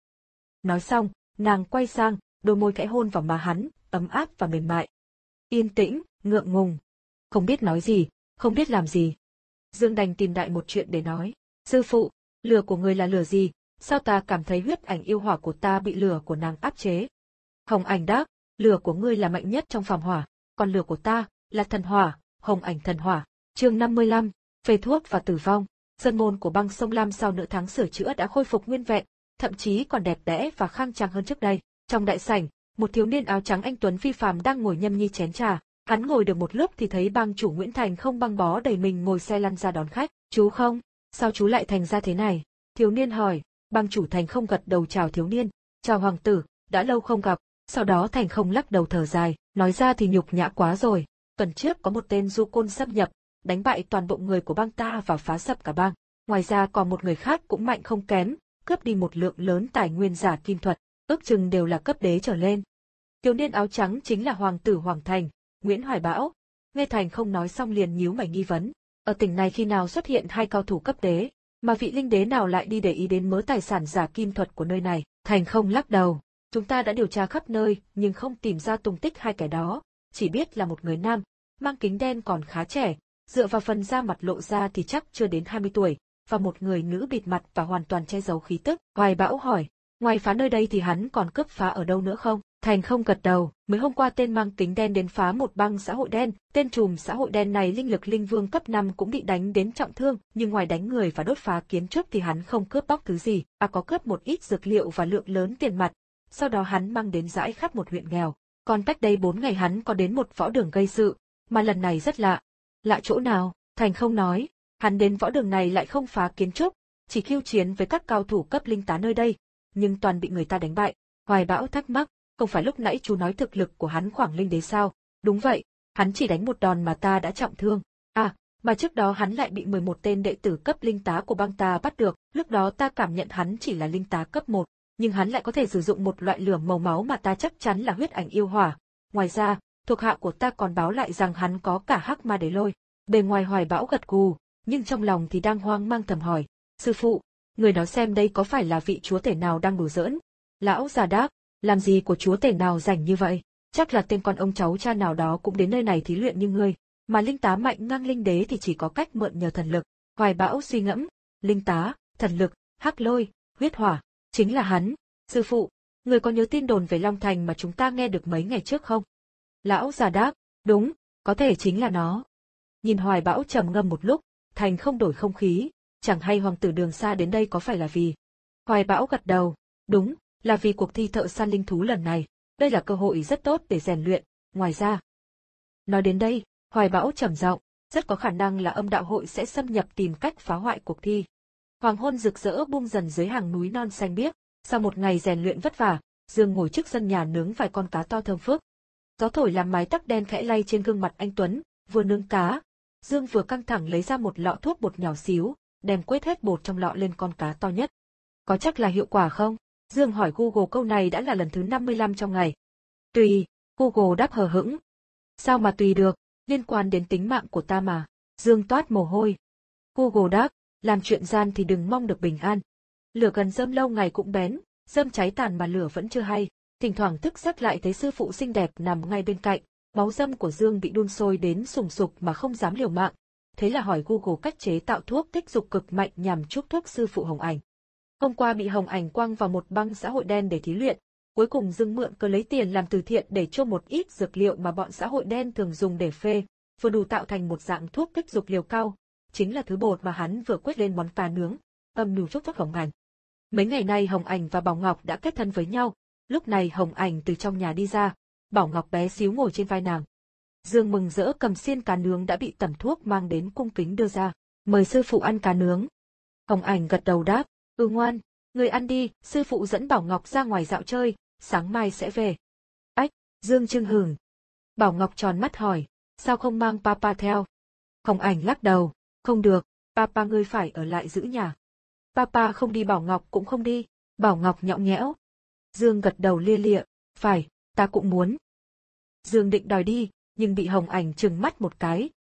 Nói xong, nàng quay sang, đôi môi khẽ hôn vào má hắn, ấm áp và mềm mại. Yên tĩnh, ngượng ngùng. Không biết nói gì, không biết làm gì. Dương đành tìm đại một chuyện để nói. Sư phụ, lửa của người là lửa gì, sao ta cảm thấy huyết ảnh yêu hỏa của ta bị lửa của nàng áp chế? Hồng Ảnh đáp, lửa của ngươi là mạnh nhất trong phàm hỏa, còn lửa của ta là thần hỏa, Hồng Ảnh thần hỏa. Chương năm mươi lăm, phê thuốc và tử vong. Sơn môn của băng sông Lam sau nửa tháng sửa chữa đã khôi phục nguyên vẹn, thậm chí còn đẹp đẽ và khang trang hơn trước đây. Trong đại sảnh, một thiếu niên áo trắng anh tuấn phi phàm đang ngồi nhâm nhi chén trà. Hắn ngồi được một lúc thì thấy bang chủ Nguyễn Thành không băng bó đầy mình ngồi xe lăn ra đón khách. Chú không, sao chú lại thành ra thế này? Thiếu niên hỏi. Bang chủ Thành không gật đầu chào thiếu niên. Chào hoàng tử, đã lâu không gặp. Sau đó Thành không lắc đầu thở dài, nói ra thì nhục nhã quá rồi. Tuần trước có một tên du côn xâm nhập, đánh bại toàn bộ người của bang ta và phá sập cả bang. Ngoài ra còn một người khác cũng mạnh không kém, cướp đi một lượng lớn tài nguyên giả kim thuật, ước chừng đều là cấp đế trở lên. Thiếu niên áo trắng chính là hoàng tử Hoàng Thành, Nguyễn Hoài Bão. Nghe Thành không nói xong liền nhíu mày nghi vấn. Ở tỉnh này khi nào xuất hiện hai cao thủ cấp đế, mà vị linh đế nào lại đi để ý đến mớ tài sản giả kim thuật của nơi này? Thành không lắc đầu. Chúng ta đã điều tra khắp nơi nhưng không tìm ra tung tích hai kẻ đó, chỉ biết là một người nam, mang kính đen còn khá trẻ, dựa vào phần da mặt lộ ra thì chắc chưa đến hai mươi tuổi, và một người nữ bịt mặt và hoàn toàn che giấu khí tức. Hoài Bão hỏi, ngoài phá nơi đây thì hắn còn cướp phá ở đâu nữa không? Thành không gật đầu, mới hôm qua tên mang kính đen đến phá một băng xã hội đen, tên trùm xã hội đen này linh lực linh vương cấp năm cũng bị đánh đến trọng thương, nhưng ngoài đánh người và đốt phá kiến trúc thì hắn không cướp bóc thứ gì, à có cướp một ít dược liệu và lượng lớn tiền mặt, sau đó hắn mang đến dãi khắp một huyện nghèo. Còn cách đây bốn ngày hắn có đến một võ đường gây sự, mà lần này rất lạ. Lạ chỗ nào? Thành không nói, hắn đến võ đường này lại không phá kiến trúc, chỉ khiêu chiến với các cao thủ cấp linh tá nơi đây, nhưng toàn bị người ta đánh bại. Hoài Bão thắc mắc, không phải lúc nãy chú nói thực lực của hắn khoảng linh đế sao? Đúng vậy, hắn chỉ đánh một đòn mà ta đã trọng thương. À, mà trước đó hắn lại bị mười một tên đệ tử cấp linh tá của bang ta bắt được, lúc đó ta cảm nhận hắn chỉ là linh tá cấp một, nhưng hắn lại có thể sử dụng một loại lửa màu máu mà ta chắc chắn là huyết ảnh yêu hỏa. Ngoài ra, thuộc hạ của ta còn báo lại rằng hắn có cả hắc ma đế lôi. Bề ngoài Hoài Bão gật gù, nhưng trong lòng thì đang hoang mang thầm hỏi, sư phụ, người nói xem đây có phải là vị chúa tể nào đang đùa giỡn? Lão già đáp, làm gì của chúa tể nào rảnh như vậy, chắc là tên con ông cháu cha nào đó cũng đến nơi này thí luyện như ngươi, mà linh tá mạnh ngang linh đế thì chỉ có cách mượn nhờ thần lực. Hoài Bão suy ngẫm, linh tá, thần lực, hắc lôi, huyết hỏa, chính là hắn. Sư phụ, người có nhớ tin đồn về Long Thành mà chúng ta nghe được mấy ngày trước không? Lão già đáp, đúng, có thể chính là nó. Nhìn Hoài Bão trầm ngâm một lúc, Thành không đổi không khí, chẳng hay hoàng tử Đường xa đến đây có phải là vì? Hoài Bão gật đầu, đúng, là vì cuộc thi thợ săn linh thú lần này, đây là cơ hội rất tốt để rèn luyện, ngoài ra. Nói đến đây, Hoài Bão trầm giọng, rất có khả năng là âm đạo hội sẽ xâm nhập tìm cách phá hoại cuộc thi. Hoàng hôn rực rỡ buông dần dưới hàng núi non xanh biếc, sau một ngày rèn luyện vất vả, Dương ngồi trước sân nhà nướng vài con cá to thơm phức. Gió thổi làm mái tóc đen khẽ lay trên gương mặt anh Tuấn, vừa nướng cá, Dương vừa căng thẳng lấy ra một lọ thuốc bột nhỏ xíu, đem quết hết bột trong lọ lên con cá to nhất. Có chắc là hiệu quả không? Dương hỏi Google câu này đã là lần thứ năm mươi lăm trong ngày. Tùy, Google đáp hờ hững. Sao mà tùy được, liên quan đến tính mạng của ta mà. Dương toát mồ hôi. Google đáp, làm chuyện gian thì đừng mong được bình an. Lửa gần rơm lâu ngày cũng bén, rơm cháy tàn mà lửa vẫn chưa hay. Thỉnh thoảng thức giấc lại thấy sư phụ xinh đẹp nằm ngay bên cạnh, máu rơm của Dương bị đun sôi đến sùng sục mà không dám liều mạng. Thế là hỏi Google cách chế tạo thuốc kích dục cực mạnh nhằm chuốc thuốc sư phụ Hồng Ảnh. Hôm qua bị Hồng Ảnh quăng vào một băng xã hội đen để thí luyện, cuối cùng Dương mượn cớ lấy tiền làm từ thiện để cho một ít dược liệu mà bọn xã hội đen thường dùng để phê, vừa đủ tạo thành một dạng thuốc kích dục liều cao, chính là thứ bột mà hắn vừa quét lên món cá nướng, âm mưu chuốc thuốc Hồng Ảnh. Mấy ngày nay Hồng Ảnh và Bảo Ngọc đã kết thân với nhau, lúc này Hồng Ảnh từ trong nhà đi ra, Bảo Ngọc bé xíu ngồi trên vai nàng. Dương mừng rỡ cầm xiên cá nướng đã bị tẩm thuốc mang đến cung kính đưa ra, mời sư phụ ăn cá nướng. Hồng Ảnh gật đầu đáp, ừ ngoan, người ăn đi, sư phụ dẫn Bảo Ngọc ra ngoài dạo chơi, sáng mai sẽ về. Ách, Dương chưng hửng. Bảo Ngọc tròn mắt hỏi, sao không mang papa theo? Hồng Ảnh lắc đầu, không được, papa ngươi phải ở lại giữ nhà. Papa không đi Bảo Ngọc cũng không đi. Bảo Ngọc nhõng nhẽo. Dương gật đầu lia lịa, phải, ta cũng muốn. Dương định đòi đi, nhưng bị Hồng Ảnh trừng mắt một cái,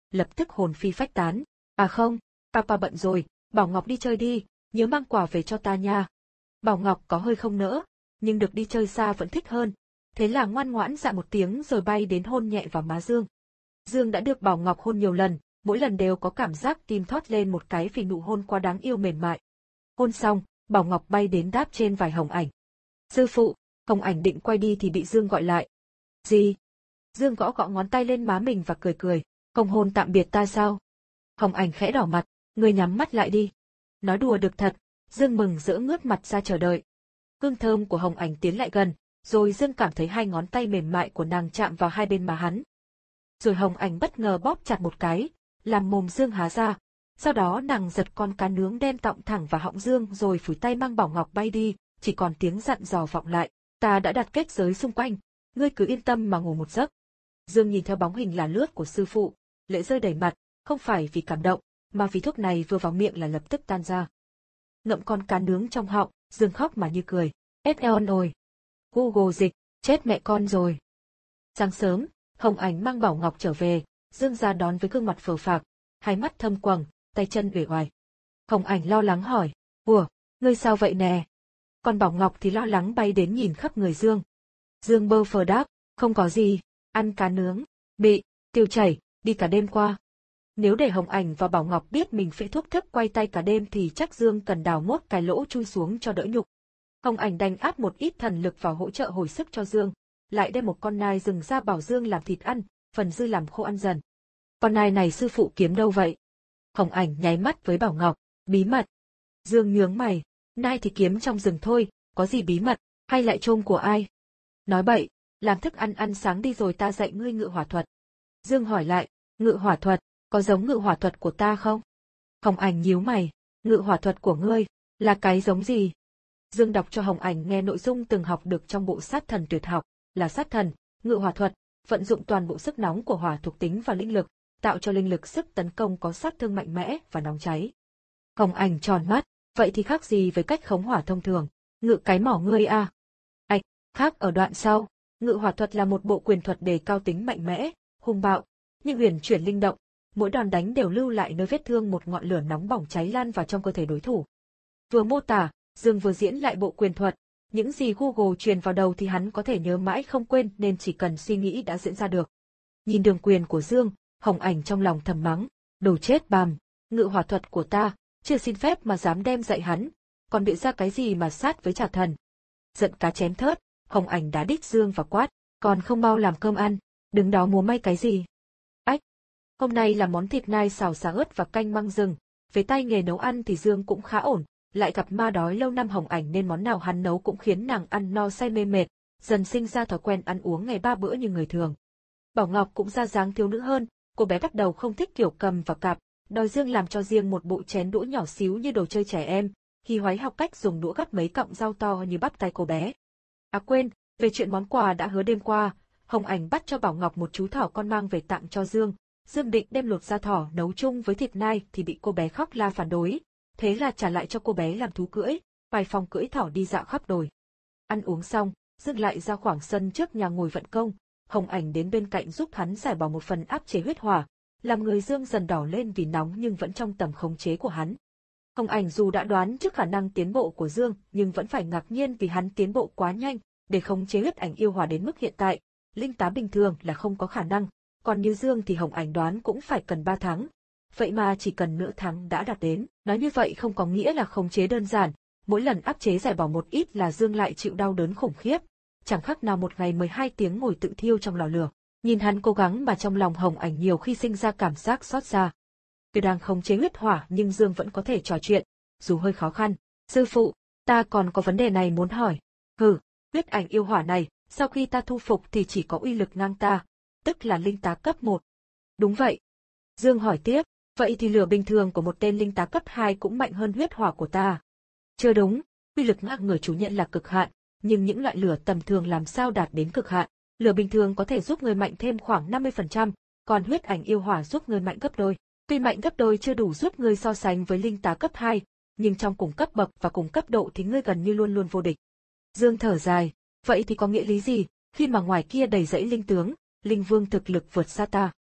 lập tức hồn phi phách tán. À không, papa bận rồi, bảo Ngọc đi chơi đi, nhớ mang quà về cho ta nha. Bảo Ngọc có hơi không nỡ, nhưng được đi chơi xa vẫn thích hơn. Thế là ngoan ngoãn dạ một tiếng rồi bay đến hôn nhẹ vào má Dương. Dương đã được Bảo Ngọc hôn nhiều lần, mỗi lần đều có cảm giác tim thoát lên một cái vì nụ hôn quá đáng yêu mềm mại. Hôn xong, Bảo Ngọc bay đến đáp trên vai Hồng Ảnh. Sư phụ, Hồng Ảnh định quay đi thì bị Dương gọi lại. Gì? Dương gõ gõ ngón tay lên má mình và cười cười. Không hôn tạm biệt ta sao? Hồng Ảnh khẽ đỏ mặt, ngươi nhắm mắt lại đi. Nói đùa được thật. Dương mừng rỡ ngước mặt ra chờ đợi. Hương thơm của Hồng Ảnh tiến lại gần, rồi Dương cảm thấy hai ngón tay mềm mại của nàng chạm vào hai bên má hắn. Rồi Hồng Ảnh bất ngờ bóp chặt một cái, làm mồm Dương há ra. Sau đó nàng giật con cá nướng đem tọng thẳng vào họng Dương rồi phủi tay mang Bảo Ngọc bay đi, chỉ còn tiếng dặn dò vọng lại. Ta đã đặt kết giới xung quanh, ngươi cứ yên tâm mà ngủ một giấc. Dương nhìn theo bóng hình là lướt của sư phụ, lệ rơi đầy mặt, không phải vì cảm động, mà vì thuốc này vừa vào miệng là lập tức tan ra. Ngậm con cá nướng trong họng, Dương khóc mà như cười. ép eo ôi. Google dịch, chết mẹ con rồi. Sáng sớm, Hồng Ảnh mang Bảo Ngọc trở về, Dương ra đón với gương mặt phờ phạc, hai mắt thâm quầng, tay chân uể oải. Hồng Ảnh lo lắng hỏi, ủa, ngươi sao vậy nè? Còn Bảo Ngọc thì lo lắng bay đến nhìn khắp người Dương. Dương bơ phờ đáp, không có gì, ăn cá nướng, bị, tiêu chảy, đi cả đêm qua. Nếu để Hồng Ảnh và Bảo Ngọc biết mình phễ thuốc thức quay tay cả đêm thì chắc Dương cần đào mốt cái lỗ chui xuống cho đỡ nhục. Hồng Ảnh đành áp một ít thần lực vào hỗ trợ hồi sức cho Dương, lại đem một con nai rừng ra bảo Dương làm thịt ăn, phần dư làm khô ăn dần. Con nai này sư phụ kiếm đâu vậy? Hồng Ảnh nháy mắt với Bảo Ngọc, bí mật. Dương nhướng mày, nai thì kiếm trong rừng thôi, có gì bí mật, hay lại trôm của ai? Nói bậy, làm thức ăn ăn sáng đi rồi ta dạy ngươi ngự hỏa thuật. Dương hỏi lại, ngự hỏa thuật, có giống ngự hỏa thuật của ta không? Hồng Ảnh nhíu mày, ngự hỏa thuật của ngươi, là cái giống gì? Dương đọc cho Hồng Ảnh nghe nội dung từng học được trong bộ sát thần tuyệt học, là sát thần, ngự hỏa thuật, vận dụng toàn bộ sức nóng của hỏa thuộc tính và linh lực, tạo cho linh lực sức tấn công có sát thương mạnh mẽ và nóng cháy. Hồng Ảnh tròn mắt, vậy thì khác gì với cách khống hỏa thông thường, ngự cái mỏ ngươi à? Ảch, khác ở đoạn sau, ngự hỏa thuật là một bộ quyền thuật đề cao tính mạnh mẽ, hung bạo, nhưng huyền chuyển linh động, mỗi đòn đánh đều lưu lại nơi vết thương một ngọn lửa nóng bỏng cháy lan vào trong cơ thể đối thủ. Vừa mô tả, Dương vừa diễn lại bộ quyền thuật, những gì Google truyền vào đầu thì hắn có thể nhớ mãi không quên nên chỉ cần suy nghĩ đã diễn ra được. Nhìn đường quyền của Dương, Hồng Ảnh trong lòng thầm mắng, đồ chết bằm, ngự hỏa thuật của ta, chưa xin phép mà dám đem dạy hắn, còn bịa ra cái gì mà sát với trả thần. Giận cá chém thớt, Hồng Ảnh đá đít Dương và quát, còn không mau làm cơm ăn, đứng đó múa may cái gì. Ách, hôm nay là món thịt nai xào xà ớt và canh măng rừng, về tay nghề nấu ăn thì Dương cũng khá ổn, lại gặp ma đói lâu năm Hồng Ảnh nên món nào hắn nấu cũng khiến nàng ăn no say mê mệt, dần sinh ra thói quen ăn uống ngày ba bữa như người thường. Bảo Ngọc cũng ra dáng thiếu nữ hơn, cô bé bắt đầu không thích kiểu cầm và cặp, đòi Dương làm cho riêng một bộ chén đũa nhỏ xíu như đồ chơi trẻ em, Hi hoáy học cách dùng đũa gắp mấy cọng rau to như bắp tay cô bé. À quên, về chuyện món quà đã hứa đêm qua, Hồng Ảnh bắt cho Bảo Ngọc một chú thỏ con mang về tặng cho Dương. Dương định đem lột da thỏ nấu chung với thịt nai thì bị cô bé khóc la phản đối, thế là trả lại cho cô bé làm thú cưỡi, vài phòng cưỡi thỏ đi dạo khắp đồi. Ăn uống xong, Dương lại ra khoảng sân trước nhà ngồi vận công, Hồng Ảnh đến bên cạnh giúp hắn giải bỏ một phần áp chế huyết hỏa, làm người Dương dần đỏ lên vì nóng nhưng vẫn trong tầm khống chế của hắn. Hồng Ảnh dù đã đoán trước khả năng tiến bộ của Dương nhưng vẫn phải ngạc nhiên vì hắn tiến bộ quá nhanh, để khống chế huyết ảnh yêu hỏa đến mức hiện tại, linh tá bình thường là không có khả năng, còn như Dương thì Hồng Ảnh đoán cũng phải cần ba tháng. Vậy mà chỉ cần nửa tháng đã đạt đến, nói như vậy không có nghĩa là khống chế đơn giản, mỗi lần áp chế giải bỏ một ít là Dương lại chịu đau đớn khủng khiếp, chẳng khác nào một ngày mười hai tiếng ngồi tự thiêu trong lò lửa. Nhìn hắn cố gắng mà trong lòng Hồng Ảnh nhiều khi sinh ra cảm giác xót xa. Tuy đang khống chế huyết hỏa nhưng Dương vẫn có thể trò chuyện, dù hơi khó khăn. Sư phụ, ta còn có vấn đề này muốn hỏi. Hừ, huyết ảnh yêu hỏa này, sau khi ta thu phục thì chỉ có uy lực ngang ta, tức là linh tá cấp một. Đúng vậy. Dương hỏi tiếp, vậy thì lửa bình thường của một tên linh tá cấp hai cũng mạnh hơn huyết hỏa của ta. Chưa đúng, uy lực ngang người chủ nhận là cực hạn, nhưng những loại lửa tầm thường làm sao đạt đến cực hạn. Lửa bình thường có thể giúp người mạnh thêm khoảng năm mươi phần trăm, còn huyết ảnh yêu hỏa giúp người mạnh gấp đôi. Tuy mạnh gấp đôi chưa đủ giúp ngươi so sánh với linh tá cấp hai, nhưng trong cùng cấp bậc và cùng cấp độ thì ngươi gần như luôn luôn vô địch. Dương thở dài, vậy thì có nghĩa lý gì, khi mà ngoài kia đầy dẫy linh tướng, linh vương thực lực vượt xa ta.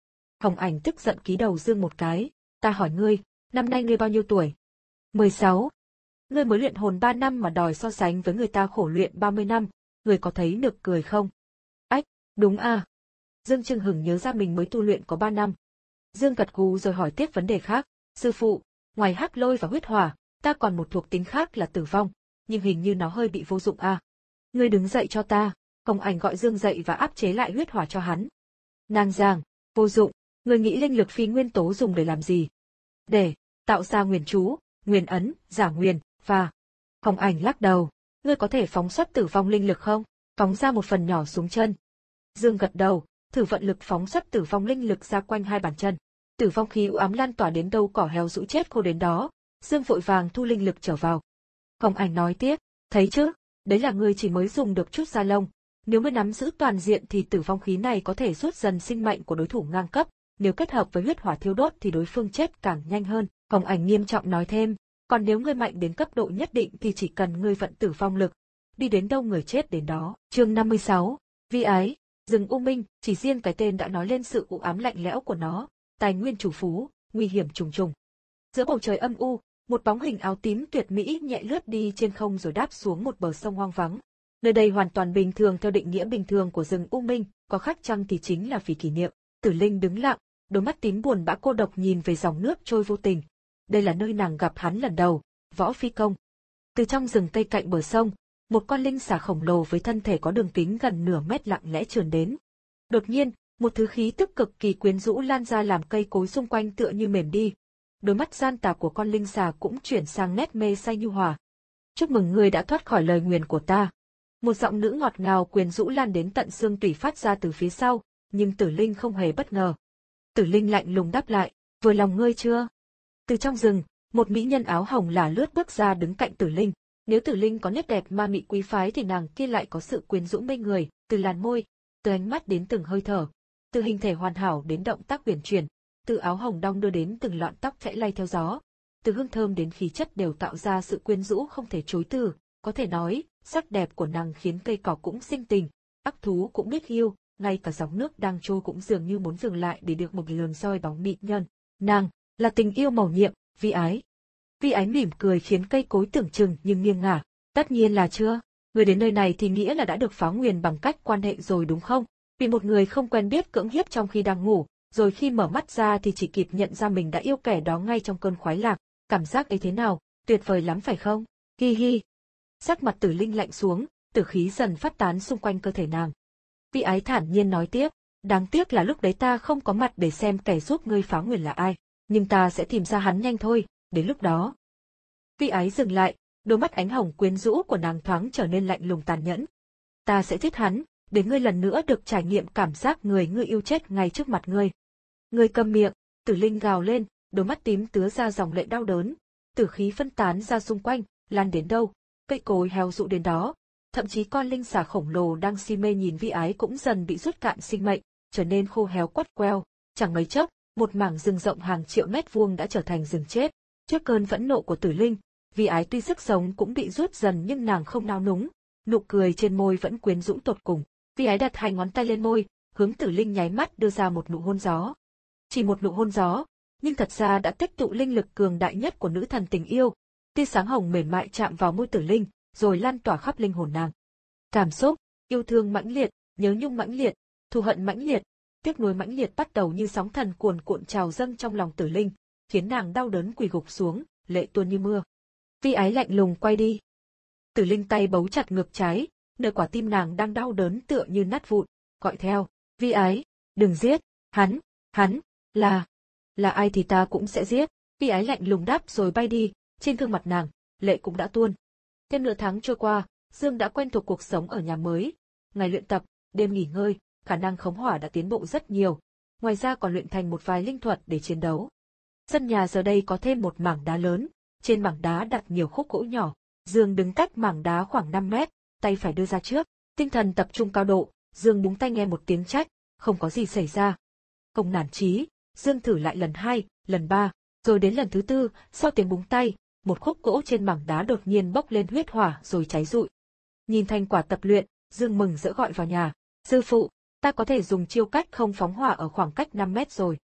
Hồng Ảnh tức giận ký đầu Dương một cái. Ta hỏi ngươi, năm nay ngươi bao nhiêu tuổi? mười sáu. Ngươi mới luyện hồn ba năm mà đòi so sánh với người ta khổ luyện ba mươi năm, ngươi có thấy nực cười không? Ách, đúng à. Dương Trưng Hừng nhớ ra mình mới tu luyện có ba năm. Dương gật gù rồi hỏi tiếp vấn đề khác. Sư phụ, ngoài hắc lôi và huyết hỏa, ta còn một thuộc tính khác là tử vong, nhưng hình như nó hơi bị vô dụng à. Ngươi đứng dậy cho ta. Hồng Ảnh gọi Dương dậy và áp chế lại huyết hỏa cho hắn. Nàng giảng, vô dụng, ngươi nghĩ linh lực phi nguyên tố dùng để làm gì? Để tạo ra nguyền chú, nguyền ấn, giả nguyền, và... Hồng Ảnh lắc đầu, ngươi có thể phóng xuất tử vong linh lực không? Phóng ra một phần nhỏ xuống chân. Dương gật đầu, thử vận lực phóng xuất tử vong linh lực ra quanh hai bàn chân. Tử vong khí u ám lan tỏa đến đâu cỏ heo rũ chết khô đến đó. Dương vội vàng thu linh lực trở vào. Hồng Ảnh nói tiếp, thấy chứ, đấy là ngươi chỉ mới dùng được chút da lông. Nếu mới nắm giữ toàn diện thì tử vong khí này có thể rút dần sinh mệnh của đối thủ ngang cấp, nếu kết hợp với huyết hỏa thiêu đốt thì đối phương chết càng nhanh hơn. Hồng Ảnh nghiêm trọng nói thêm, còn nếu ngươi mạnh đến cấp độ nhất định thì chỉ cần ngươi vận tử vong lực, đi đến đâu người chết đến đó. Chương năm mươi sáu, Vi Ái, rừng u minh, chỉ riêng cái tên đã nói lên sự u ám lạnh lẽo của nó, tài nguyên trù phú, nguy hiểm trùng trùng. Giữa bầu trời âm u, một bóng hình áo tím tuyệt mỹ nhẹ lướt đi trên không rồi đáp xuống một bờ sông hoang vắng. Nơi đây hoàn toàn bình thường theo định nghĩa bình thường của rừng u minh, có khác chăng thì chính là vì kỷ niệm. Tử Linh đứng lặng, đôi mắt tím buồn bã cô độc nhìn về dòng nước trôi vô tình. Đây là nơi nàng gặp hắn lần đầu, Võ Phi Công. Từ trong rừng cây cạnh bờ sông, một con linh xà khổng lồ với thân thể có đường kính gần nửa mét lặng lẽ trườn đến. Đột nhiên, một thứ khí tức cực kỳ quyến rũ lan ra làm cây cối xung quanh tựa như mềm đi. Đôi mắt gian tà của con linh xà cũng chuyển sang nét mê say nhu hòa. Chúc mừng ngươi đã thoát khỏi lời nguyền của ta. Một giọng nữ ngọt ngào quyến rũ lan đến tận xương tủy phát ra từ phía sau, nhưng Tử Linh không hề bất ngờ. Tử Linh lạnh lùng đáp lại, vừa lòng ngươi chưa? Từ trong rừng, một mỹ nhân áo hồng lả lướt bước ra đứng cạnh Tử Linh. Nếu Tử Linh có nét đẹp ma mị quý phái thì nàng kia lại có sự quyến rũ mê người, từ làn môi, từ ánh mắt đến từng hơi thở, từ hình thể hoàn hảo đến động tác uyển chuyển, từ áo hồng đong đưa đến từng lọn tóc khẽ lay theo gió, từ hương thơm đến khí chất đều tạo ra sự quyến rũ không thể chối từ. Có thể nói, sắc đẹp của nàng khiến cây cỏ cũng sinh tình, ác thú cũng biết yêu, ngay cả dòng nước đang trôi cũng dường như muốn dừng lại để được một lường soi bóng mỹ nhân. Nàng là tình yêu mầu nhiệm, Vi Ái. Vi Ái mỉm cười khiến cây cối tưởng chừng nhưng nghiêng ngả. Tất nhiên là chưa. Người đến nơi này thì nghĩa là đã được phá nguyền bằng cách quan hệ rồi đúng không? Vì một người không quen biết cưỡng hiếp trong khi đang ngủ, rồi khi mở mắt ra thì chỉ kịp nhận ra mình đã yêu kẻ đó ngay trong cơn khoái lạc. Cảm giác ấy thế nào? Tuyệt vời lắm phải không? Hi hi. Sắc mặt Tử Linh lạnh xuống, tử khí dần phát tán xung quanh cơ thể nàng. Vi Ái thản nhiên nói tiếp, đáng tiếc là lúc đấy ta không có mặt để xem kẻ giúp ngươi phá nguyền là ai, nhưng ta sẽ tìm ra hắn nhanh thôi, đến lúc đó. Vi Ái dừng lại, đôi mắt ánh hồng quyến rũ của nàng thoáng trở nên lạnh lùng tàn nhẫn. Ta sẽ giết hắn, để ngươi lần nữa được trải nghiệm cảm giác người ngươi yêu chết ngay trước mặt ngươi. Ngươi câm miệng, Tử Linh gào lên, đôi mắt tím tứa ra dòng lệ đau đớn, tử khí phân tán ra xung quanh, lan đến đâu, cây cối héo rũ đến đó. Thậm chí con linh xà khổng lồ đang si mê nhìn Vi Ái cũng dần bị rút cạn sinh mệnh, trở nên khô héo quắt queo. Chẳng mấy chốc, một mảng rừng rộng hàng triệu mét vuông đã trở thành rừng chết. Trước cơn phẫn nộ của Tử Linh, Vi Ái tuy sức sống cũng bị rút dần nhưng nàng không nao núng, nụ cười trên môi vẫn quyến rũ tột cùng. Vi Ái đặt hai ngón tay lên môi, hướng Tử Linh nháy mắt đưa ra một nụ hôn gió. Chỉ một nụ hôn gió, nhưng thật ra đã tích tụ linh lực cường đại nhất của nữ thần tình yêu. Tia sáng hồng mềm mại chạm vào môi Tử Linh, rồi lan tỏa khắp linh hồn nàng. Cảm xúc, yêu thương mãnh liệt, nhớ nhung mãnh liệt, thù hận mãnh liệt, tiếc nuối mãnh liệt bắt đầu như sóng thần cuồn cuộn trào dâng trong lòng Tử Linh, khiến nàng đau đớn quỳ gục xuống, lệ tuôn như mưa. Vi Ái lạnh lùng quay đi. Tử Linh tay bấu chặt ngực trái, nơi quả tim nàng đang đau đớn tựa như nát vụn, gọi theo, Vi Ái, đừng giết, hắn, hắn, là, là ai thì ta cũng sẽ giết. Vi Ái lạnh lùng đáp rồi bay đi, trên gương mặt nàng, lệ cũng đã tuôn. Thêm nửa tháng trôi qua, Dương đã quen thuộc cuộc sống ở nhà mới. Ngày luyện tập, đêm nghỉ ngơi, khả năng khống hỏa đã tiến bộ rất nhiều. Ngoài ra còn luyện thành một vài linh thuật để chiến đấu. Sân nhà giờ đây có thêm một mảng đá lớn, trên mảng đá đặt nhiều khúc gỗ nhỏ. Dương đứng cách mảng đá khoảng năm mét, tay phải đưa ra trước. Tinh thần tập trung cao độ, Dương búng tay nghe một tiếng trách, không có gì xảy ra. Không nản chí, Dương thử lại lần hai, lần ba, rồi đến lần thứ tư, sau tiếng búng tay, một khúc gỗ trên mảng đá đột nhiên bốc lên huyết hỏa rồi cháy rụi. Nhìn thành quả tập luyện, Dương mừng rỡ gọi vào nhà, sư phụ, ta có thể dùng chiêu cách không phóng hỏa ở khoảng cách năm mét rồi.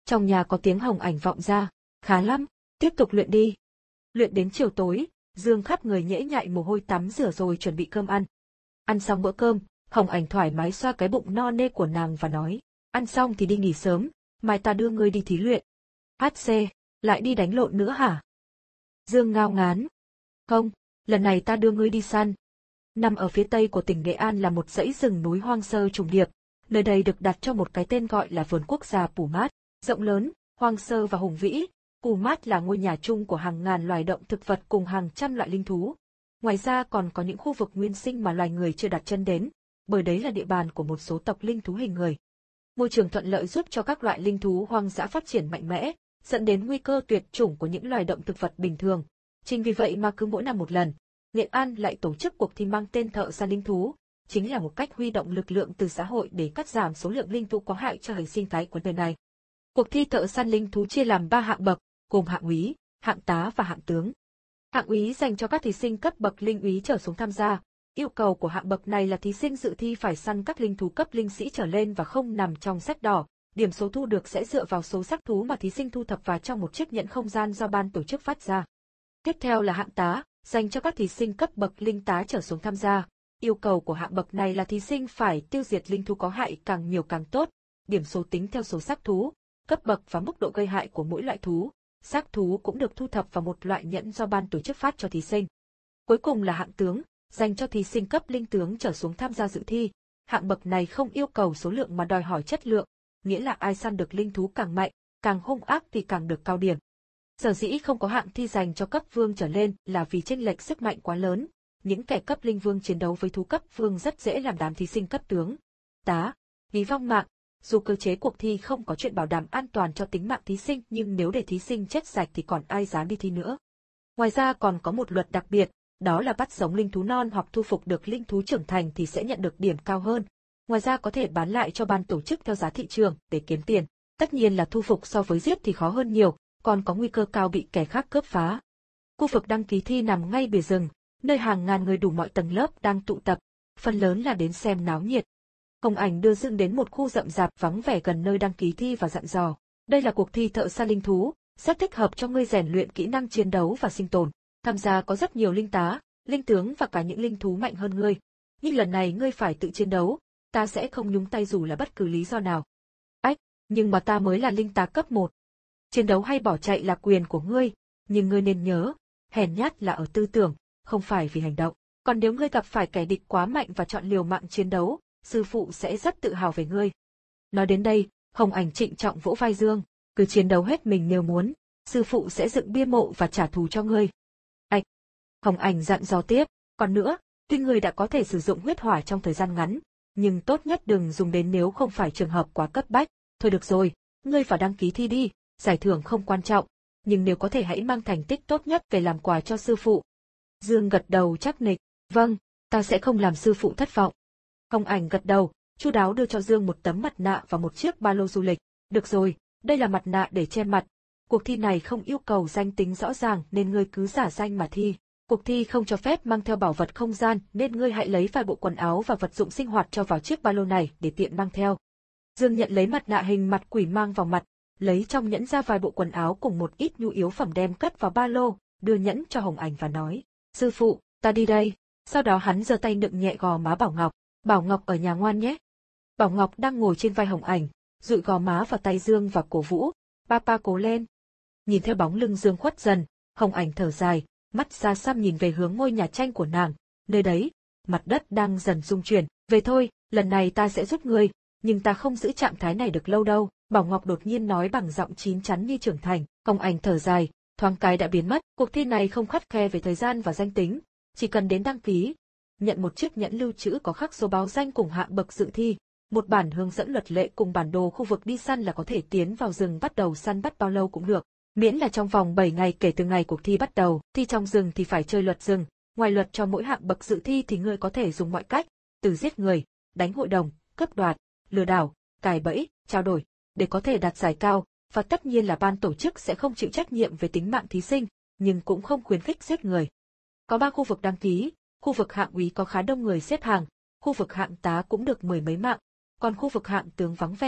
Trong nhà có tiếng Hồng Ảnh vọng ra, khá lắm, tiếp tục luyện đi. Luyện đến chiều tối, Dương khắp người nhễ nhại mồ hôi tắm rửa rồi chuẩn bị cơm ăn. Ăn xong bữa cơm, Hồng Ảnh thoải mái xoa cái bụng no nê của nàng và nói, ăn xong thì đi nghỉ sớm, mai ta đưa ngươi đi thí luyện. hát xê, lại đi đánh lộn nữa hả? Dương ngao ngán. Không, lần này ta đưa ngươi đi săn. Nằm ở phía tây của tỉnh Nghệ An là một dãy rừng núi hoang sơ trùng điệp, nơi đây được đặt cho một cái tên gọi là vườn quốc gia Pù Mát, rộng lớn, hoang sơ và hùng vĩ. Pù Mát là ngôi nhà chung của hàng ngàn loài động thực vật cùng hàng trăm loại linh thú. Ngoài ra còn có những khu vực nguyên sinh mà loài người chưa đặt chân đến, bởi đấy là địa bàn của một số tộc linh thú hình người. Môi trường thuận lợi giúp cho các loại linh thú hoang dã phát triển mạnh mẽ, dẫn đến nguy cơ tuyệt chủng của những loài động thực vật bình thường. Chính vì vậy mà cứ mỗi năm một lần, Nghệ An lại tổ chức cuộc thi mang tên Thợ săn linh thú, chính là một cách huy động lực lượng từ xã hội để cắt giảm số lượng linh thú có hại cho hệ sinh thái của nơi này. Cuộc thi Thợ săn linh thú chia làm ba hạng bậc, gồm hạng úy, hạng tá và hạng tướng. Hạng úy dành cho các thí sinh cấp bậc linh úy trở xuống tham gia. Yêu cầu của hạng bậc này là thí sinh dự thi phải săn các linh thú cấp linh sĩ trở lên và không nằm trong sách đỏ. Điểm số thu được sẽ dựa vào số xác thú mà thí sinh thu thập vào trong một chiếc nhẫn không gian do ban tổ chức phát ra. Tiếp theo là hạng tá, dành cho các thí sinh cấp bậc linh tá trở xuống tham gia. Yêu cầu của hạng bậc này là thí sinh phải tiêu diệt linh thú có hại càng nhiều càng tốt. Điểm số tính theo số xác thú, cấp bậc và mức độ gây hại của mỗi loại thú. Xác thú cũng được thu thập vào một loại nhẫn do ban tổ chức phát cho thí sinh. Cuối cùng là hạng tướng, dành cho thí sinh cấp linh tướng trở xuống tham gia dự thi. Hạng bậc này không yêu cầu số lượng mà đòi hỏi chất lượng, nghĩa là ai săn được linh thú càng mạnh, càng hung ác thì càng được cao điểm. Sở dĩ không có hạng thi dành cho cấp vương trở lên là vì chênh lệch sức mạnh quá lớn, những kẻ cấp linh vương chiến đấu với thú cấp vương rất dễ làm đám thí sinh cấp tướng, tá, ví vong mạng. Dù cơ chế cuộc thi không có chuyện bảo đảm an toàn cho tính mạng thí sinh nhưng nếu để thí sinh chết sạch thì còn ai dám đi thi nữa. Ngoài ra còn có một luật đặc biệt, đó là bắt sống linh thú non hoặc thu phục được linh thú trưởng thành thì sẽ nhận được điểm cao hơn. Ngoài ra có thể bán lại cho ban tổ chức theo giá thị trường để kiếm tiền. Tất nhiên là thu phục so với giết thì khó hơn nhiều, còn có nguy cơ cao bị kẻ khác cướp phá. Khu vực đăng ký thi nằm ngay bìa rừng, nơi hàng ngàn người đủ mọi tầng lớp đang tụ tập, phần lớn là đến xem náo nhiệt. Hồng Ảnh đưa Dương đến một khu rậm rạp vắng vẻ gần nơi đăng ký thi và dặn dò. Đây là cuộc thi thợ săn linh thú, rất thích hợp cho ngươi rèn luyện kỹ năng chiến đấu và sinh tồn. Tham gia có rất nhiều linh tá, linh tướng và cả những linh thú mạnh hơn ngươi. Nhưng lần này ngươi phải tự chiến đấu, ta sẽ không nhúng tay dù là bất cứ lý do nào. Ách, nhưng mà ta mới là linh tá cấp một. Chiến đấu hay bỏ chạy là quyền của ngươi, nhưng ngươi nên nhớ, hèn nhát là ở tư tưởng, không phải vì hành động. Còn nếu ngươi gặp phải kẻ địch quá mạnh và chọn liều mạng chiến đấu, sư phụ sẽ rất tự hào về ngươi. Nói đến đây, Hồng Ảnh trịnh trọng vỗ vai Dương, cứ chiến đấu hết mình nếu muốn, sư phụ sẽ dựng bia mộ và trả thù cho ngươi. Ảch! Hồng Ảnh dặn dò tiếp, còn nữa, tuy ngươi đã có thể sử dụng huyết hỏa trong thời gian ngắn, nhưng tốt nhất đừng dùng đến nếu không phải trường hợp quá cấp bách. Thôi được rồi, ngươi vào đăng ký thi đi, giải thưởng không quan trọng, nhưng nếu có thể hãy mang thành tích tốt nhất về làm quà cho sư phụ. Dương gật đầu chắc nịch, vâng, ta sẽ không làm sư phụ thất vọng. Hồng Ảnh gật đầu, chu đáo đưa cho Dương một tấm mặt nạ và một chiếc ba lô du lịch. Được rồi, đây là mặt nạ để che mặt. Cuộc thi này không yêu cầu danh tính rõ ràng nên ngươi cứ giả danh mà thi. Cuộc thi không cho phép mang theo bảo vật không gian nên ngươi hãy lấy vài bộ quần áo và vật dụng sinh hoạt cho vào chiếc ba lô này để tiện mang theo. Dương nhận lấy mặt nạ hình mặt quỷ mang vào mặt, lấy trong nhẫn ra vài bộ quần áo cùng một ít nhu yếu phẩm đem cất vào ba lô, đưa nhẫn cho Hồng Ảnh và nói, sư phụ, ta đi đây. Sau đó hắn giơ tay nựng nhẹ gò má Bảo Ngọc, Bảo Ngọc ở nhà ngoan nhé. Bảo Ngọc đang ngồi trên vai Hồng Ảnh, dụi gò má vào tay Dương và cổ vũ, papa cố lên. Nhìn theo bóng lưng Dương khuất dần, Hồng Ảnh thở dài, mắt xa xăm nhìn về hướng ngôi nhà tranh của nàng, nơi đấy, mặt đất đang dần rung chuyển, về thôi, lần này ta sẽ giúp ngươi, nhưng ta không giữ trạng thái này được lâu đâu, Bảo Ngọc đột nhiên nói bằng giọng chín chắn như trưởng thành. Hồng Ảnh thở dài, thoáng cái đã biến mất, cuộc thi này không khắt khe về thời gian và danh tính, chỉ cần đến đăng ký, nhận một chiếc nhẫn lưu trữ có khắc số báo danh cùng hạng bậc dự thi, một bản hướng dẫn luật lệ cùng bản đồ khu vực đi săn là có thể tiến vào rừng bắt đầu săn bắt bao lâu cũng được. Miễn là trong vòng bảy ngày kể từ ngày cuộc thi bắt đầu, thi trong rừng thì phải chơi luật rừng, ngoài luật cho mỗi hạng bậc dự thi thì ngươi có thể dùng mọi cách, từ giết người, đánh hội đồng, cướp đoạt, lừa đảo, cài bẫy, trao đổi, để có thể đạt giải cao, và tất nhiên là ban tổ chức sẽ không chịu trách nhiệm về tính mạng thí sinh, nhưng cũng không khuyến khích giết người. Có ba khu vực đăng ký, khu vực hạng úy có khá đông người xếp hàng, khu vực hạng tá cũng được mười mấy mạng, còn khu vực hạng tướng vắng vẻ,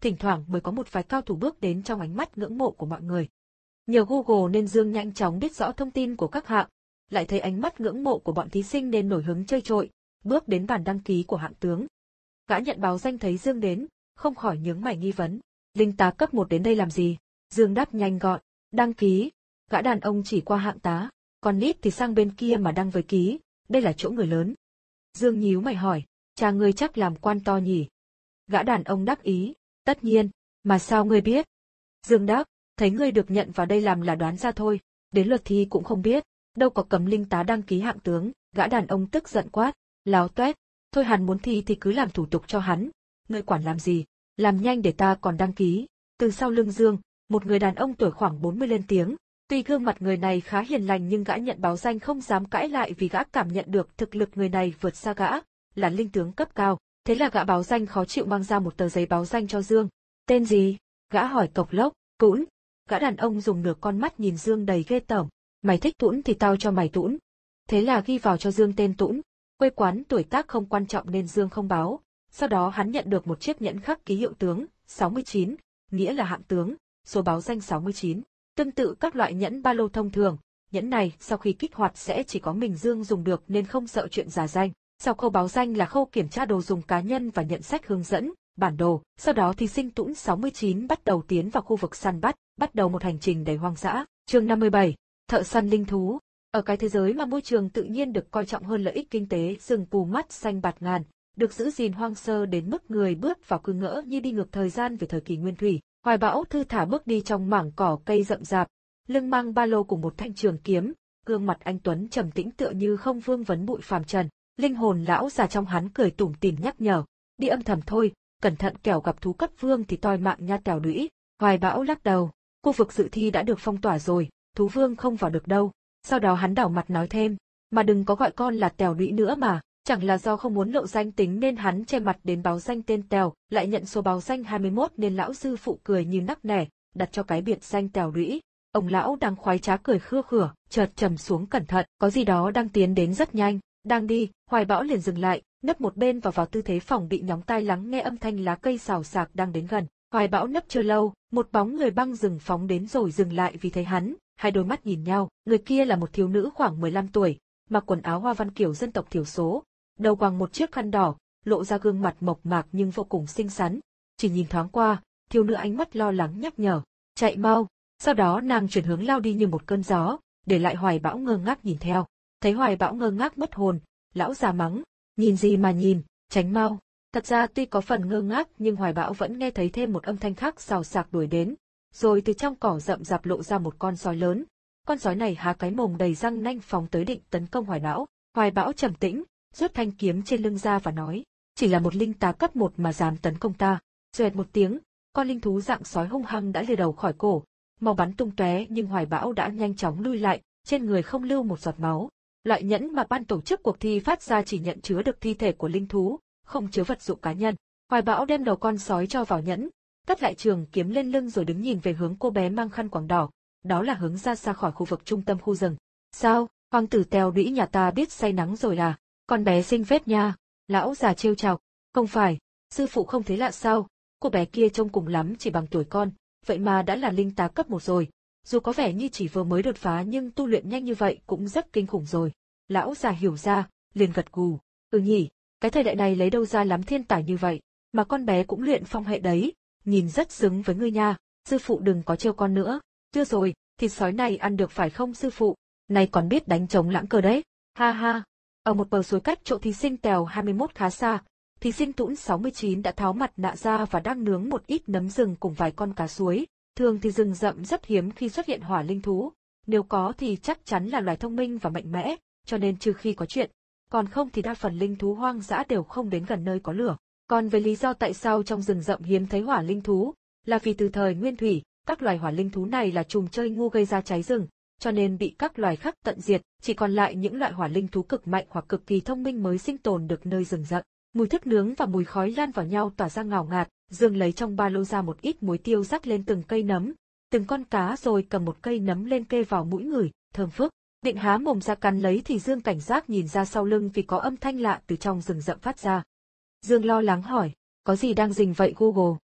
thỉnh thoảng mới có một vài cao thủ bước đến trong ánh mắt ngưỡng mộ của mọi người. Nhờ Google nên Dương nhanh chóng biết rõ thông tin của các hạng, lại thấy ánh mắt ngưỡng mộ của bọn thí sinh nên nổi hứng chơi trội, bước đến bàn đăng ký của hạng tướng. Gã nhận báo danh thấy Dương đến, không khỏi nhướng mày nghi vấn. Linh tá cấp một đến đây làm gì? Dương đáp nhanh gọn, đăng ký. Gã đàn ông chỉ qua hạng tá, còn nít thì sang bên kia mà đăng với ký, đây là chỗ người lớn. Dương nhíu mày hỏi, cha ngươi chắc làm quan to nhỉ? Gã đàn ông đáp ý, tất nhiên, mà sao ngươi biết? Dương đáp, thấy ngươi được nhận vào đây làm là đoán ra thôi, đến lượt thi cũng không biết, đâu có cấm linh tá đăng ký hạng tướng. Gã đàn ông tức giận quát, láo toét, thôi hắn muốn thi thì cứ làm thủ tục cho hắn, ngươi quản làm gì, làm nhanh để ta còn đăng ký. Từ sau lưng Dương, một người đàn ông tuổi khoảng bốn mươi lên tiếng, tuy gương mặt người này khá hiền lành nhưng gã nhận báo danh không dám cãi lại vì gã cảm nhận được thực lực người này vượt xa gã, là linh tướng cấp cao, thế là gã báo danh khó chịu mang ra một tờ giấy báo danh cho Dương. Tên gì? Gã hỏi cộc lốc. Tũn. Gã đàn ông dùng nửa con mắt nhìn Dương đầy ghê tởm, mày thích Tũn thì tao cho mày Tũn. Thế là ghi vào cho Dương tên Tũn, quê quán tuổi tác không quan trọng nên Dương không báo. Sau đó hắn nhận được một chiếc nhẫn khắc ký hiệu tướng, sáu mươi chín, nghĩa là hạng tướng, số báo danh sáu mươi chín. Tương tự các loại nhẫn ba lô thông thường, nhẫn này sau khi kích hoạt sẽ chỉ có mình Dương dùng được nên không sợ chuyện giả danh. Sau khâu báo danh là khâu kiểm tra đồ dùng cá nhân và nhận sách hướng dẫn, bản đồ. Sau đó thí sinh Tũn sáu mươi chín bắt đầu tiến vào khu vực săn bắt, bắt đầu một hành trình đầy hoang dã. Chương năm mươi bảy, thợ săn linh thú. Ở cái thế giới mà môi trường tự nhiên được coi trọng hơn lợi ích kinh tế, rừng pù mắt xanh bạt ngàn, được giữ gìn hoang sơ đến mức người bước vào cứ ngỡ như đi ngược thời gian về thời kỳ nguyên thủy. Hoài Bão thư thả bước đi trong mảng cỏ cây rậm rạp, lưng mang ba lô cùng một thanh trường kiếm, gương mặt anh tuấn trầm tĩnh tựa như không vương vấn bụi phàm trần. Linh hồn lão già trong hắn cười tủm tỉm nhắc nhở, đi âm thầm thôi, cẩn thận kẻo gặp thú cấp vương thì toi mạng nha Tèo Lũy. Hoài Bão lắc đầu, khu vực dự thi đã được phong tỏa rồi, thú vương không vào được đâu. Sau đó hắn đảo mặt nói thêm, mà đừng có gọi con là Tèo Lũy nữa mà, chẳng là do không muốn lộ danh tính nên hắn che mặt đến báo danh tên Tèo, lại nhận số báo danh hai mươi mốt nên lão sư phụ cười như nắc nẻ, đặt cho cái biệt danh Tèo Lũy. Ông lão đang khoái trá cười khưa khửa, chợt trầm xuống cẩn thận, có gì đó đang tiến đến rất nhanh. Đang đi, Hoài Bão liền dừng lại, nấp một bên và vào tư thế phòng bị nhóng tai lắng nghe âm thanh lá cây xào xạc đang đến gần. Hoài Bão nấp chưa lâu, một bóng người băng rừng phóng đến rồi dừng lại vì thấy hắn, hai đôi mắt nhìn nhau. Người kia là một thiếu nữ khoảng mười lăm tuổi, mặc quần áo hoa văn kiểu dân tộc thiểu số, đầu quàng một chiếc khăn đỏ, lộ ra gương mặt mộc mạc nhưng vô cùng xinh xắn. Chỉ nhìn thoáng qua, thiếu nữ ánh mắt lo lắng nhắc nhở, chạy mau. Sau đó nàng chuyển hướng lao đi như một cơn gió, để lại Hoài Bão ngơ ngác nhìn theo. Thấy Hoài Bão ngơ ngác mất hồn, lão già mắng, nhìn gì mà nhìn, tránh mau. Thật ra tuy có phần ngơ ngác nhưng Hoài Bão vẫn nghe thấy thêm một âm thanh khác xào xạc đuổi đến, rồi từ trong cỏ rậm rạp lộ ra một con sói lớn. Con sói này há cái mồm đầy răng nanh phóng tới định tấn công Hoài Bão. Hoài Bão trầm tĩnh, rút thanh kiếm trên lưng ra và nói, chỉ là một linh tá cấp một mà dám tấn công ta. Xoẹt một tiếng, con linh thú dạng sói hung hăng đã lìa đầu khỏi cổ, máu bắn tung tóe nhưng Hoài Bão đã nhanh chóng lui lại, trên người không lưu một giọt máu. Loại nhẫn mà ban tổ chức cuộc thi phát ra chỉ nhận chứa được thi thể của linh thú, không chứa vật dụng cá nhân. Hoài Bão đem đầu con sói cho vào nhẫn, cất lại trường kiếm lên lưng rồi đứng nhìn về hướng cô bé mang khăn quàng đỏ, đó là hướng ra xa khỏi khu vực trung tâm khu rừng. Sao, hoàng tử Tèo Lũy nhà ta biết say nắng rồi là, con bé xinh phết nha. Lão già trêu chọc, không phải, sư phụ không thấy lạ sao, cô bé kia trông cùng lắm chỉ bằng tuổi con, vậy mà đã là linh tá cấp một rồi. Dù có vẻ như chỉ vừa mới đột phá nhưng tu luyện nhanh như vậy cũng rất kinh khủng rồi. Lão già hiểu ra, liền gật gù, ừ nhỉ, cái thời đại này lấy đâu ra lắm thiên tài như vậy, mà con bé cũng luyện phong hệ đấy, nhìn rất xứng với ngươi nha, sư phụ đừng có trêu con nữa. Chưa rồi, thịt sói này ăn được phải không sư phụ, này còn biết đánh trống lãng cơ đấy, ha ha. Ở một bờ suối cách chỗ thí sinh Tèo hai mươi mốt khá xa, thí sinh Tũn sáu mươi chín đã tháo mặt nạ ra và đang nướng một ít nấm rừng cùng vài con cá suối. Thường thì rừng rậm rất hiếm khi xuất hiện hỏa linh thú, nếu có thì chắc chắn là loài thông minh và mạnh mẽ, cho nên trừ khi có chuyện, còn không thì đa phần linh thú hoang dã đều không đến gần nơi có lửa. Còn về lý do tại sao trong rừng rậm hiếm thấy hỏa linh thú, là vì từ thời nguyên thủy, các loài hỏa linh thú này là trùm chơi ngu gây ra cháy rừng, cho nên bị các loài khác tận diệt, chỉ còn lại những loại hỏa linh thú cực mạnh hoặc cực kỳ thông minh mới sinh tồn được nơi rừng rậm. Mùi thức nướng và mùi khói lan vào nhau tỏa ra ngào ngạt. Dương lấy trong ba lô ra một ít muối tiêu rắc lên từng cây nấm, từng con cá rồi cầm một cây nấm lên kê vào mũi ngửi, thơm phức. Định há mồm ra cắn lấy thì Dương cảnh giác nhìn ra sau lưng vì có âm thanh lạ từ trong rừng rậm phát ra. Dương lo lắng hỏi, có gì đang rình vậy Google?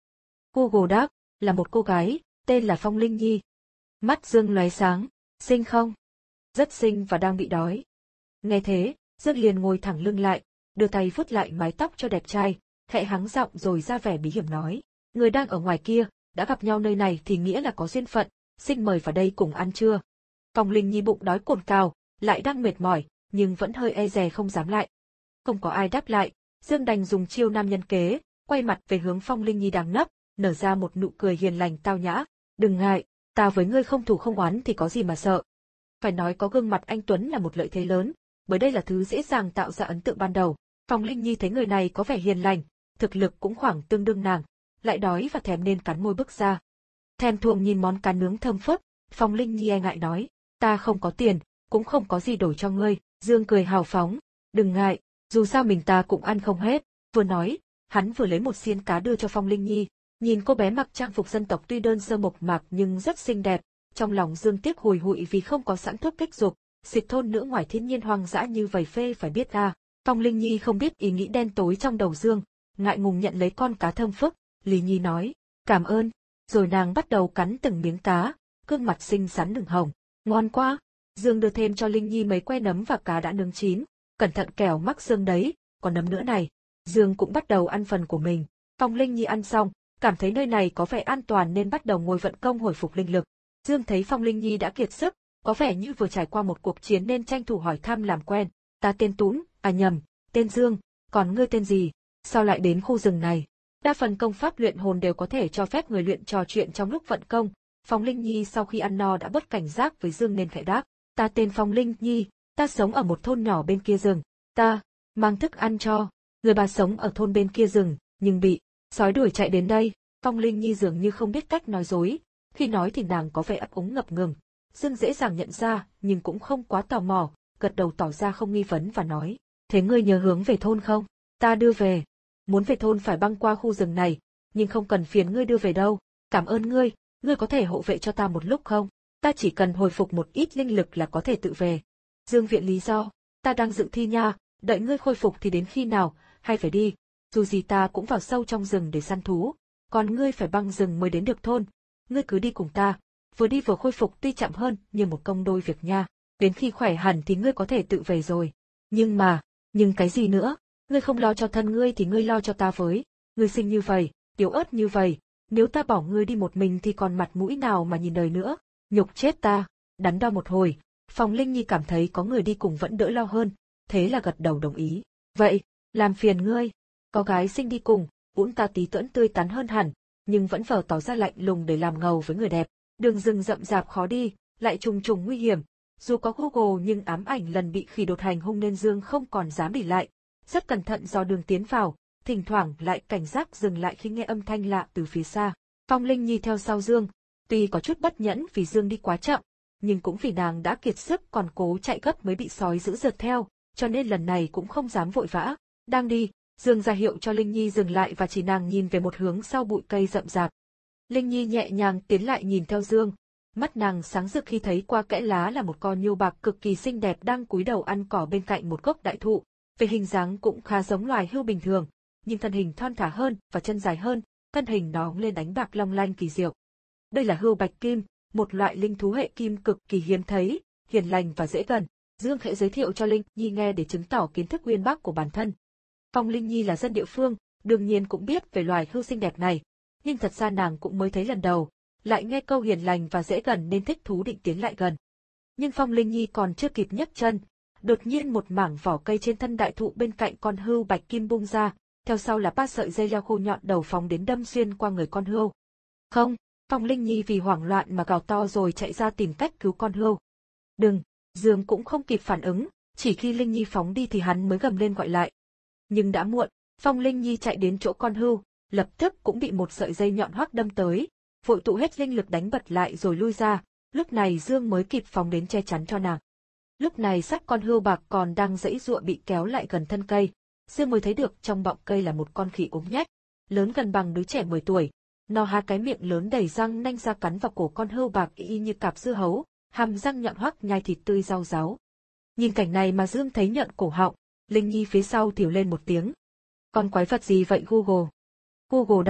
Google đáp, là một cô gái, tên là Phong Linh Nhi. Mắt Dương lóe sáng, xinh không? Rất xinh và đang bị đói. Nghe thế, Dương liền ngồi thẳng lưng lại, đưa tay vuốt lại mái tóc cho đẹp trai, khẽ hắng giọng rồi ra vẻ bí hiểm nói. Người đang ở ngoài kia, đã gặp nhau nơi này thì nghĩa là có duyên phận, xin mời vào đây cùng ăn trưa. Phong Linh Nhi bụng đói cồn cào, lại đang mệt mỏi, nhưng vẫn hơi e dè không dám lại. Không có ai đáp lại, Dương đành dùng chiêu nam nhân kế, quay mặt về hướng Phong Linh Nhi đang nấp, nở ra một nụ cười hiền lành tao nhã. Đừng ngại, ta với ngươi không thù không oán thì có gì mà sợ. Phải nói có gương mặt anh Tuấn là một lợi thế lớn, bởi đây là thứ dễ dàng tạo ra ấn tượng ban đầu. Phong Linh Nhi thấy người này có vẻ hiền lành, thực lực cũng khoảng tương đương nàng, lại đói và thèm nên cắn môi bước ra. Thèm thuồng nhìn món cá nướng thơm phức, Phong Linh Nhi e ngại nói, ta không có tiền, cũng không có gì đổi cho ngươi. Dương cười hào phóng, đừng ngại, dù sao mình ta cũng ăn không hết. Vừa nói, hắn vừa lấy một xiên cá đưa cho Phong Linh Nhi. Nhìn cô bé mặc trang phục dân tộc tuy đơn sơ mộc mạc nhưng rất xinh đẹp, trong lòng Dương tiếc hùi hụi vì không có sẵn thuốc kích dục, xịt thôn nữ ngoài thiên nhiên hoang dã như vầy phê phải biết à. Phong Linh Nhi không biết ý nghĩ đen tối trong đầu Dương, ngại ngùng nhận lấy con cá thơm phức. Lý Nhi nói, cảm ơn, rồi nàng bắt đầu cắn từng miếng cá, gương mặt xinh xắn ửng hồng, ngon quá. Dương đưa thêm cho Linh Nhi mấy que nấm và cá đã nướng chín, cẩn thận kẻo mắc xương đấy, còn nấm nữa này. Dương cũng bắt đầu ăn phần của mình. Phong Linh Nhi ăn xong, cảm thấy nơi này có vẻ an toàn nên bắt đầu ngồi vận công hồi phục linh lực. Dương thấy Phong Linh Nhi đã kiệt sức, có vẻ như vừa trải qua một cuộc chiến nên tranh thủ hỏi thăm làm quen. Ta tên Tún, à nhầm, tên Dương, còn ngươi tên gì? Sao lại đến khu rừng này? Đa phần công pháp luyện hồn đều có thể cho phép người luyện trò chuyện trong lúc vận công. Phong Linh Nhi sau khi ăn no đã bớt cảnh giác với Dương nên khẽ đáp. Ta tên Phong Linh Nhi, ta sống ở một thôn nhỏ bên kia rừng. Ta mang thức ăn cho người bà sống ở thôn bên kia rừng, nhưng bị sói đuổi chạy đến đây. Phong Linh Nhi dường như không biết cách nói dối, khi nói thì nàng có vẻ ấp úng ngập ngừng. Dương dễ dàng nhận ra, nhưng cũng không quá tò mò, gật đầu tỏ ra không nghi vấn và nói, thế ngươi nhớ hướng về thôn không? Ta đưa về. Muốn về thôn phải băng qua khu rừng này, nhưng không cần phiền ngươi đưa về đâu. Cảm ơn ngươi, ngươi có thể hộ vệ cho ta một lúc không? Ta chỉ cần hồi phục một ít linh lực là có thể tự về. Dương viện lý do, ta đang dự thi nha, đợi ngươi khôi phục thì đến khi nào, hay phải đi, dù gì ta cũng vào sâu trong rừng để săn thú, còn ngươi phải băng rừng mới đến được thôn. Ngươi cứ đi cùng ta, vừa đi vừa khôi phục tuy chậm hơn nhưng một công đôi việc nha, đến khi khỏe hẳn thì ngươi có thể tự về rồi. Nhưng mà, nhưng cái gì nữa, ngươi không lo cho thân ngươi thì ngươi lo cho ta với, ngươi xinh như vậy, yếu ớt như vậy, nếu ta bỏ ngươi đi một mình thì còn mặt mũi nào mà nhìn đời nữa, nhục chết ta. Đắn đo một hồi, Phong Linh Nhi cảm thấy có người đi cùng vẫn đỡ lo hơn, thế là gật đầu đồng ý. Vậy, làm phiền ngươi, có gái xinh đi cùng, Vũn ta tí tỡn tươi tắn hơn hẳn, nhưng vẫn vờ tỏ ra lạnh lùng để làm ngầu với người đẹp. Đường rừng rậm rạp khó đi, lại trùng trùng nguy hiểm, dù có Google nhưng ám ảnh lần bị khỉ đột hành hung nên Dương không còn dám đi lại. Rất cẩn thận dò đường tiến vào, thỉnh thoảng lại cảnh giác dừng lại khi nghe âm thanh lạ từ phía xa. Phong Linh Nhi theo sau Dương, tuy có chút bất nhẫn vì Dương đi quá chậm, nhưng cũng vì nàng đã kiệt sức còn cố chạy gấp mới bị sói dữ rượt theo, cho nên lần này cũng không dám vội vã. Đang đi, Dương ra hiệu cho Linh Nhi dừng lại và chỉ nàng nhìn về một hướng sau bụi cây rậm rạp. Linh Nhi nhẹ nhàng tiến lại nhìn theo Dương, mắt nàng sáng rực khi thấy qua kẽ lá là một con nhưu bạc cực kỳ xinh đẹp đang cúi đầu ăn cỏ bên cạnh một gốc đại thụ. Về hình dáng cũng khá giống loài hươu bình thường, nhưng thân hình thon thả hơn và chân dài hơn, thân hình nó lên đánh bạc long lanh kỳ diệu. Đây là hươu bạch kim, một loại linh thú hệ kim cực kỳ hiếm thấy, hiền lành và dễ gần. Dương khẽ giới thiệu cho Linh Nhi nghe để chứng tỏ kiến thức uyên bác của bản thân. Phong Linh Nhi là dân địa phương, đương nhiên cũng biết về loài hươu xinh đẹp này, nhưng thật ra nàng cũng mới thấy lần đầu, lại nghe câu hiền lành và dễ gần nên thích thú định tiến lại gần. Nhưng Phong Linh Nhi còn chưa kịp nhấc chân, đột nhiên một mảng vỏ cây trên thân đại thụ bên cạnh con hươu bạch kim bung ra, theo sau là ba sợi dây leo khô nhọn đầu phóng đến đâm xuyên qua người con hươu. Không, Phong Linh Nhi vì hoảng loạn mà gào to rồi chạy ra tìm cách cứu con hươu. Đừng, Dương cũng không kịp phản ứng, chỉ khi Linh Nhi phóng đi thì hắn mới gầm lên gọi lại. Nhưng đã muộn, Phong Linh Nhi chạy đến chỗ con hươu, lập tức cũng bị một sợi dây nhọn hoắc đâm tới, vội tụ hết linh lực đánh bật lại rồi lui ra, lúc này Dương mới kịp phóng đến che chắn cho nàng. Lúc này xác con hươu bạc còn đang giãy giụa bị kéo lại gần thân cây, Dương mới thấy được trong bọng cây là một con khỉ ốm nhách, lớn gần bằng đứa trẻ mười tuổi. Nó há cái miệng lớn đầy răng nanh ra cắn vào cổ con hươu bạc y như cạp dưa hấu, hàm răng nhọn hoắc nhai thịt tươi rau ráu. Nhìn cảnh này mà Dương thấy nhợn cổ họng, Linh Nhi phía sau thều lên một tiếng. Con quái vật gì vậy Google? Google đáp,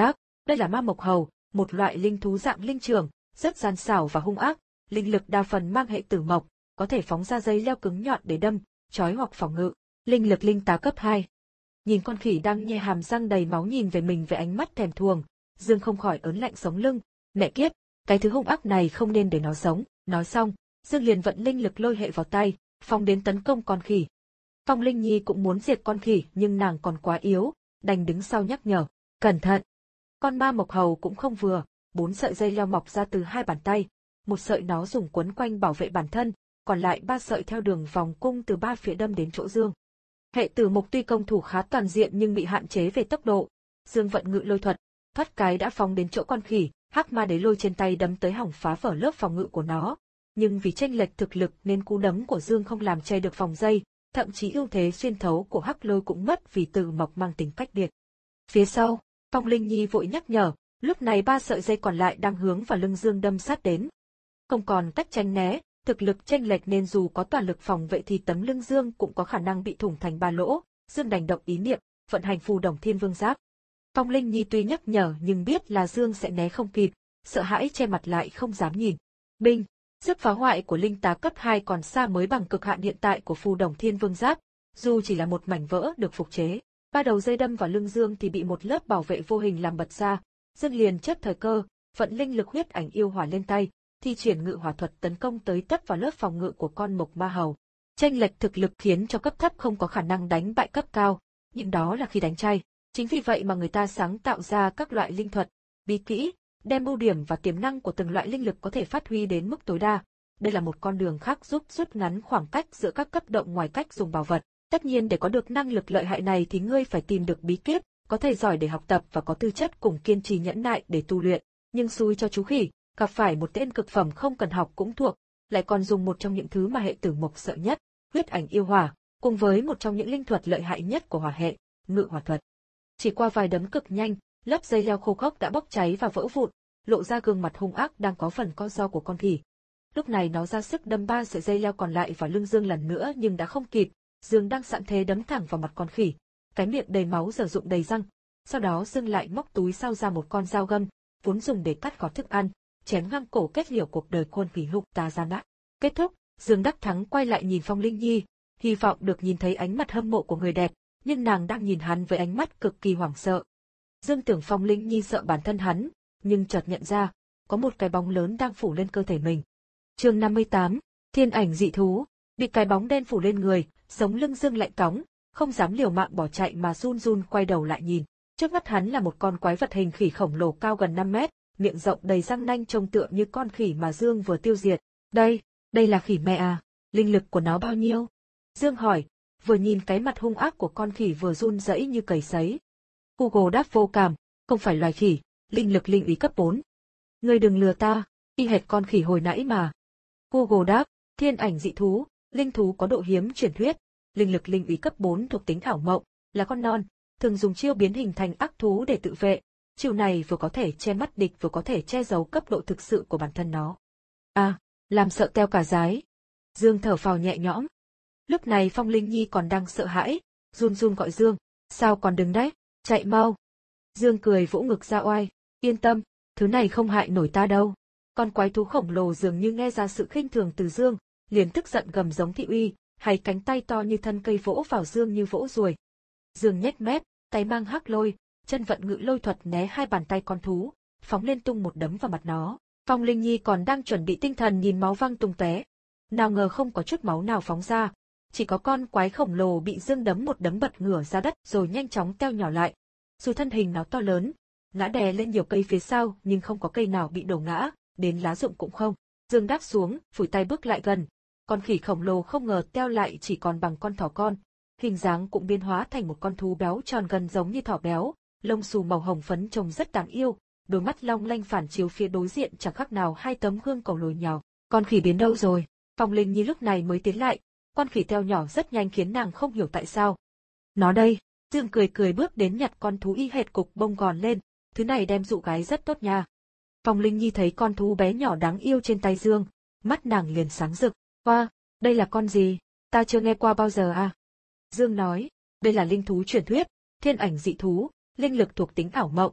Đây là ma mộc hầu, một loại linh thú dạng linh trường, rất gian xảo và hung ác, linh lực đa phần mang hệ tử mộc, có thể phóng ra dây leo cứng nhọn để đâm, trói hoặc phòng ngự. Linh lực linh tá cấp hai. Nhìn con khỉ đang nhe hàm răng đầy máu nhìn về mình với ánh mắt thèm thuồng, Dương không khỏi ớn lạnh sống lưng. Mẹ kiếp, cái thứ hung ác này không nên để nó sống. Nói xong, Dương liền vận linh lực lôi hệ vào tay, phóng đến tấn công con khỉ. Phong Linh Nhi cũng muốn diệt con khỉ nhưng nàng còn quá yếu, đành đứng sau nhắc nhở. Cẩn thận! Con ma mộc hầu cũng không vừa, bốn sợi dây leo mọc ra từ hai bàn tay, một sợi nó dùng quấn quanh bảo vệ bản thân, còn lại ba sợi theo đường vòng cung từ ba phía đâm đến chỗ Dương. Hệ tử mộc tuy công thủ khá toàn diện nhưng bị hạn chế về tốc độ. Dương vận ngự lôi thuật, thoát cái đã phóng đến chỗ con khỉ, hắc ma đế lôi trên tay đấm tới hỏng phá vỡ lớp phòng ngự của nó. Nhưng vì chênh lệch thực lực nên cú đấm của Dương không làm che được vòng dây, thậm chí ưu thế xuyên thấu của hắc lôi cũng mất vì tử mộc mang tính cách biệt. Phía sau, Phong Linh Nhi vội nhắc nhở, lúc này ba sợi dây còn lại đang hướng vào lưng Dương đâm sát đến. Không còn cách tránh né, thực lực chênh lệch nên dù có toàn lực phòng vệ thì tấm lưng Dương cũng có khả năng bị thủng thành ba lỗ. Dương đành động ý niệm, vận hành phù đồng thiên vương giáp. Phong Linh Nhi tuy nhắc nhở nhưng biết là Dương sẽ né không kịp, sợ hãi che mặt lại không dám nhìn. Binh, sức phá hoại của linh tá cấp hai còn xa mới bằng cực hạn hiện tại của phù đồng thiên vương giáp, dù chỉ là một mảnh vỡ được phục chế. Ba đầu dây đâm vào lưng Dương thì bị một lớp bảo vệ vô hình làm bật ra, Dương liền chớp thời cơ, vận linh lực huyết ảnh yêu hỏa lên tay, thi triển ngự hỏa thuật tấn công tới tấp vào lớp phòng ngự của con mộc ma hầu. Chênh lệch thực lực khiến cho cấp thấp không có khả năng đánh bại cấp cao, nhưng đó là khi đánh chay. Chính vì vậy mà người ta sáng tạo ra các loại linh thuật, bí kỹ, đem ưu điểm và tiềm năng của từng loại linh lực có thể phát huy đến mức tối đa. Đây là một con đường khác giúp rút ngắn khoảng cách giữa các cấp độ ngoài cách dùng bảo vật. Tất nhiên để có được năng lực lợi hại này thì ngươi phải tìm được bí kíp, có thầy giỏi để học tập và có tư chất cùng kiên trì nhẫn nại để tu luyện. Nhưng xui cho chú khỉ, gặp phải một tên cực phẩm không cần học cũng thuộc, lại còn dùng một trong những thứ mà hệ tử mộc sợ nhất, huyết ảnh yêu hỏa, cùng với một trong những linh thuật lợi hại nhất của hỏa hệ, ngự hỏa thuật. Chỉ qua vài đấm cực nhanh, lớp dây leo khô khốc đã bốc cháy và vỡ vụn, lộ ra gương mặt hung ác đang có phần co ro của con khỉ. Lúc này nó ra sức đâm ba sợi dây leo còn lại vào lưng Dương lần nữa nhưng đã không kịp. Dương đang sẵn thế đấm thẳng vào mặt con khỉ, cái miệng đầy máu dở dụng đầy răng. Sau đó Dương lại móc túi sau ra một con dao găm, vốn dùng để cắt gọt thức ăn, chém ngang cổ kết liễu cuộc đời con khỉ hung ta gian ác. Kết thúc, Dương đắc thắng quay lại nhìn Phong Linh Nhi, hy vọng được nhìn thấy ánh mặt hâm mộ của người đẹp, nhưng nàng đang nhìn hắn với ánh mắt cực kỳ hoảng sợ. Dương tưởng Phong Linh Nhi sợ bản thân hắn, nhưng chợt nhận ra, có một cái bóng lớn đang phủ lên cơ thể mình. Chương năm mươi tám, Thiên ảnh dị thú, bị cái bóng đen phủ lên người. Sống lưng Dương lạnh cóng, không dám liều mạng bỏ chạy mà run run quay đầu lại nhìn. Trước mắt hắn là một con quái vật hình khỉ khổng lồ cao gần năm mét, miệng rộng đầy răng nanh trông tựa như con khỉ mà Dương vừa tiêu diệt. Đây, đây là khỉ mẹ à? Linh lực của nó bao nhiêu? Dương hỏi, vừa nhìn cái mặt hung ác của con khỉ vừa run rẩy như cầy sấy. Google đáp vô cảm, không phải loài khỉ, linh lực linh ý cấp bốn. Ngươi đừng lừa ta, y hệt con khỉ hồi nãy mà. Google đáp, thiên ảnh dị thú. Linh thú có độ hiếm truyền thuyết, linh lực linh ý cấp bốn thuộc tính ảo mộng, là con non, thường dùng chiêu biến hình thành ác thú để tự vệ. Chiêu này vừa có thể che mắt địch vừa có thể che giấu cấp độ thực sự của bản thân nó. À, làm sợ teo cả dái. Dương thở phào nhẹ nhõm. Lúc này Phong Linh Nhi còn đang sợ hãi, run run gọi Dương, sao còn đứng đấy, chạy mau. Dương cười vỗ ngực ra oai, yên tâm, thứ này không hại nổi ta đâu. Con quái thú khổng lồ dường như nghe ra sự khinh thường từ Dương, liền tức giận gầm giống thị uy, hay cánh tay to như thân cây vỗ vào Dương như vỗ ruồi. Dương nhếch mép, tay mang hắc lôi, chân vận ngự lôi thuật né hai bàn tay con thú, phóng lên tung một đấm vào mặt nó. Phong Linh Nhi còn đang chuẩn bị tinh thần nhìn máu văng tung tóe, nào ngờ không có chút máu nào phóng ra, chỉ có con quái khổng lồ bị Dương đấm một đấm bật ngửa ra đất rồi nhanh chóng teo nhỏ lại. Dù thân hình nó to lớn, ngã đè lên nhiều cây phía sau nhưng không có cây nào bị đổ ngã, đến lá rụng cũng không. Dương đáp xuống, phủi tay bước lại gần. Con khỉ khổng lồ không ngờ teo lại chỉ còn bằng con thỏ con, hình dáng cũng biến hóa thành một con thú béo tròn gần giống như thỏ béo, lông xù màu hồng phấn trông rất đáng yêu, đôi mắt long lanh phản chiếu phía đối diện chẳng khác nào hai tấm gương cầu lồi nhào. Con khỉ biến đâu rồi? Phong Linh Nhi lúc này mới tiến lại, con khỉ teo nhỏ rất nhanh khiến nàng không hiểu tại sao. Nó đây, Dương cười cười bước đến nhặt con thú y hệt cục bông gòn lên, thứ này đem dụ gái rất tốt nha. Phong Linh Nhi thấy con thú bé nhỏ đáng yêu trên tay Dương, mắt nàng liền sáng rực. Wow, đây là con gì? Ta chưa nghe qua bao giờ à? Dương nói, đây là linh thú truyền thuyết, thiên ảnh dị thú, linh lực thuộc tính ảo mộng,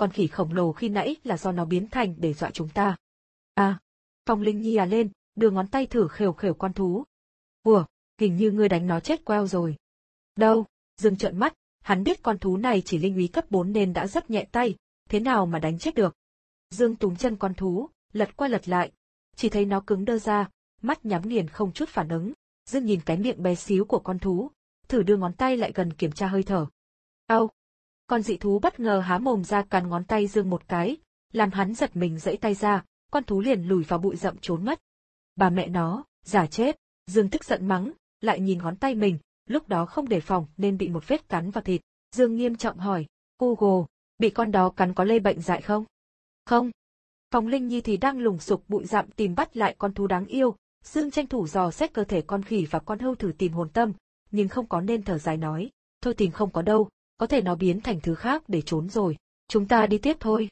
con khỉ khổng lồ khi nãy là do nó biến thành để dọa chúng ta. À, Phong Linh Nhi à lên, đưa ngón tay thử khều khều con thú. Ủa, hình như ngươi đánh nó chết queo rồi. Đâu, Dương trợn mắt, hắn biết con thú này chỉ linh úy cấp bốn nên đã rất nhẹ tay, thế nào mà đánh chết được. Dương túm chân con thú, lật qua lật lại, chỉ thấy nó cứng đơ ra, mắt nhắm nghiền không chút phản ứng. Dương nhìn cái miệng bé xíu của con thú, thử đưa ngón tay lại gần kiểm tra hơi thở. Âu! Con dị thú bất ngờ há mồm ra cắn ngón tay Dương một cái, làm hắn giật mình giãy tay ra, con thú liền lùi vào bụi rậm trốn mất. Bà mẹ nó, giả chết! Dương tức giận mắng, lại nhìn ngón tay mình, lúc đó không đề phòng nên bị một vết cắn vào thịt. Dương nghiêm trọng hỏi, Hugo, bị con đó cắn có lây bệnh dại không? Không. Phong Linh Nhi thì đang lùng sục bụi rậm tìm bắt lại con thú đáng yêu. Dương tranh thủ dò xét cơ thể con khỉ và con hươu thử tìm hồn tâm, nhưng không có nên thở dài nói, thôi tìm không có đâu, có thể nó biến thành thứ khác để trốn rồi, chúng ta đi tiếp thôi.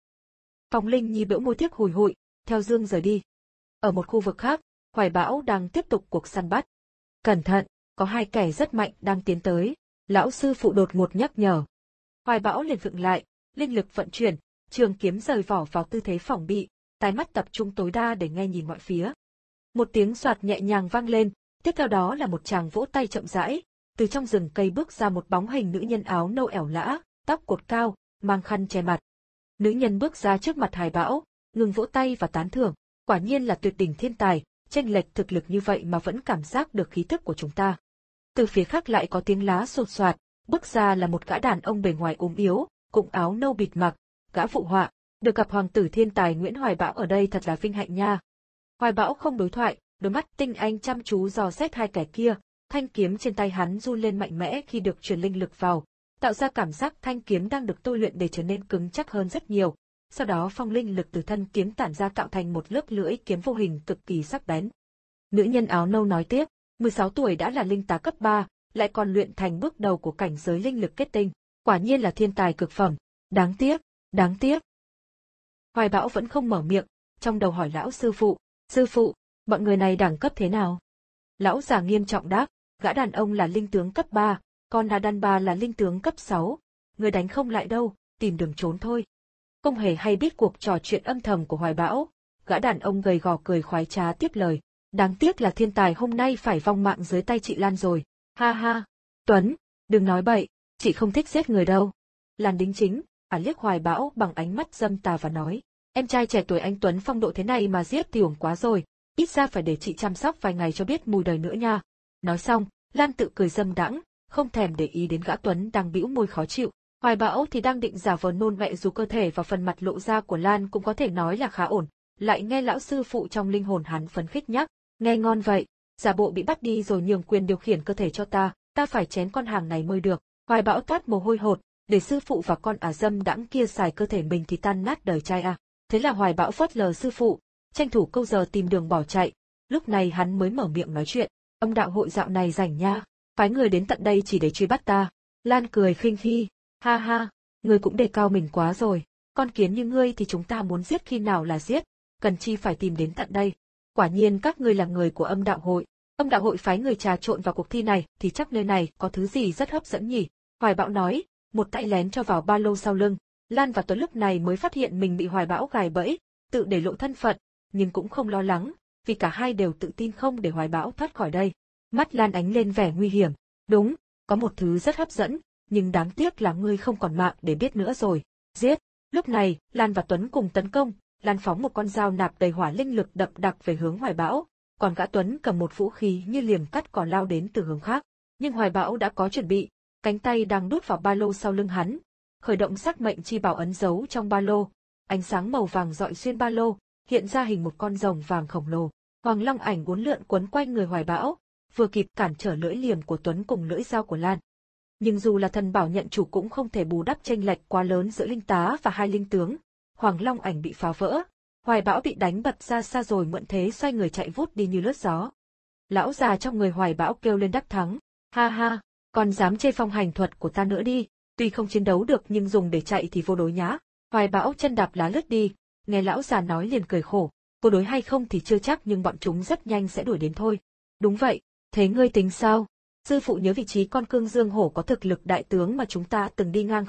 Phong Linh Nhi bĩu môi tiếc hùi hụi, theo Dương rời đi. Ở một khu vực khác, Hoài Bão đang tiếp tục cuộc săn bắt. Cẩn thận, có hai kẻ rất mạnh đang tiến tới, lão sư phụ đột ngột nhắc nhở. Hoài Bão liền vựng lại, linh lực vận chuyển, trường kiếm rời vỏ vào tư thế phòng bị, tai mắt tập trung tối đa để nghe nhìn mọi phía. Một tiếng xoạt nhẹ nhàng vang lên, tiếp theo đó là một tràng vỗ tay chậm rãi, từ trong rừng cây bước ra một bóng hình nữ nhân áo nâu ẻo lã, tóc cột cao, mang khăn che mặt. Nữ nhân bước ra trước mặt Hoài Bão, ngừng vỗ tay và tán thưởng, quả nhiên là tuyệt đỉnh thiên tài, chênh lệch thực lực như vậy mà vẫn cảm giác được khí tức của chúng ta. Từ phía khác lại có tiếng lá sột soạt, bước ra là một gã đàn ông bề ngoài ốm yếu, cùng áo nâu bịt mặt, gã phụ họa, được gặp hoàng tử thiên tài Nguyễn Hoài Bão ở đây thật là vinh hạnh nha. Hoài Bão không đối thoại, đôi mắt tinh anh chăm chú dò xét hai kẻ kia, thanh kiếm trên tay hắn run lên mạnh mẽ khi được truyền linh lực vào, tạo ra cảm giác thanh kiếm đang được tôi luyện để trở nên cứng chắc hơn rất nhiều. Sau đó phong linh lực từ thân kiếm tản ra tạo thành một lớp lưỡi kiếm vô hình cực kỳ sắc bén. Nữ nhân áo nâu nói tiếp, mười sáu tuổi đã là linh tá cấp ba, lại còn luyện thành bước đầu của cảnh giới linh lực kết tinh, quả nhiên là thiên tài cực phẩm, đáng tiếc, đáng tiếc. Hoài Bão vẫn không mở miệng, trong đầu hỏi lão sư phụ, sư phụ, bọn người này đẳng cấp thế nào? Lão già nghiêm trọng đáp, gã đàn ông là linh tướng cấp ba, còn gã đàn bà là linh tướng cấp sáu, người đánh không lại đâu, tìm đường trốn thôi. Không hề hay biết cuộc trò chuyện âm thầm của Hoài Bão, gã đàn ông gầy gò cười khoái trá tiếp lời, đáng tiếc là thiên tài hôm nay phải vong mạng dưới tay chị Lan rồi, ha ha. Tuấn, đừng nói bậy, chị không thích giết người đâu. Lan đính chính, à liếc Hoài Bão bằng ánh mắt dâm tà và nói, em trai trẻ tuổi anh Tuấn phong độ thế này mà giết thì uổng quá rồi, ít ra phải để chị chăm sóc vài ngày cho biết mùi đời nữa nha. Nói xong, Lan tự cười dâm đãng, không thèm để ý đến gã Tuấn đang bĩu môi khó chịu. Hoài Bão thì đang định giả vờ nôn mẹ dù cơ thể và phần mặt lộ ra của Lan cũng có thể nói là khá ổn, lại nghe lão sư phụ trong linh hồn hắn phấn khích nhắc, nghe ngon vậy, giả bộ bị bắt đi rồi nhường quyền điều khiển cơ thể cho ta, ta phải chén con hàng này mới được. Hoài Bão toát mồ hôi hột, để sư phụ và con ả dâm đãng kia xài cơ thể mình thì tan nát đời trai à. Thế là Hoài Bão phớt lờ sư phụ, tranh thủ câu giờ tìm đường bỏ chạy, lúc này hắn mới mở miệng nói chuyện, âm đạo hội dạo này rảnh nha, phái người đến tận đây chỉ để truy bắt ta. Lan cười khinh khi, ha ha, ngươi cũng đề cao mình quá rồi, con kiến như ngươi thì chúng ta muốn giết khi nào là giết, cần chi phải tìm đến tận đây. Quả nhiên các ngươi là người của âm đạo hội, âm đạo hội phái người trà trộn vào cuộc thi này thì chắc nơi này có thứ gì rất hấp dẫn nhỉ. Hoài Bão nói, một tay lén cho vào ba lô sau lưng. Lan và Tuấn lúc này mới phát hiện mình bị Hoài Bão gài bẫy, tự để lộ thân phận, nhưng cũng không lo lắng, vì cả hai đều tự tin không để Hoài Bão thoát khỏi đây. Mắt Lan ánh lên vẻ nguy hiểm, đúng, có một thứ rất hấp dẫn, nhưng đáng tiếc là ngươi không còn mạng để biết nữa rồi. Giết! Lúc này, Lan và Tuấn cùng tấn công, Lan phóng một con dao nạp đầy hỏa linh lực đậm đặc về hướng Hoài Bão, còn gã Tuấn cầm một vũ khí như liềm cắt cỏ lao đến từ hướng khác. Nhưng Hoài Bão đã có chuẩn bị, cánh tay đang đút vào ba lô sau lưng hắn, khởi động sắc mệnh chi bảo ấn giấu trong ba lô, ánh sáng màu vàng rọi xuyên ba lô, hiện ra hình một con rồng vàng khổng lồ. Hoàng long ảnh uốn lượn quấn quanh người Hoài Bão, vừa kịp cản trở lưỡi liềm của Tuấn cùng lưỡi dao của Lan. Nhưng dù là thần bảo nhận chủ cũng không thể bù đắp chênh lệch quá lớn giữa linh tá và hai linh tướng. Hoàng long ảnh bị phá vỡ, Hoài Bão bị đánh bật ra xa rồi mượn thế xoay người chạy vút đi như lướt gió. Lão già trong người Hoài Bão kêu lên đắc thắng, ha ha, còn dám chê phong hành thuật của ta nữa đi, tuy không chiến đấu được nhưng dùng để chạy thì vô đối nhá. Hoài Bão chân đạp lá lướt đi, nghe lão già nói liền cười khổ, vô đối hay không thì chưa chắc nhưng bọn chúng rất nhanh sẽ đuổi đến thôi. Đúng vậy, thế ngươi tính sao? Sư phụ nhớ vị trí con cương dương hổ có thực lực đại tướng mà chúng ta từng đi ngang không?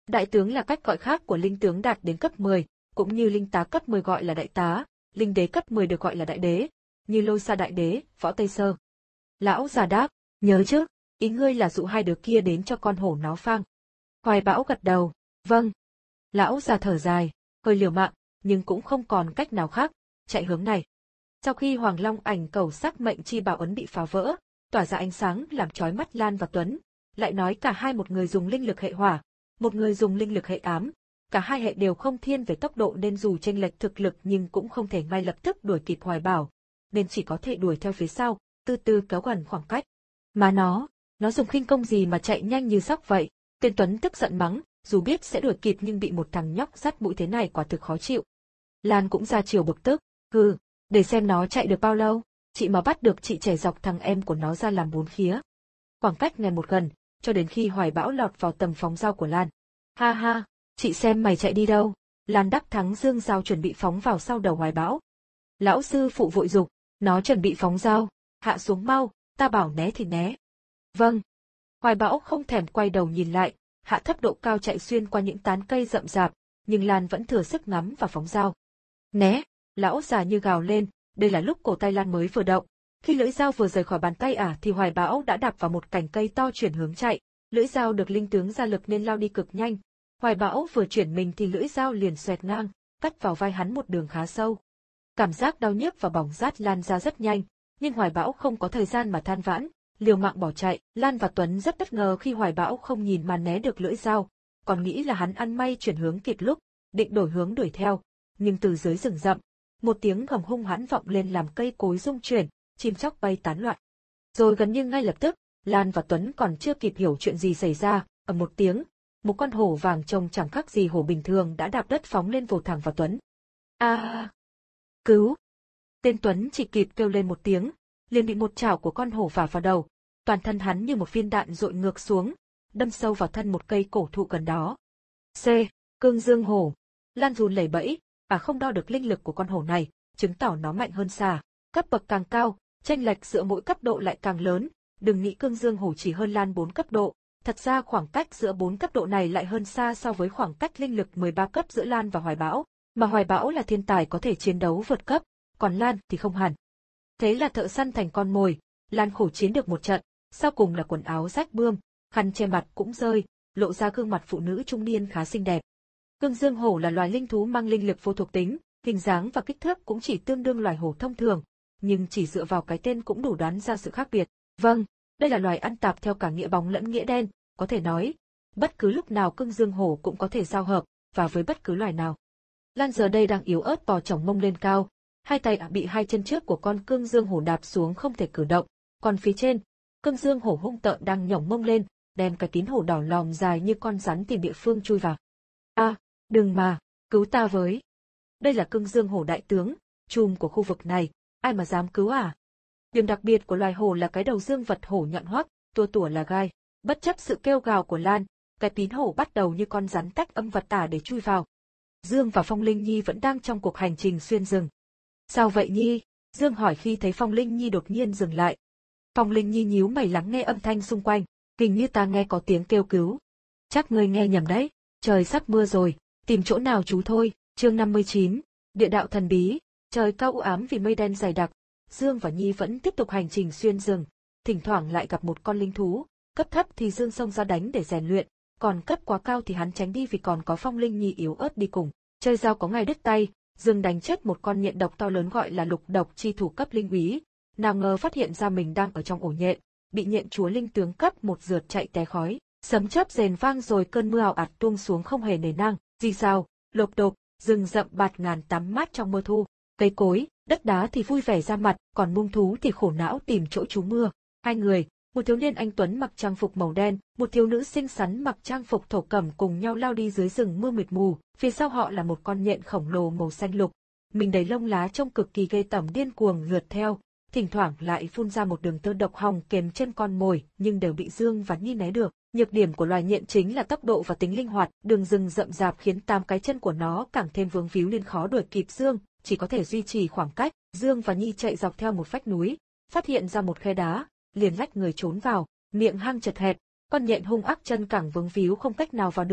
Đại tướng là cách gọi khác của linh tướng đạt đến cấp mười, cũng như linh tá cấp mười gọi là đại tá, linh đế cấp mười được gọi là đại đế, như Lôi Sa đại đế, Võ Tây Sơ. Lão già đáp, nhớ chứ, ý ngươi là dụ hai đứa kia đến cho con hổ nó phang. Hoài Bão gật đầu, vâng. Lão già thở dài, hơi liều mạng, nhưng cũng không còn cách nào khác, chạy hướng này. Sau khi Hoàng Long ảnh cầu sắc mệnh chi bảo ấn bị phá vỡ, tỏa ra ánh sáng làm chói mắt Lan và Tuấn, lại nói cả hai một người dùng linh lực hệ hỏa, một người dùng linh lực hệ ám, cả hai hệ đều không thiên về tốc độ nên dù chênh lệch thực lực nhưng cũng không thể ngay lập tức đuổi kịp Hoài Bảo, nên chỉ có thể đuổi theo phía sau, từ từ kéo gần khoảng cách. Mà nó, nó dùng khinh công gì mà chạy nhanh như sóc vậy? Tên Tuấn tức giận mắng, dù biết sẽ đuổi kịp nhưng bị một thằng nhóc dắt mũi thế này quả thực khó chịu. Lan cũng ra chiều bực tức, hừ, để xem nó chạy được bao lâu, chị mà bắt được chị chẻ dọc thằng em của nó ra làm bốn phía. Khoảng cách ngày một gần, cho đến khi Hoài Bão lọt vào tầm phóng dao của Lan. Ha ha, chị xem mày chạy đi đâu? Lan đắc thắng dương dao chuẩn bị phóng vào sau đầu Hoài Bão. Lão sư phụ vội dục, nó chuẩn bị phóng dao, hạ xuống mau, ta bảo né thì né. Vâng. Hoài Bão không thèm quay đầu nhìn lại, hạ thấp độ cao chạy xuyên qua những tán cây rậm rạp, nhưng Lan vẫn thừa sức ngắm và phóng dao. Né, lão già như gào lên, đây là lúc cổ tay Lan mới vừa động. Khi lưỡi dao vừa rời khỏi bàn tay ả à, thì Hoài Bão đã đạp vào một cành cây to chuyển hướng chạy, lưỡi dao được linh tướng ra lực nên lao đi cực nhanh. Hoài Bão vừa chuyển mình thì lưỡi dao liền xoẹt ngang, cắt vào vai hắn một đường khá sâu. Cảm giác đau nhức và bỏng rát lan ra rất nhanh, nhưng Hoài Bão không có thời gian mà than vãn, liều mạng bỏ chạy. Lan và Tuấn rất bất ngờ khi Hoài Bão không nhìn mà né được lưỡi dao, còn nghĩ là hắn ăn may chuyển hướng kịp lúc, định đổi hướng đuổi theo, nhưng từ dưới rừng rậm, một tiếng gầm hung hãn vọng lên làm cây cối rung chuyển, chim chóc bay tán loạn. Rồi gần như ngay lập tức, Lan và Tuấn còn chưa kịp hiểu chuyện gì xảy ra, ầm một tiếng, một con hổ vàng trông chẳng khác gì hổ bình thường đã đạp đất phóng lên vồ thẳng vào Tuấn. A! À, cứu! Tên Tuấn chỉ kịp kêu lên một tiếng, liền bị một chảo của con hổ vả vào đầu, toàn thân hắn như một viên đạn dội ngược xuống, đâm sâu vào thân một cây cổ thụ gần đó. C. Cương Dương hổ. Lan run lẩy bẩy, à không đo được linh lực của con hổ này, chứng tỏ nó mạnh hơn xà. Cấp bậc càng cao, chênh lệch giữa mỗi cấp độ lại càng lớn, đừng nghĩ Cương Dương hổ chỉ hơn Lan bốn cấp độ, thật ra khoảng cách giữa bốn cấp độ này lại hơn xa so với khoảng cách linh lực mười ba cấp giữa Lan và Hoài Bão, mà Hoài Bão là thiên tài có thể chiến đấu vượt cấp, còn Lan thì không hẳn. Thế là thợ săn thành con mồi, Lan khổ chiến được một trận, sau cùng là quần áo rách bươm, khăn che mặt cũng rơi, lộ ra gương mặt phụ nữ trung niên khá xinh đẹp. Cương Dương hổ là loài linh thú mang linh lực vô thuộc tính, hình dáng và kích thước cũng chỉ tương đương loài hổ thông thường, nhưng chỉ dựa vào cái tên cũng đủ đoán ra sự khác biệt. Vâng, đây là loài ăn tạp theo cả nghĩa bóng lẫn nghĩa đen, có thể nói, bất cứ lúc nào Cương Dương hổ cũng có thể giao hợp, và với bất cứ loài nào. Lan giờ đây đang yếu ớt bò chổng mông lên cao, hai tay bị hai chân trước của con Cương Dương hổ đạp xuống không thể cử động, còn phía trên, Cương Dương hổ hung tợn đang nhổng mông lên, đem cái kín hổ đỏ lòm dài như con rắn tìm địa phương chui vào. A, à, đừng mà, cứu ta với. Đây là Cương Dương hổ đại tướng, trùm của khu vực này, ai mà dám cứu à? Điểm đặc biệt của loài hổ là cái đầu dương vật hổ nhọn hoắt, tua tủa là gai. Bất chấp sự kêu gào của Lan, cái tín hổ bắt đầu như con rắn tách âm vật tả để chui vào. Dương và Phong Linh Nhi vẫn đang trong cuộc hành trình xuyên rừng. Sao vậy Nhi? Dương hỏi khi thấy Phong Linh Nhi đột nhiên dừng lại. Phong Linh Nhi nhíu mày lắng nghe âm thanh xung quanh, hình như ta nghe có tiếng kêu cứu. Chắc ngươi nghe nhầm đấy, trời sắp mưa rồi, tìm chỗ nào trú thôi. Chương năm mươi chín, Địa đạo thần bí. Trời cao u ám vì mây đen dày đặc, Dương và Nhi vẫn tiếp tục hành trình xuyên rừng, thỉnh thoảng lại gặp một con linh thú, cấp thấp thì Dương xông ra đánh để rèn luyện, còn cấp quá cao thì hắn tránh đi vì còn có Phong Linh Nhi yếu ớt đi cùng. Chơi dao có ngày đứt tay, Dương đánh chết một con nhện độc to lớn gọi là lục độc chi thủ cấp linh úy, nào ngờ phát hiện ra mình đang ở trong ổ nhện, bị nhện chúa linh tướng cấp một rượt chạy té khói, sấm chớp rền vang rồi cơn mưa ào ạt tuông xuống không hề nề nang, gì sao, lộp đột, rừng rậm bạt ngàn tắm mát trong mưa thu, cây cối, đất đá thì vui vẻ ra mặt, còn muông thú thì khổ não tìm chỗ trú mưa. Hai người, một thiếu niên anh tuấn mặc trang phục màu đen, một thiếu nữ xinh xắn mặc trang phục thổ cẩm cùng nhau lao đi dưới rừng mưa mịt mù, phía sau họ là một con nhện khổng lồ màu xanh lục, mình đầy lông lá trông cực kỳ ghê tởm điên cuồng lượt theo, thỉnh thoảng lại phun ra một đường tơ độc hòng kèm chân con mồi, nhưng đều bị Dương và Nhi né được. Nhược điểm của loài nhện chính là tốc độ và tính linh hoạt, đường rừng rậm rạp khiến tám cái chân của nó càng thêm vướng víu nên khó đuổi kịp Dương, chỉ có thể duy trì khoảng cách. Dương và Nhi chạy dọc theo một vách núi, phát hiện ra một khe đá, liền lách người trốn vào, miệng hang chật hẹp, con nhện hung ác chân càng vướng víu không cách nào vào được,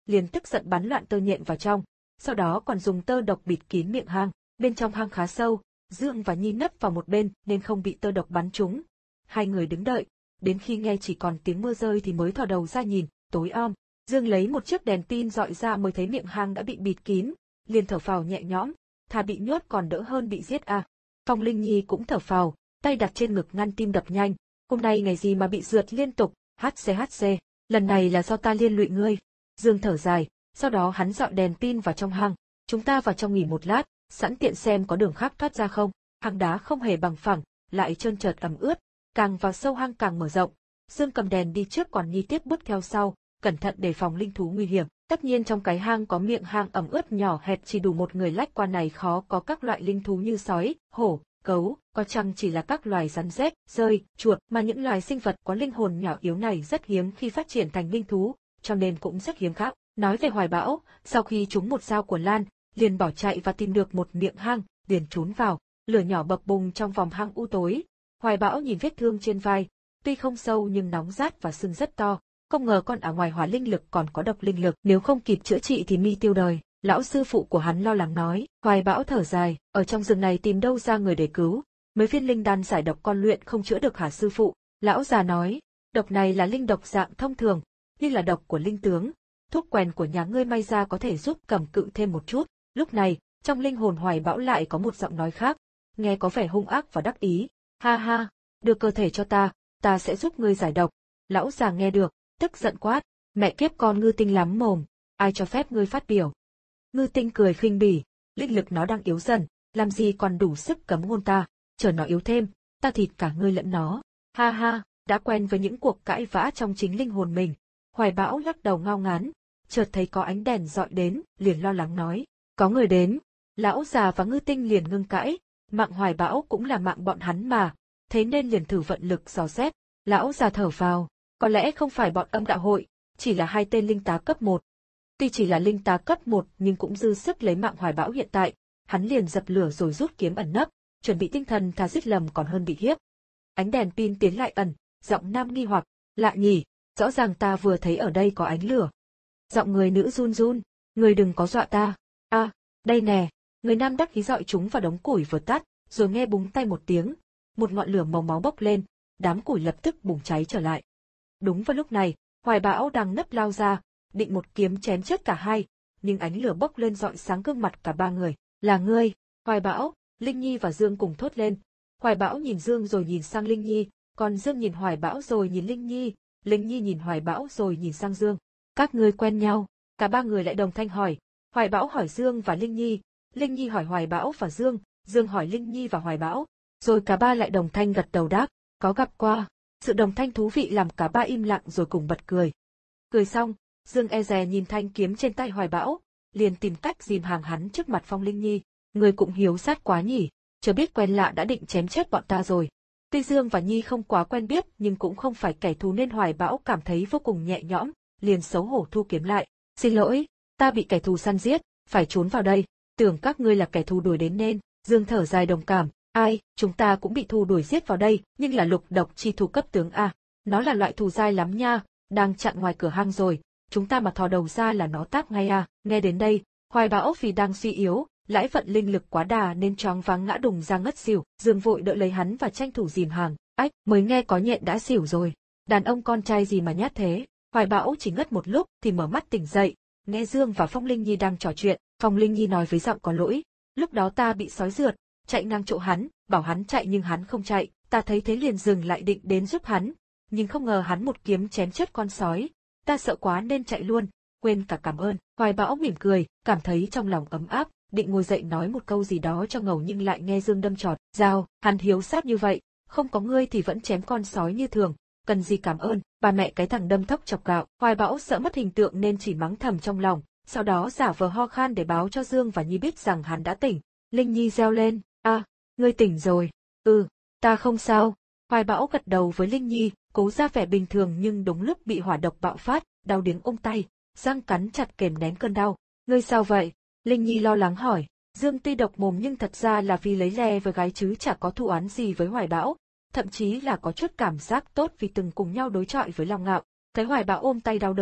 liền tức giận bắn loạn tơ nhện vào trong, sau đó còn dùng tơ độc bịt kín miệng hang. Bên trong hang khá sâu, Dương và Nhi nấp vào một bên nên không bị tơ độc bắn trúng. Hai người đứng đợi, đến khi nghe chỉ còn tiếng mưa rơi thì mới thò đầu ra nhìn, tối om. Dương lấy một chiếc đèn pin dọi ra mới thấy miệng hang đã bị bịt kín, liền thở phào nhẹ nhõm, thà bị nhốt còn đỡ hơn bị giết à. Phong Linh Nhi cũng thở phào, tay đặt trên ngực ngăn tim đập nhanh. Hôm nay ngày gì mà bị rượt liên tục, hát xê hát xê, lần này là do ta liên lụy ngươi. Dương thở dài, sau đó hắn dọi đèn pin vào trong hang. Chúng ta vào trong nghỉ một lát, sẵn tiện xem có đường khác thoát ra không. Hang đá không hề bằng phẳng, lại trơn trượt ẩm ướt, càng vào sâu hang càng mở rộng. Dương cầm đèn đi trước còn Nhi tiếp bước theo sau, cẩn thận đề phòng linh thú nguy hiểm. Tất nhiên trong cái hang có miệng hang ẩm ướt nhỏ hẹp chỉ đủ một người lách qua này khó có các loại linh thú như sói, hổ, gấu, có chăng chỉ là các loài rắn rết, rơi, chuột, mà những loài sinh vật có linh hồn nhỏ yếu này rất hiếm khi phát triển thành linh thú, cho nên cũng rất hiếm khác. Nói về Hoài Bão, sau khi trúng một dao của Lan, liền bỏ chạy và tìm được một miệng hang, liền trốn vào, lửa nhỏ bập bùng trong vòng hang u tối. Hoài Bão nhìn vết thương trên vai, tuy không sâu nhưng nóng rát và sưng rất to. Không ngờ con ả ngoài hỏa linh lực còn có độc linh lực, nếu không kịp chữa trị thì mi tiêu đời. Lão sư phụ của hắn lo lắng nói. Hoài Bão thở dài, ở trong rừng này tìm đâu ra người để cứu, mấy viên linh đan giải độc con luyện không chữa được hả sư phụ? Lão già nói, độc này là linh độc dạng thông thường, nhưng là độc của linh tướng, thuốc quèn của nhà ngươi may ra có thể giúp cầm cự thêm một chút. Lúc này, trong linh hồn Hoài Bão lại có một giọng nói khác, nghe có vẻ hung ác và đắc ý. Ha ha, đưa cơ thể cho ta, ta sẽ giúp ngươi giải độc. Lão già nghe được, tức giận quát, mẹ kiếp con Ngư Tinh lắm mồm, ai cho phép ngươi phát biểu? Ngư Tinh cười khinh bỉ, linh lực nó đang yếu dần, làm gì còn đủ sức cấm ngôn ta, chờ nó yếu thêm, ta thịt cả ngươi lẫn nó. Ha ha, đã quen với những cuộc cãi vã trong chính linh hồn mình. Hoài Bão lắc đầu ngao ngán, chợt thấy có ánh đèn dọi đến, liền lo lắng nói, có người đến. Lão già và Ngư Tinh liền ngưng cãi, mạng Hoài Bão cũng là mạng bọn hắn mà, thế nên liền thử vận lực dò xét. Lão già thở phào, có lẽ không phải bọn Âm Đạo Hội, chỉ là hai tên linh tá cấp một. Tuy chỉ là linh tá cấp một nhưng cũng dư sức lấy mạng Hoài Bão hiện tại, hắn liền dập lửa rồi rút kiếm ẩn nấp, chuẩn bị tinh thần thà giết lầm còn hơn bị hiếp. Ánh đèn pin tiến lại ẩn, giọng nam nghi hoặc, lạ nhỉ, rõ ràng ta vừa thấy ở đây có ánh lửa. Giọng người nữ run run, người đừng có dọa ta. A, à, đây nè, người nam đắc ý dọi chúng vào đống củi vừa tắt, rồi nghe búng tay một tiếng, một ngọn lửa màu máu bốc lên, đám củi lập tức bùng cháy trở lại. Đúng vào lúc này, Hoài Bão đang nấp lao ra, định một kiếm chém chết cả hai, nhưng ánh lửa bốc lên rọi sáng gương mặt cả ba người. Là ngươi, Hoài Bão, Linh Nhi và Dương cùng thốt lên. Hoài Bão nhìn Dương rồi nhìn sang Linh Nhi, còn Dương nhìn Hoài Bão rồi nhìn Linh Nhi, Linh Nhi nhìn Hoài Bão rồi nhìn sang Dương. Các ngươi quen nhau? Cả ba người lại đồng thanh hỏi. Hoài Bão hỏi Dương và Linh Nhi, Linh Nhi hỏi Hoài Bão và Dương, Dương hỏi Linh Nhi và Hoài Bão, rồi cả ba lại đồng thanh gật đầu đáp, có gặp qua. Sự đồng thanh thú vị làm cả ba im lặng rồi cùng bật cười. Cười xong, Dương e dè nhìn thanh kiếm trên tay Hoài Bão, liền tìm cách dìm hàng hắn trước mặt Phong Linh Nhi. Người cũng hiếu sát quá nhỉ, chưa biết quen lạ đã định chém chết bọn ta rồi. Tuy Dương và Nhi không quá quen biết nhưng cũng không phải kẻ thù nên Hoài Bão cảm thấy vô cùng nhẹ nhõm, liền xấu hổ thu kiếm lại. Xin lỗi, ta bị kẻ thù săn giết, phải trốn vào đây, tưởng các ngươi là kẻ thù đuổi đến nên. Dương thở dài đồng cảm, ai, chúng ta cũng bị thù đuổi giết vào đây, nhưng là lục độc chi thù cấp tướng A. Nó là loại thù dai lắm nha, đang chặn ngoài cửa hang rồi, chúng ta mà thò đầu ra là nó táp ngay à. Nghe đến đây, Hoài Bão vì đang suy yếu, lãi vận linh lực quá đà nên choáng váng ngã đùng ra ngất xỉu. Dương vội đỡ lấy hắn và tranh thủ dìm hàng. Ách, mới nghe có nhện đã xỉu rồi. Đàn ông con trai gì mà nhát thế. Hoài Bão chỉ ngất một lúc thì mở mắt tỉnh dậy, nghe Dương và Phong Linh Nhi đang trò chuyện. Phong Linh Nhi nói với giọng có lỗi, lúc đó ta bị sói rượt, chạy ngang chỗ hắn, bảo hắn chạy nhưng hắn không chạy, ta thấy thế liền dừng lại định đến giúp hắn, nhưng không ngờ hắn một kiếm chém chết con sói, ta sợ quá nên chạy luôn, quên cả cảm ơn. Hoài Bão mỉm cười, cảm thấy trong lòng ấm áp, định ngồi dậy nói một câu gì đó cho ngầu nhưng lại nghe Dương đâm chọt, dao, hắn hiếu sát như vậy, không có ngươi thì vẫn chém con sói như thường, cần gì cảm ơn, bà mẹ cái thằng đâm thóc chọc gạo. Hoài Bão sợ mất hình tượng nên chỉ mắng thầm trong lòng, sau đó giả vờ ho khan để báo cho Dương và Nhi biết rằng hắn đã tỉnh. Linh Nhi reo lên, a, à, ngươi tỉnh rồi. Ừ, ta không sao. Hoài Bão gật đầu với Linh Nhi, cố ra vẻ bình thường nhưng đúng lúc bị hỏa độc bạo phát, đau điếng ôm tay, răng cắn chặt kềm nén cơn đau. Ngươi sao vậy? Linh Nhi lo lắng hỏi. Dương tuy độc mồm nhưng thật ra là vì lấy le với gái chứ chả có thù oán gì với Hoài Bão, thậm chí là có chút cảm giác tốt vì từng cùng nhau đối chọi với Long Ngạo. Thấy Hoài Bão ôm tay đau đớn,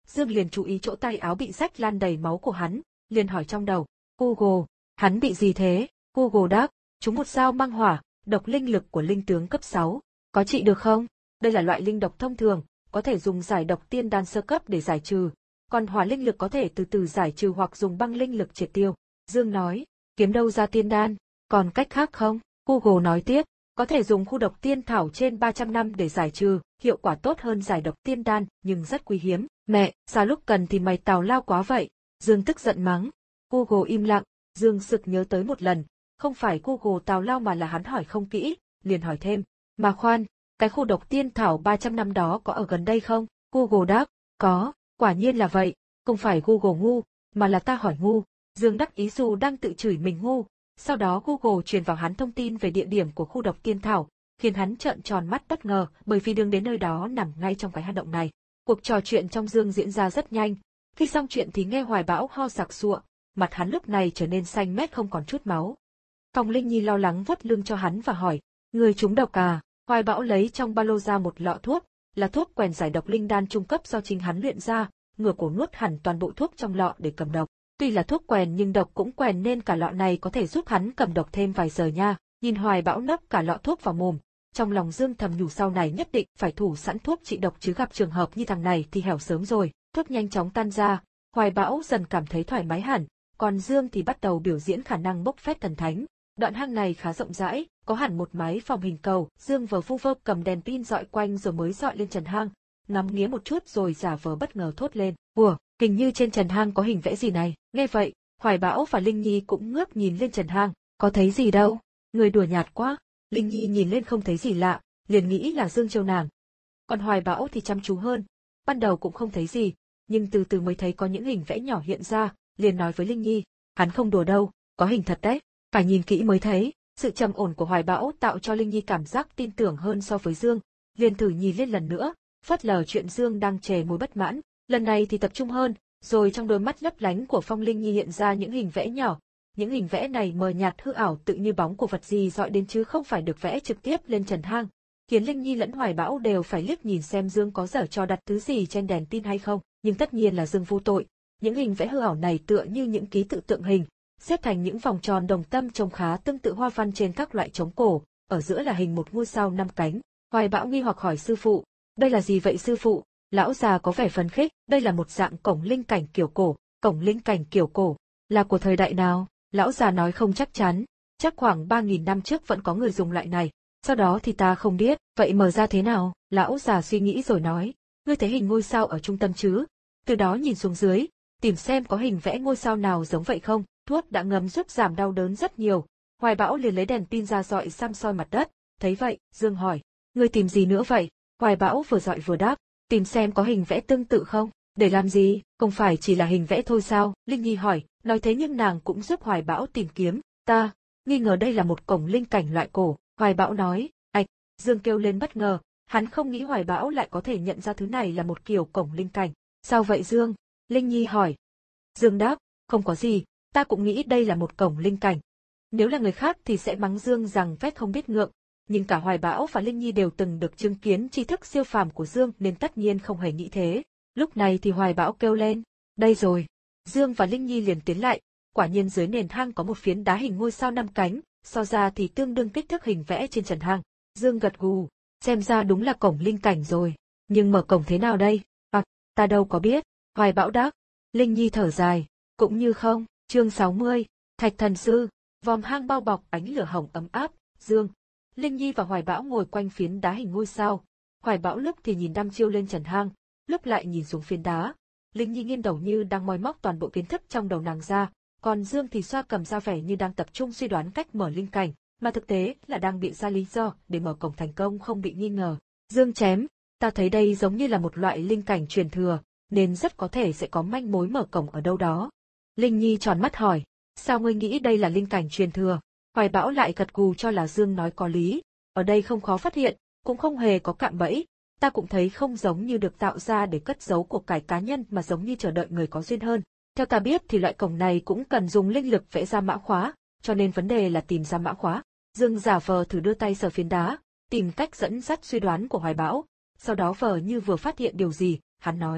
Dương liền chú ý chỗ tay áo bị rách lan đầy máu của hắn, liền hỏi trong đầu, Google, hắn bị gì thế? Google đáp, trúng một dao mang hỏa, độc linh lực của linh tướng cấp sáu, có trị được không? Đây là loại linh độc thông thường, có thể dùng giải độc tiên đan sơ cấp để giải trừ, còn hỏa linh lực có thể từ từ giải trừ hoặc dùng băng linh lực triệt tiêu. Dương nói, kiếm đâu ra tiên đan, còn cách khác không? Google nói tiếp, có thể dùng khu độc tiên thảo trên ba trăm năm để giải trừ, hiệu quả tốt hơn giải độc tiên đan, nhưng rất quý hiếm. Mẹ, sao lúc cần thì mày tào lao quá vậy? Dương tức giận mắng. Google im lặng, Dương sực nhớ tới một lần, không phải Google tào lao mà là hắn hỏi không kỹ, liền hỏi thêm, mà khoan, cái khu độc tiên thảo ba trăm năm đó có ở gần đây không? Google đáp, có, quả nhiên là vậy, không phải Google ngu, mà là ta hỏi ngu. Dương đắc ý dù đang tự chửi mình ngu, sau đó Google truyền vào hắn thông tin về địa điểm của khu độc tiên thảo, khiến hắn trợn tròn mắt bất ngờ, bởi vì đường đến nơi đó nằm ngay trong cái hang động này. Cuộc trò chuyện trong Dương diễn ra rất nhanh, khi xong chuyện thì nghe Hoài Bão ho sặc sụa, mặt hắn lúc này trở nên xanh mét không còn chút máu. Phong Linh Nhi lo lắng vuốt lưng cho hắn và hỏi, người trúng độc à? Hoài Bão lấy trong ba lô ra một lọ thuốc, là thuốc quèn giải độc linh đan trung cấp do chính hắn luyện ra, ngửa cổ nuốt hẳn toàn bộ thuốc trong lọ để cầm độc. Tuy là thuốc quèn nhưng độc cũng quèn nên cả lọ này có thể giúp hắn cầm độc thêm vài giờ nha. Nhìn Hoài Bão nấp cả lọ thuốc vào mồm, trong lòng Dương thầm nhủ sau này nhất định phải thủ sẵn thuốc trị độc chứ gặp trường hợp như thằng này thì hẻo sớm rồi. Thuốc nhanh chóng tan ra, Hoài Bão dần cảm thấy thoải mái hẳn, còn Dương thì bắt đầu biểu diễn khả năng bốc phét thần thánh. Đoạn hang này khá rộng rãi, có hẳn một mái phòng hình cầu, Dương vờ vu vơ cầm đèn pin dọi quanh rồi mới dọi lên trần hang, ngắm nghía một chút rồi giả vờ bất ngờ thốt lên, ủa, hình như trên trần hang có hình vẽ gì này. Nghe vậy, Hoài Bão và Linh Nhi cũng ngước nhìn lên trần hang, có thấy gì đâu, người đùa nhạt quá. Linh Nhi nhìn lên không thấy gì lạ, liền nghĩ là Dương trêu nàng. Còn Hoài Bão thì chăm chú hơn, ban đầu cũng không thấy gì, nhưng từ từ mới thấy có những hình vẽ nhỏ hiện ra, liền nói với Linh Nhi, hắn không đùa đâu, có hình thật đấy, phải nhìn kỹ mới thấy. Sự trầm ổn của Hoài Bão tạo cho Linh Nhi cảm giác tin tưởng hơn so với Dương, liền thử nhìn lên lần nữa, phớt lờ chuyện Dương đang chề môi bất mãn, lần này thì tập trung hơn, rồi trong đôi mắt lấp lánh của Phong Linh Nhi hiện ra những hình vẽ nhỏ. Những hình vẽ này mờ nhạt hư ảo tự như bóng của vật gì dọi đến chứ không phải được vẽ trực tiếp lên trần hang, khiến Linh Nhi lẫn Hoài Bão đều phải liếc nhìn xem Dương có dở trò đặt thứ gì trên đèn tin hay không, nhưng tất nhiên là Dương vô tội. Những hình vẽ hư ảo này tựa như những ký tự tượng hình, xếp thành những vòng tròn đồng tâm trông khá tương tự hoa văn trên các loại trống cổ, ở giữa là hình một ngôi sao năm cánh. Hoài Bão nghi hoặc hỏi sư phụ, đây là gì vậy sư phụ? Lão già có vẻ phấn khích, đây là một dạng cổng linh cảnh kiểu cổ. Cổng linh cảnh kiểu cổ là của thời đại nào? Lão già nói không chắc chắn, chắc khoảng ba nghìn năm trước vẫn có người dùng loại này, sau đó thì ta không biết, vậy mở ra thế nào? Lão già suy nghĩ rồi nói, ngươi thấy hình ngôi sao ở trung tâm chứ? Từ đó nhìn xuống dưới, tìm xem có hình vẽ ngôi sao nào giống vậy không. Thuốc đã ngấm giúp giảm đau đớn rất nhiều. Hoài Bão liền lấy đèn pin ra dọi xăm soi mặt đất, thấy vậy, Dương hỏi, ngươi tìm gì nữa vậy? Hoài Bão vừa dọi vừa đáp, tìm xem có hình vẽ tương tự không. Để làm gì, không phải chỉ là hình vẽ thôi sao? Linh Nhi hỏi, nói thế nhưng nàng cũng giúp Hoài Bão tìm kiếm. Ta nghi ngờ đây là một cổng linh cảnh loại cổ. Hoài Bão nói, ạch. Dương kêu lên bất ngờ, hắn không nghĩ Hoài Bão lại có thể nhận ra thứ này là một kiểu cổng linh cảnh. Sao vậy Dương? Linh Nhi hỏi. Dương đáp, không có gì, ta cũng nghĩ đây là một cổng linh cảnh. Nếu là người khác thì sẽ mắng Dương rằng phét không biết ngượng, nhưng cả Hoài Bão và Linh Nhi đều từng được chứng kiến tri thức siêu phàm của Dương nên tất nhiên không hề nghĩ thế. Lúc này thì Hoài Bão kêu lên, đây rồi. Dương và Linh Nhi liền tiến lại, quả nhiên dưới nền hang có một phiến đá hình ngôi sao năm cánh, so ra thì tương đương kích thước hình vẽ trên trần hang. Dương gật gù, xem ra đúng là cổng linh cảnh rồi, nhưng mở cổng thế nào đây? À, ta đâu có biết. Hoài Bão đáp. Linh Nhi thở dài, cũng như không. Chương sáu mươi, Thạch Thần Sư. Vòm hang bao bọc ánh lửa hồng ấm áp. Dương, Linh Nhi và Hoài Bão ngồi quanh phiến đá hình ngôi sao. Hoài Bão lúc thì nhìn đăm chiêu lên trần hang, lúc lại nhìn xuống phiến đá. Linh Nhi nghiêng đầu như đang moi móc toàn bộ kiến thức trong đầu nàng ra, còn Dương thì xoa cầm ra vẻ như đang tập trung suy đoán cách mở linh cảnh, mà thực tế là đang bịa ra lý do để mở cổng thành công không bị nghi ngờ. Dương chém, ta thấy đây giống như là một loại linh cảnh truyền thừa, nên rất có thể sẽ có manh mối mở cổng ở đâu đó. Linh Nhi tròn mắt hỏi, sao ngươi nghĩ đây là linh cảnh truyền thừa? Hoài Bão lại gật gù cho là Dương nói có lý, ở đây không khó phát hiện, cũng không hề có cạm bẫy, ta cũng thấy không giống như được tạo ra để cất giấu của cải cá nhân mà giống như chờ đợi người có duyên hơn. Theo ta biết thì loại cổng này cũng cần dùng linh lực vẽ ra mã khóa, cho nên vấn đề là tìm ra mã khóa. Dương giả vờ thử đưa tay sờ phiến đá, tìm cách dẫn dắt suy đoán của Hoài Bão, sau đó vờ như vừa phát hiện điều gì, hắn nói,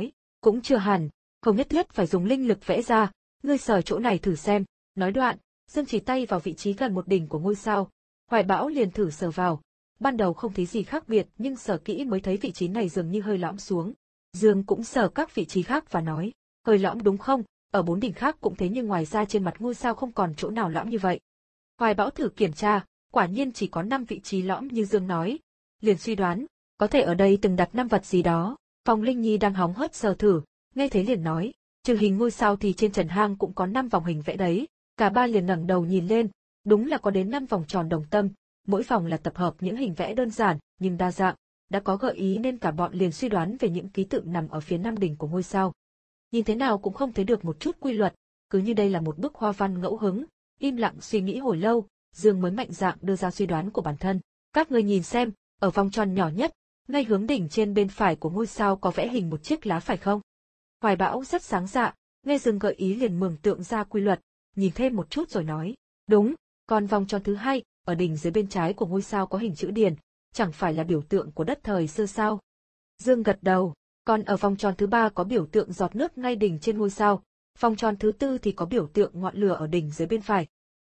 Cũng chưa hẳn, không nhất thiết phải dùng linh lực vẽ ra, ngươi sờ chỗ này thử xem. Nói đoạn, Dương chỉ tay vào vị trí gần một đỉnh của ngôi sao. Hoài Bão liền thử sờ vào. Ban đầu không thấy gì khác biệt nhưng sờ kỹ mới thấy vị trí này dường như hơi lõm xuống. Dương cũng sờ các vị trí khác và nói, hơi lõm đúng không, ở bốn đỉnh khác cũng thế nhưng ngoài ra trên mặt ngôi sao không còn chỗ nào lõm như vậy. Hoài Bão thử kiểm tra, quả nhiên chỉ có năm vị trí lõm như Dương nói. Liền suy đoán, có thể ở đây từng đặt năm vật gì đó. Phong Linh Nhi đang hóng hớt sờ thử, nghe thế liền nói, trừ hình ngôi sao thì trên trần hang cũng có năm vòng hình vẽ đấy. Cả ba liền ngẩng đầu nhìn lên, đúng là có đến năm vòng tròn đồng tâm, mỗi vòng là tập hợp những hình vẽ đơn giản nhưng đa dạng, đã có gợi ý nên cả bọn liền suy đoán về những ký tự nằm ở phía nam đỉnh của ngôi sao. Nhìn thế nào cũng không thấy được một chút quy luật, cứ như đây là một bức hoa văn ngẫu hứng. Im lặng suy nghĩ hồi lâu, Dương mới mạnh dạn đưa ra suy đoán của bản thân. Các người nhìn xem, ở vòng tròn nhỏ nhất, ngay hướng đỉnh trên bên phải của ngôi sao có vẽ hình một chiếc lá phải không? Hoài Bão rất sáng dạ, nghe Dương gợi ý liền mường tượng ra quy luật, nhìn thêm một chút rồi nói, đúng, còn vòng tròn thứ hai, ở đỉnh dưới bên trái của ngôi sao có hình chữ điền, chẳng phải là biểu tượng của đất thời xưa sao? Dương gật đầu, còn ở vòng tròn thứ ba có biểu tượng giọt nước ngay đỉnh trên ngôi sao, vòng tròn thứ tư thì có biểu tượng ngọn lửa ở đỉnh dưới bên phải.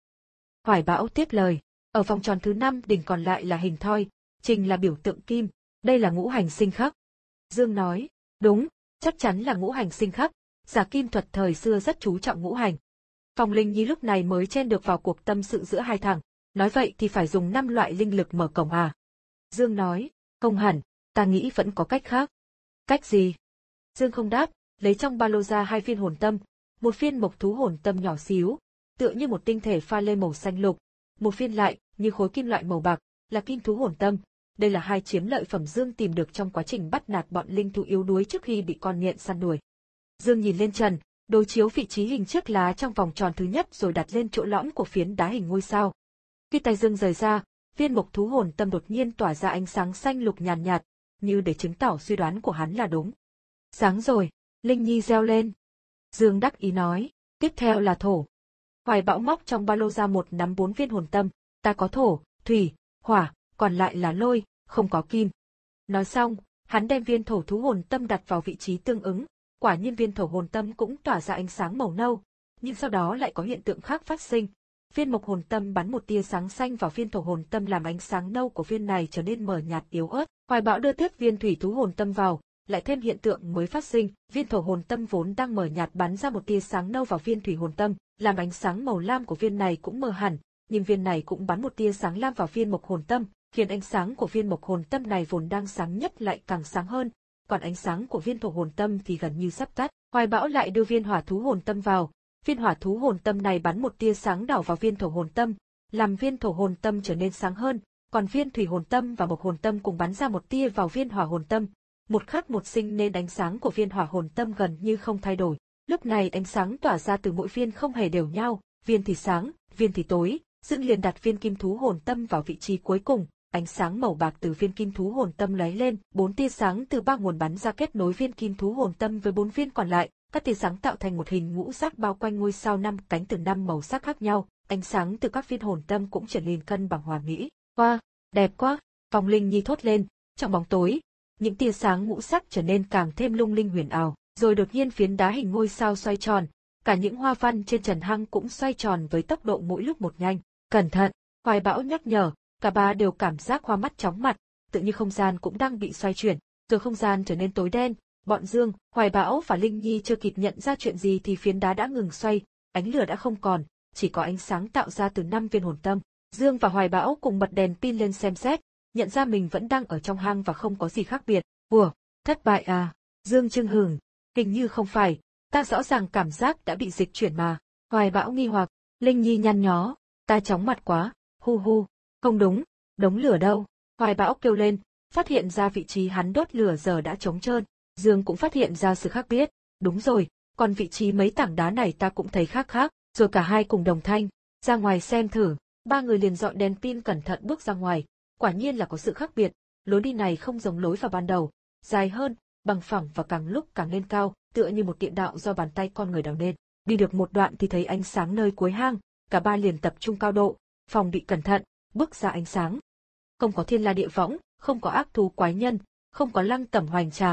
Hoài Bão tiếp lời, ở vòng tròn thứ năm đỉnh còn lại là hình thoi, trình là biểu tượng kim, đây là ngũ hành sinh khắc. Dương nói, đúng, chắc chắn là ngũ hành sinh khắc, giả kim thuật thời xưa rất chú trọng ngũ hành. Phong Linh Nhi lúc này mới chen được vào cuộc tâm sự giữa hai thằng, nói vậy thì phải dùng năm loại linh lực mở cổng à? Dương nói, không hẳn, ta nghĩ vẫn có cách khác. Cách gì? Dương không đáp, lấy trong ba lô ra hai viên hồn tâm, một viên mộc thú hồn tâm nhỏ xíu, tựa như một tinh thể pha lê màu xanh lục, một viên lại như khối kim loại màu bạc, là kim thú hồn tâm. Đây là hai chiếm lợi phẩm Dương tìm được trong quá trình bắt nạt bọn linh thú yếu đuối trước khi bị con nhện săn đuổi. Dương nhìn lên trần, đối chiếu vị trí hình chiếc lá trong vòng tròn thứ nhất rồi đặt lên chỗ lõm của phiến đá hình ngôi sao. Khi tay Dương rời ra, viên mộc thú hồn tâm đột nhiên tỏa ra ánh sáng xanh lục nhàn nhạt, nhạt, như để chứng tỏ suy đoán của hắn là đúng. Sáng rồi, Linh Nhi reo lên. Dương đắc ý nói, tiếp theo là thổ. Hoài Bão móc trong ba lô ra một nắm bốn viên hồn tâm, ta có thổ, thủy, hỏa, còn lại là lôi, không có kim. Nói xong, hắn đem viên thổ thú hồn tâm đặt vào vị trí tương ứng, quả nhiên viên thổ hồn tâm cũng tỏa ra ánh sáng màu nâu, nhưng sau đó lại có hiện tượng khác phát sinh. Viên mộc hồn tâm bắn một tia sáng xanh vào viên thổ hồn tâm làm ánh sáng nâu của viên này trở nên mờ nhạt yếu ớt. Hoài Bão đưa tiếp viên thủy thú hồn tâm vào, lại thêm hiện tượng mới phát sinh, viên thổ hồn tâm vốn đang mờ nhạt bắn ra một tia sáng nâu vào viên thủy hồn tâm, làm ánh sáng màu lam của viên này cũng mờ hẳn, nhưng viên này cũng bắn một tia sáng lam vào viên mộc hồn tâm, khiến ánh sáng của viên mộc hồn tâm này vốn đang sáng nhất lại càng sáng hơn, còn ánh sáng của viên thổ hồn tâm thì gần như sắp tắt. Hoài Bão lại đưa viên hỏa thú hồn tâm vào, viên hỏa thú hồn tâm này bắn một tia sáng đỏ vào viên thổ hồn tâm, làm viên thổ hồn tâm trở nên sáng hơn, còn viên thủy hồn tâm và mộc hồn tâm cùng bắn ra một tia vào viên hỏa hồn tâm, một khắc một sinh nên ánh sáng của viên hỏa hồn tâm gần như không thay đổi. Lúc này ánh sáng tỏa ra từ mỗi viên không hề đều nhau, viên thì sáng, viên thì tối. Dương liền đặt viên kim thú hồn tâm vào vị trí cuối cùng, ánh sáng màu bạc từ viên kim thú hồn tâm lóe lên, bốn tia sáng từ ba nguồn bắn ra kết nối viên kim thú hồn tâm với bốn viên còn lại, các tia sáng tạo thành một hình ngũ sắc bao quanh ngôi sao năm cánh từ năm màu sắc khác nhau, ánh sáng từ các viên hồn tâm cũng trở nên cân bằng hoàn mỹ. Wow, đẹp quá! Phong Linh Nhi thốt lên, trong bóng tối, những tia sáng ngũ sắc trở nên càng thêm lung linh huyền ảo, rồi đột nhiên phiến đá hình ngôi sao xoay tròn, cả những hoa văn trên trần hang cũng xoay tròn với tốc độ mỗi lúc một nhanh. Cẩn thận, Hoài Bão nhắc nhở, cả ba đều cảm giác hoa mắt chóng mặt, tự như không gian cũng đang bị xoay chuyển, rồi không gian trở nên tối đen, bọn Dương, Hoài Bão và Linh Nhi chưa kịp nhận ra chuyện gì thì phiến đá đã ngừng xoay, ánh lửa đã không còn, chỉ có ánh sáng tạo ra từ năm viên hồn tâm. Dương và Hoài Bão cùng bật đèn pin lên xem xét, nhận ra mình vẫn đang ở trong hang và không có gì khác biệt. Ủa, thất bại à? Dương chưng hửng, hình như không phải, ta rõ ràng cảm giác đã bị dịch chuyển mà. Hoài Bão nghi hoặc, Linh Nhi nhăn nhó, ta chóng mặt quá, hu hu, không đúng, đống lửa đâu? Hoài Bão kêu lên, phát hiện ra vị trí hắn đốt lửa giờ đã trống trơn. Dương cũng phát hiện ra sự khác biệt, đúng rồi, còn vị trí mấy tảng đá này ta cũng thấy khác khác, rồi cả hai cùng đồng thanh, ra ngoài xem thử. Ba người liền dọn đèn pin cẩn thận bước ra ngoài, quả nhiên là có sự khác biệt, lối đi này không giống lối vào ban đầu, dài hơn, bằng phẳng và càng lúc càng lên cao, tựa như một địa đạo do bàn tay con người đào nên. Đi được một đoạn thì thấy ánh sáng nơi cuối hang, cả ba liền tập trung cao độ, phòng bị cẩn thận, bước ra ánh sáng. Không có thiên la địa võng, không có ác thú quái nhân, không có lăng tẩm hoành tráng,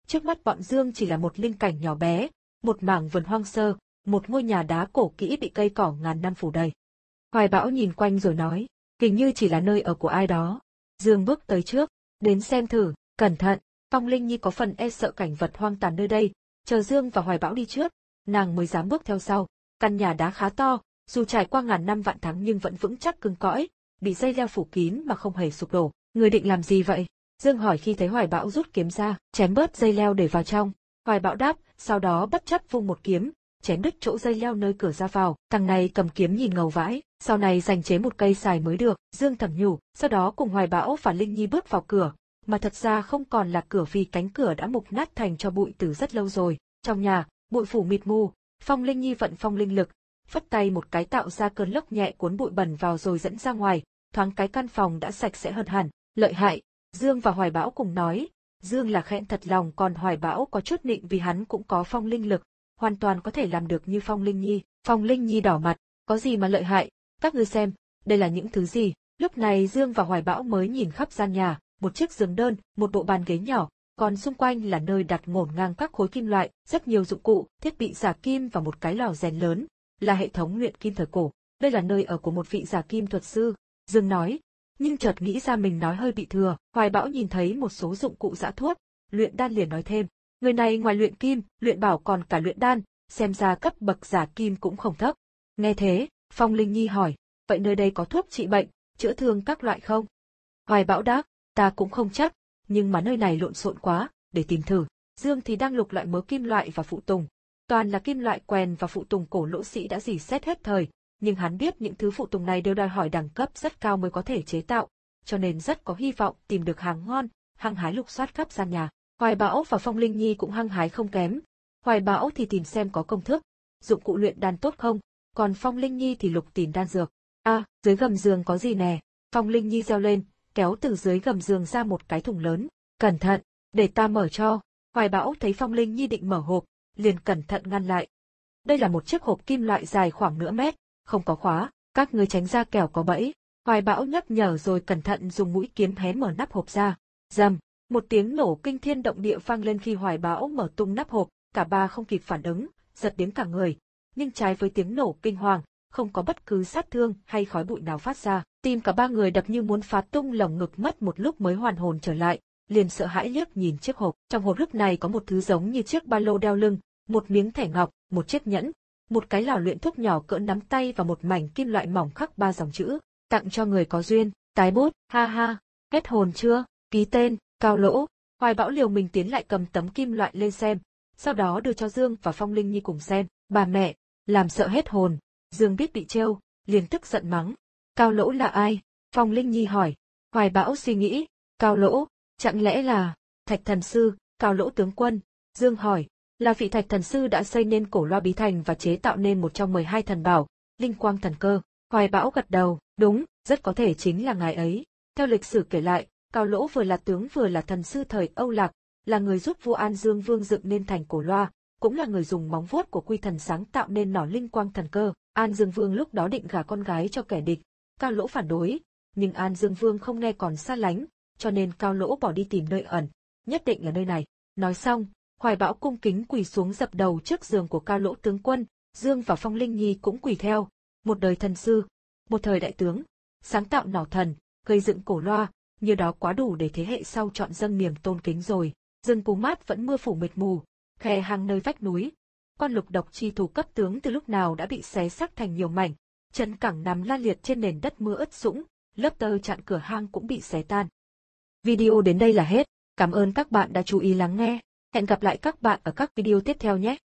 Trước mắt bọn Dương chỉ là một linh cảnh nhỏ bé, một mảng vườn hoang sơ, một ngôi nhà đá cổ kỹ bị cây cỏ ngàn năm phủ đầy. Hoài Bão nhìn quanh rồi nói, hình như chỉ là nơi ở của ai đó. Dương bước tới trước, đến xem thử, cẩn thận, Phong Linh Nhi có phần e sợ cảnh vật hoang tàn nơi đây, chờ Dương và Hoài Bão đi trước, nàng mới dám bước theo sau. Căn nhà đá khá to, dù trải qua ngàn năm vạn tháng nhưng vẫn vững chắc cứng cõi, bị dây leo phủ kín mà không hề sụp đổ. Người định làm gì vậy? Dương hỏi khi thấy Hoài Bão rút kiếm ra, chém bớt dây leo để vào trong. Hoài Bão đáp, sau đó bất chấp vung một kiếm, chém đứt chỗ dây leo nơi cửa ra vào. Thằng này cầm kiếm nhìn ngầu vãi, sau này dành chế một cây xài mới được. Dương thầm nhủ, sau đó cùng Hoài Bão và Linh Nhi bước vào cửa, mà thật ra không còn là cửa vì cánh cửa đã mục nát thành cho bụi từ rất lâu rồi. Trong nhà, bụi phủ mịt mù, Phong Linh Nhi vận phong linh lực, phất tay một cái tạo ra cơn lốc nhẹ cuốn bụi bẩn vào rồi dẫn ra ngoài, thoáng cái căn phòng đã sạch sẽ hơn hẳn. Lợi hại, Dương và Hoài Bão cùng nói. Dương là khen thật lòng, còn Hoài Bão có chút nịnh vì hắn cũng có phong linh lực, hoàn toàn có thể làm được như Phong Linh Nhi. Phong Linh Nhi đỏ mặt, có gì mà lợi hại, các ngươi xem, đây là những thứ gì. Lúc này Dương và Hoài Bão mới nhìn khắp gian nhà, một chiếc giường đơn, một bộ bàn ghế nhỏ, còn xung quanh là nơi đặt ngổn ngang các khối kim loại, rất nhiều dụng cụ, thiết bị giả kim và một cái lò rèn lớn, là hệ thống luyện kim thời cổ. Đây là nơi ở của một vị giả kim thuật sư, Dương nói, nhưng chợt nghĩ ra mình nói hơi bị thừa. Hoài Bão nhìn thấy một số dụng cụ giã thuốc, luyện đan liền nói thêm, người này ngoài luyện kim, luyện bảo còn cả luyện đan, xem ra cấp bậc giả kim cũng không thấp. Nghe thế, Phong Linh Nhi hỏi, vậy nơi đây có thuốc trị bệnh, chữa thương các loại không? Hoài Bão đáp, ta cũng không chắc, nhưng mà nơi này lộn xộn quá, để tìm thử. Dương thì đang lục loại mớ kim loại và phụ tùng, toàn là kim loại quèn và phụ tùng cổ lỗ sĩ đã rỉ sét hết thời, nhưng hắn biết những thứ phụ tùng này đều đòi hỏi đẳng cấp rất cao mới có thể chế tạo, cho nên rất có hy vọng tìm được hàng ngon, hăng hái lục soát khắp gian nhà. Hoài Bão và Phong Linh Nhi cũng hăng hái không kém. Hoài Bão thì tìm xem có công thức, dụng cụ luyện đan tốt không, còn Phong Linh Nhi thì lục tìm đan dược. À, dưới gầm giường có gì nè? Phong Linh Nhi reo lên, kéo từ dưới gầm giường ra một cái thùng lớn. Cẩn thận, để ta mở cho. Hoài Bão thấy Phong Linh Nhi định mở hộp, liền cẩn thận ngăn lại. Đây là một chiếc hộp kim loại dài khoảng nửa mét, không có khóa, các ngươi tránh ra kẻo có bẫy. Hoài Bão nhắc nhở rồi cẩn thận dùng mũi kiếm hé mở nắp hộp ra. Rầm, một tiếng nổ kinh thiên động địa vang lên khi Hoài Bão mở tung nắp hộp, cả ba không kịp phản ứng, giật đến cả người. Nhưng trái với tiếng nổ kinh hoàng, không có bất cứ sát thương hay khói bụi nào phát ra. Tim cả ba người đập như muốn phá tung lồng ngực, mất một lúc mới hoàn hồn trở lại, liền sợ hãi liếc nhìn chiếc hộp. Trong hộp lúc này có một thứ giống như chiếc ba lô đeo lưng, một miếng thẻ ngọc, một chiếc nhẫn, một cái lò luyện thuốc nhỏ cỡ nắm tay và một mảnh kim loại mỏng khắc ba dòng chữ, tặng cho người có duyên, tái bút, ha ha, hết hồn chưa, ký tên, Cao Lỗ. Hoài Bão liều mình tiến lại cầm tấm kim loại lên xem, sau đó đưa cho Dương và Phong Linh Nhi cùng xem. Bà mẹ, làm sợ hết hồn. Dương biết bị trêu, liền tức giận mắng. Cao Lỗ là ai? Phong Linh Nhi hỏi. Hoài Bão suy nghĩ, Cao Lỗ, chẳng lẽ là Thạch Thần Sư, Cao Lỗ tướng quân? Dương hỏi, là vị Thạch Thần Sư đã xây nên cổ loa bí thành và chế tạo nên một trong mười hai thần bảo, linh quang thần cơ. Hoài Bão gật đầu, đúng, rất có thể chính là ngài ấy. Theo lịch sử kể lại, Cao Lỗ vừa là tướng vừa là thần sư thời Âu Lạc, là người giúp vua An Dương Vương dựng nên thành cổ loa, cũng là người dùng móng vuốt của Quy Thần sáng tạo nên nỏ linh quang thần cơ. An Dương Vương lúc đó định gả con gái cho kẻ địch, Cao Lỗ phản đối, nhưng An Dương Vương không nghe còn xa lánh, cho nên Cao Lỗ bỏ đi tìm nơi ẩn, nhất định là nơi này. Nói xong, Hoài Bão cung kính quỳ xuống dập đầu trước giường của Cao Lỗ tướng quân, Dương và Phong Linh Nhi cũng quỳ theo. Một đời thần sư, một thời đại tướng, sáng tạo nỏ thần, gây dựng cổ loa, như đó quá đủ để thế hệ sau chọn dâng niềm tôn kính rồi. Rừng Pú Mát vẫn mưa phủ mịt mù, khe hang nơi vách núi. Con lục độc chi thủ cấp tướng từ lúc nào đã bị xé xác thành nhiều mảnh, chân cẳng nằm la liệt trên nền đất mưa ướt sũng, lớp tơ chặn cửa hang cũng bị xé tan. Video đến đây là hết, cảm ơn các bạn đã chú ý lắng nghe. Hẹn gặp lại các bạn ở các video tiếp theo nhé.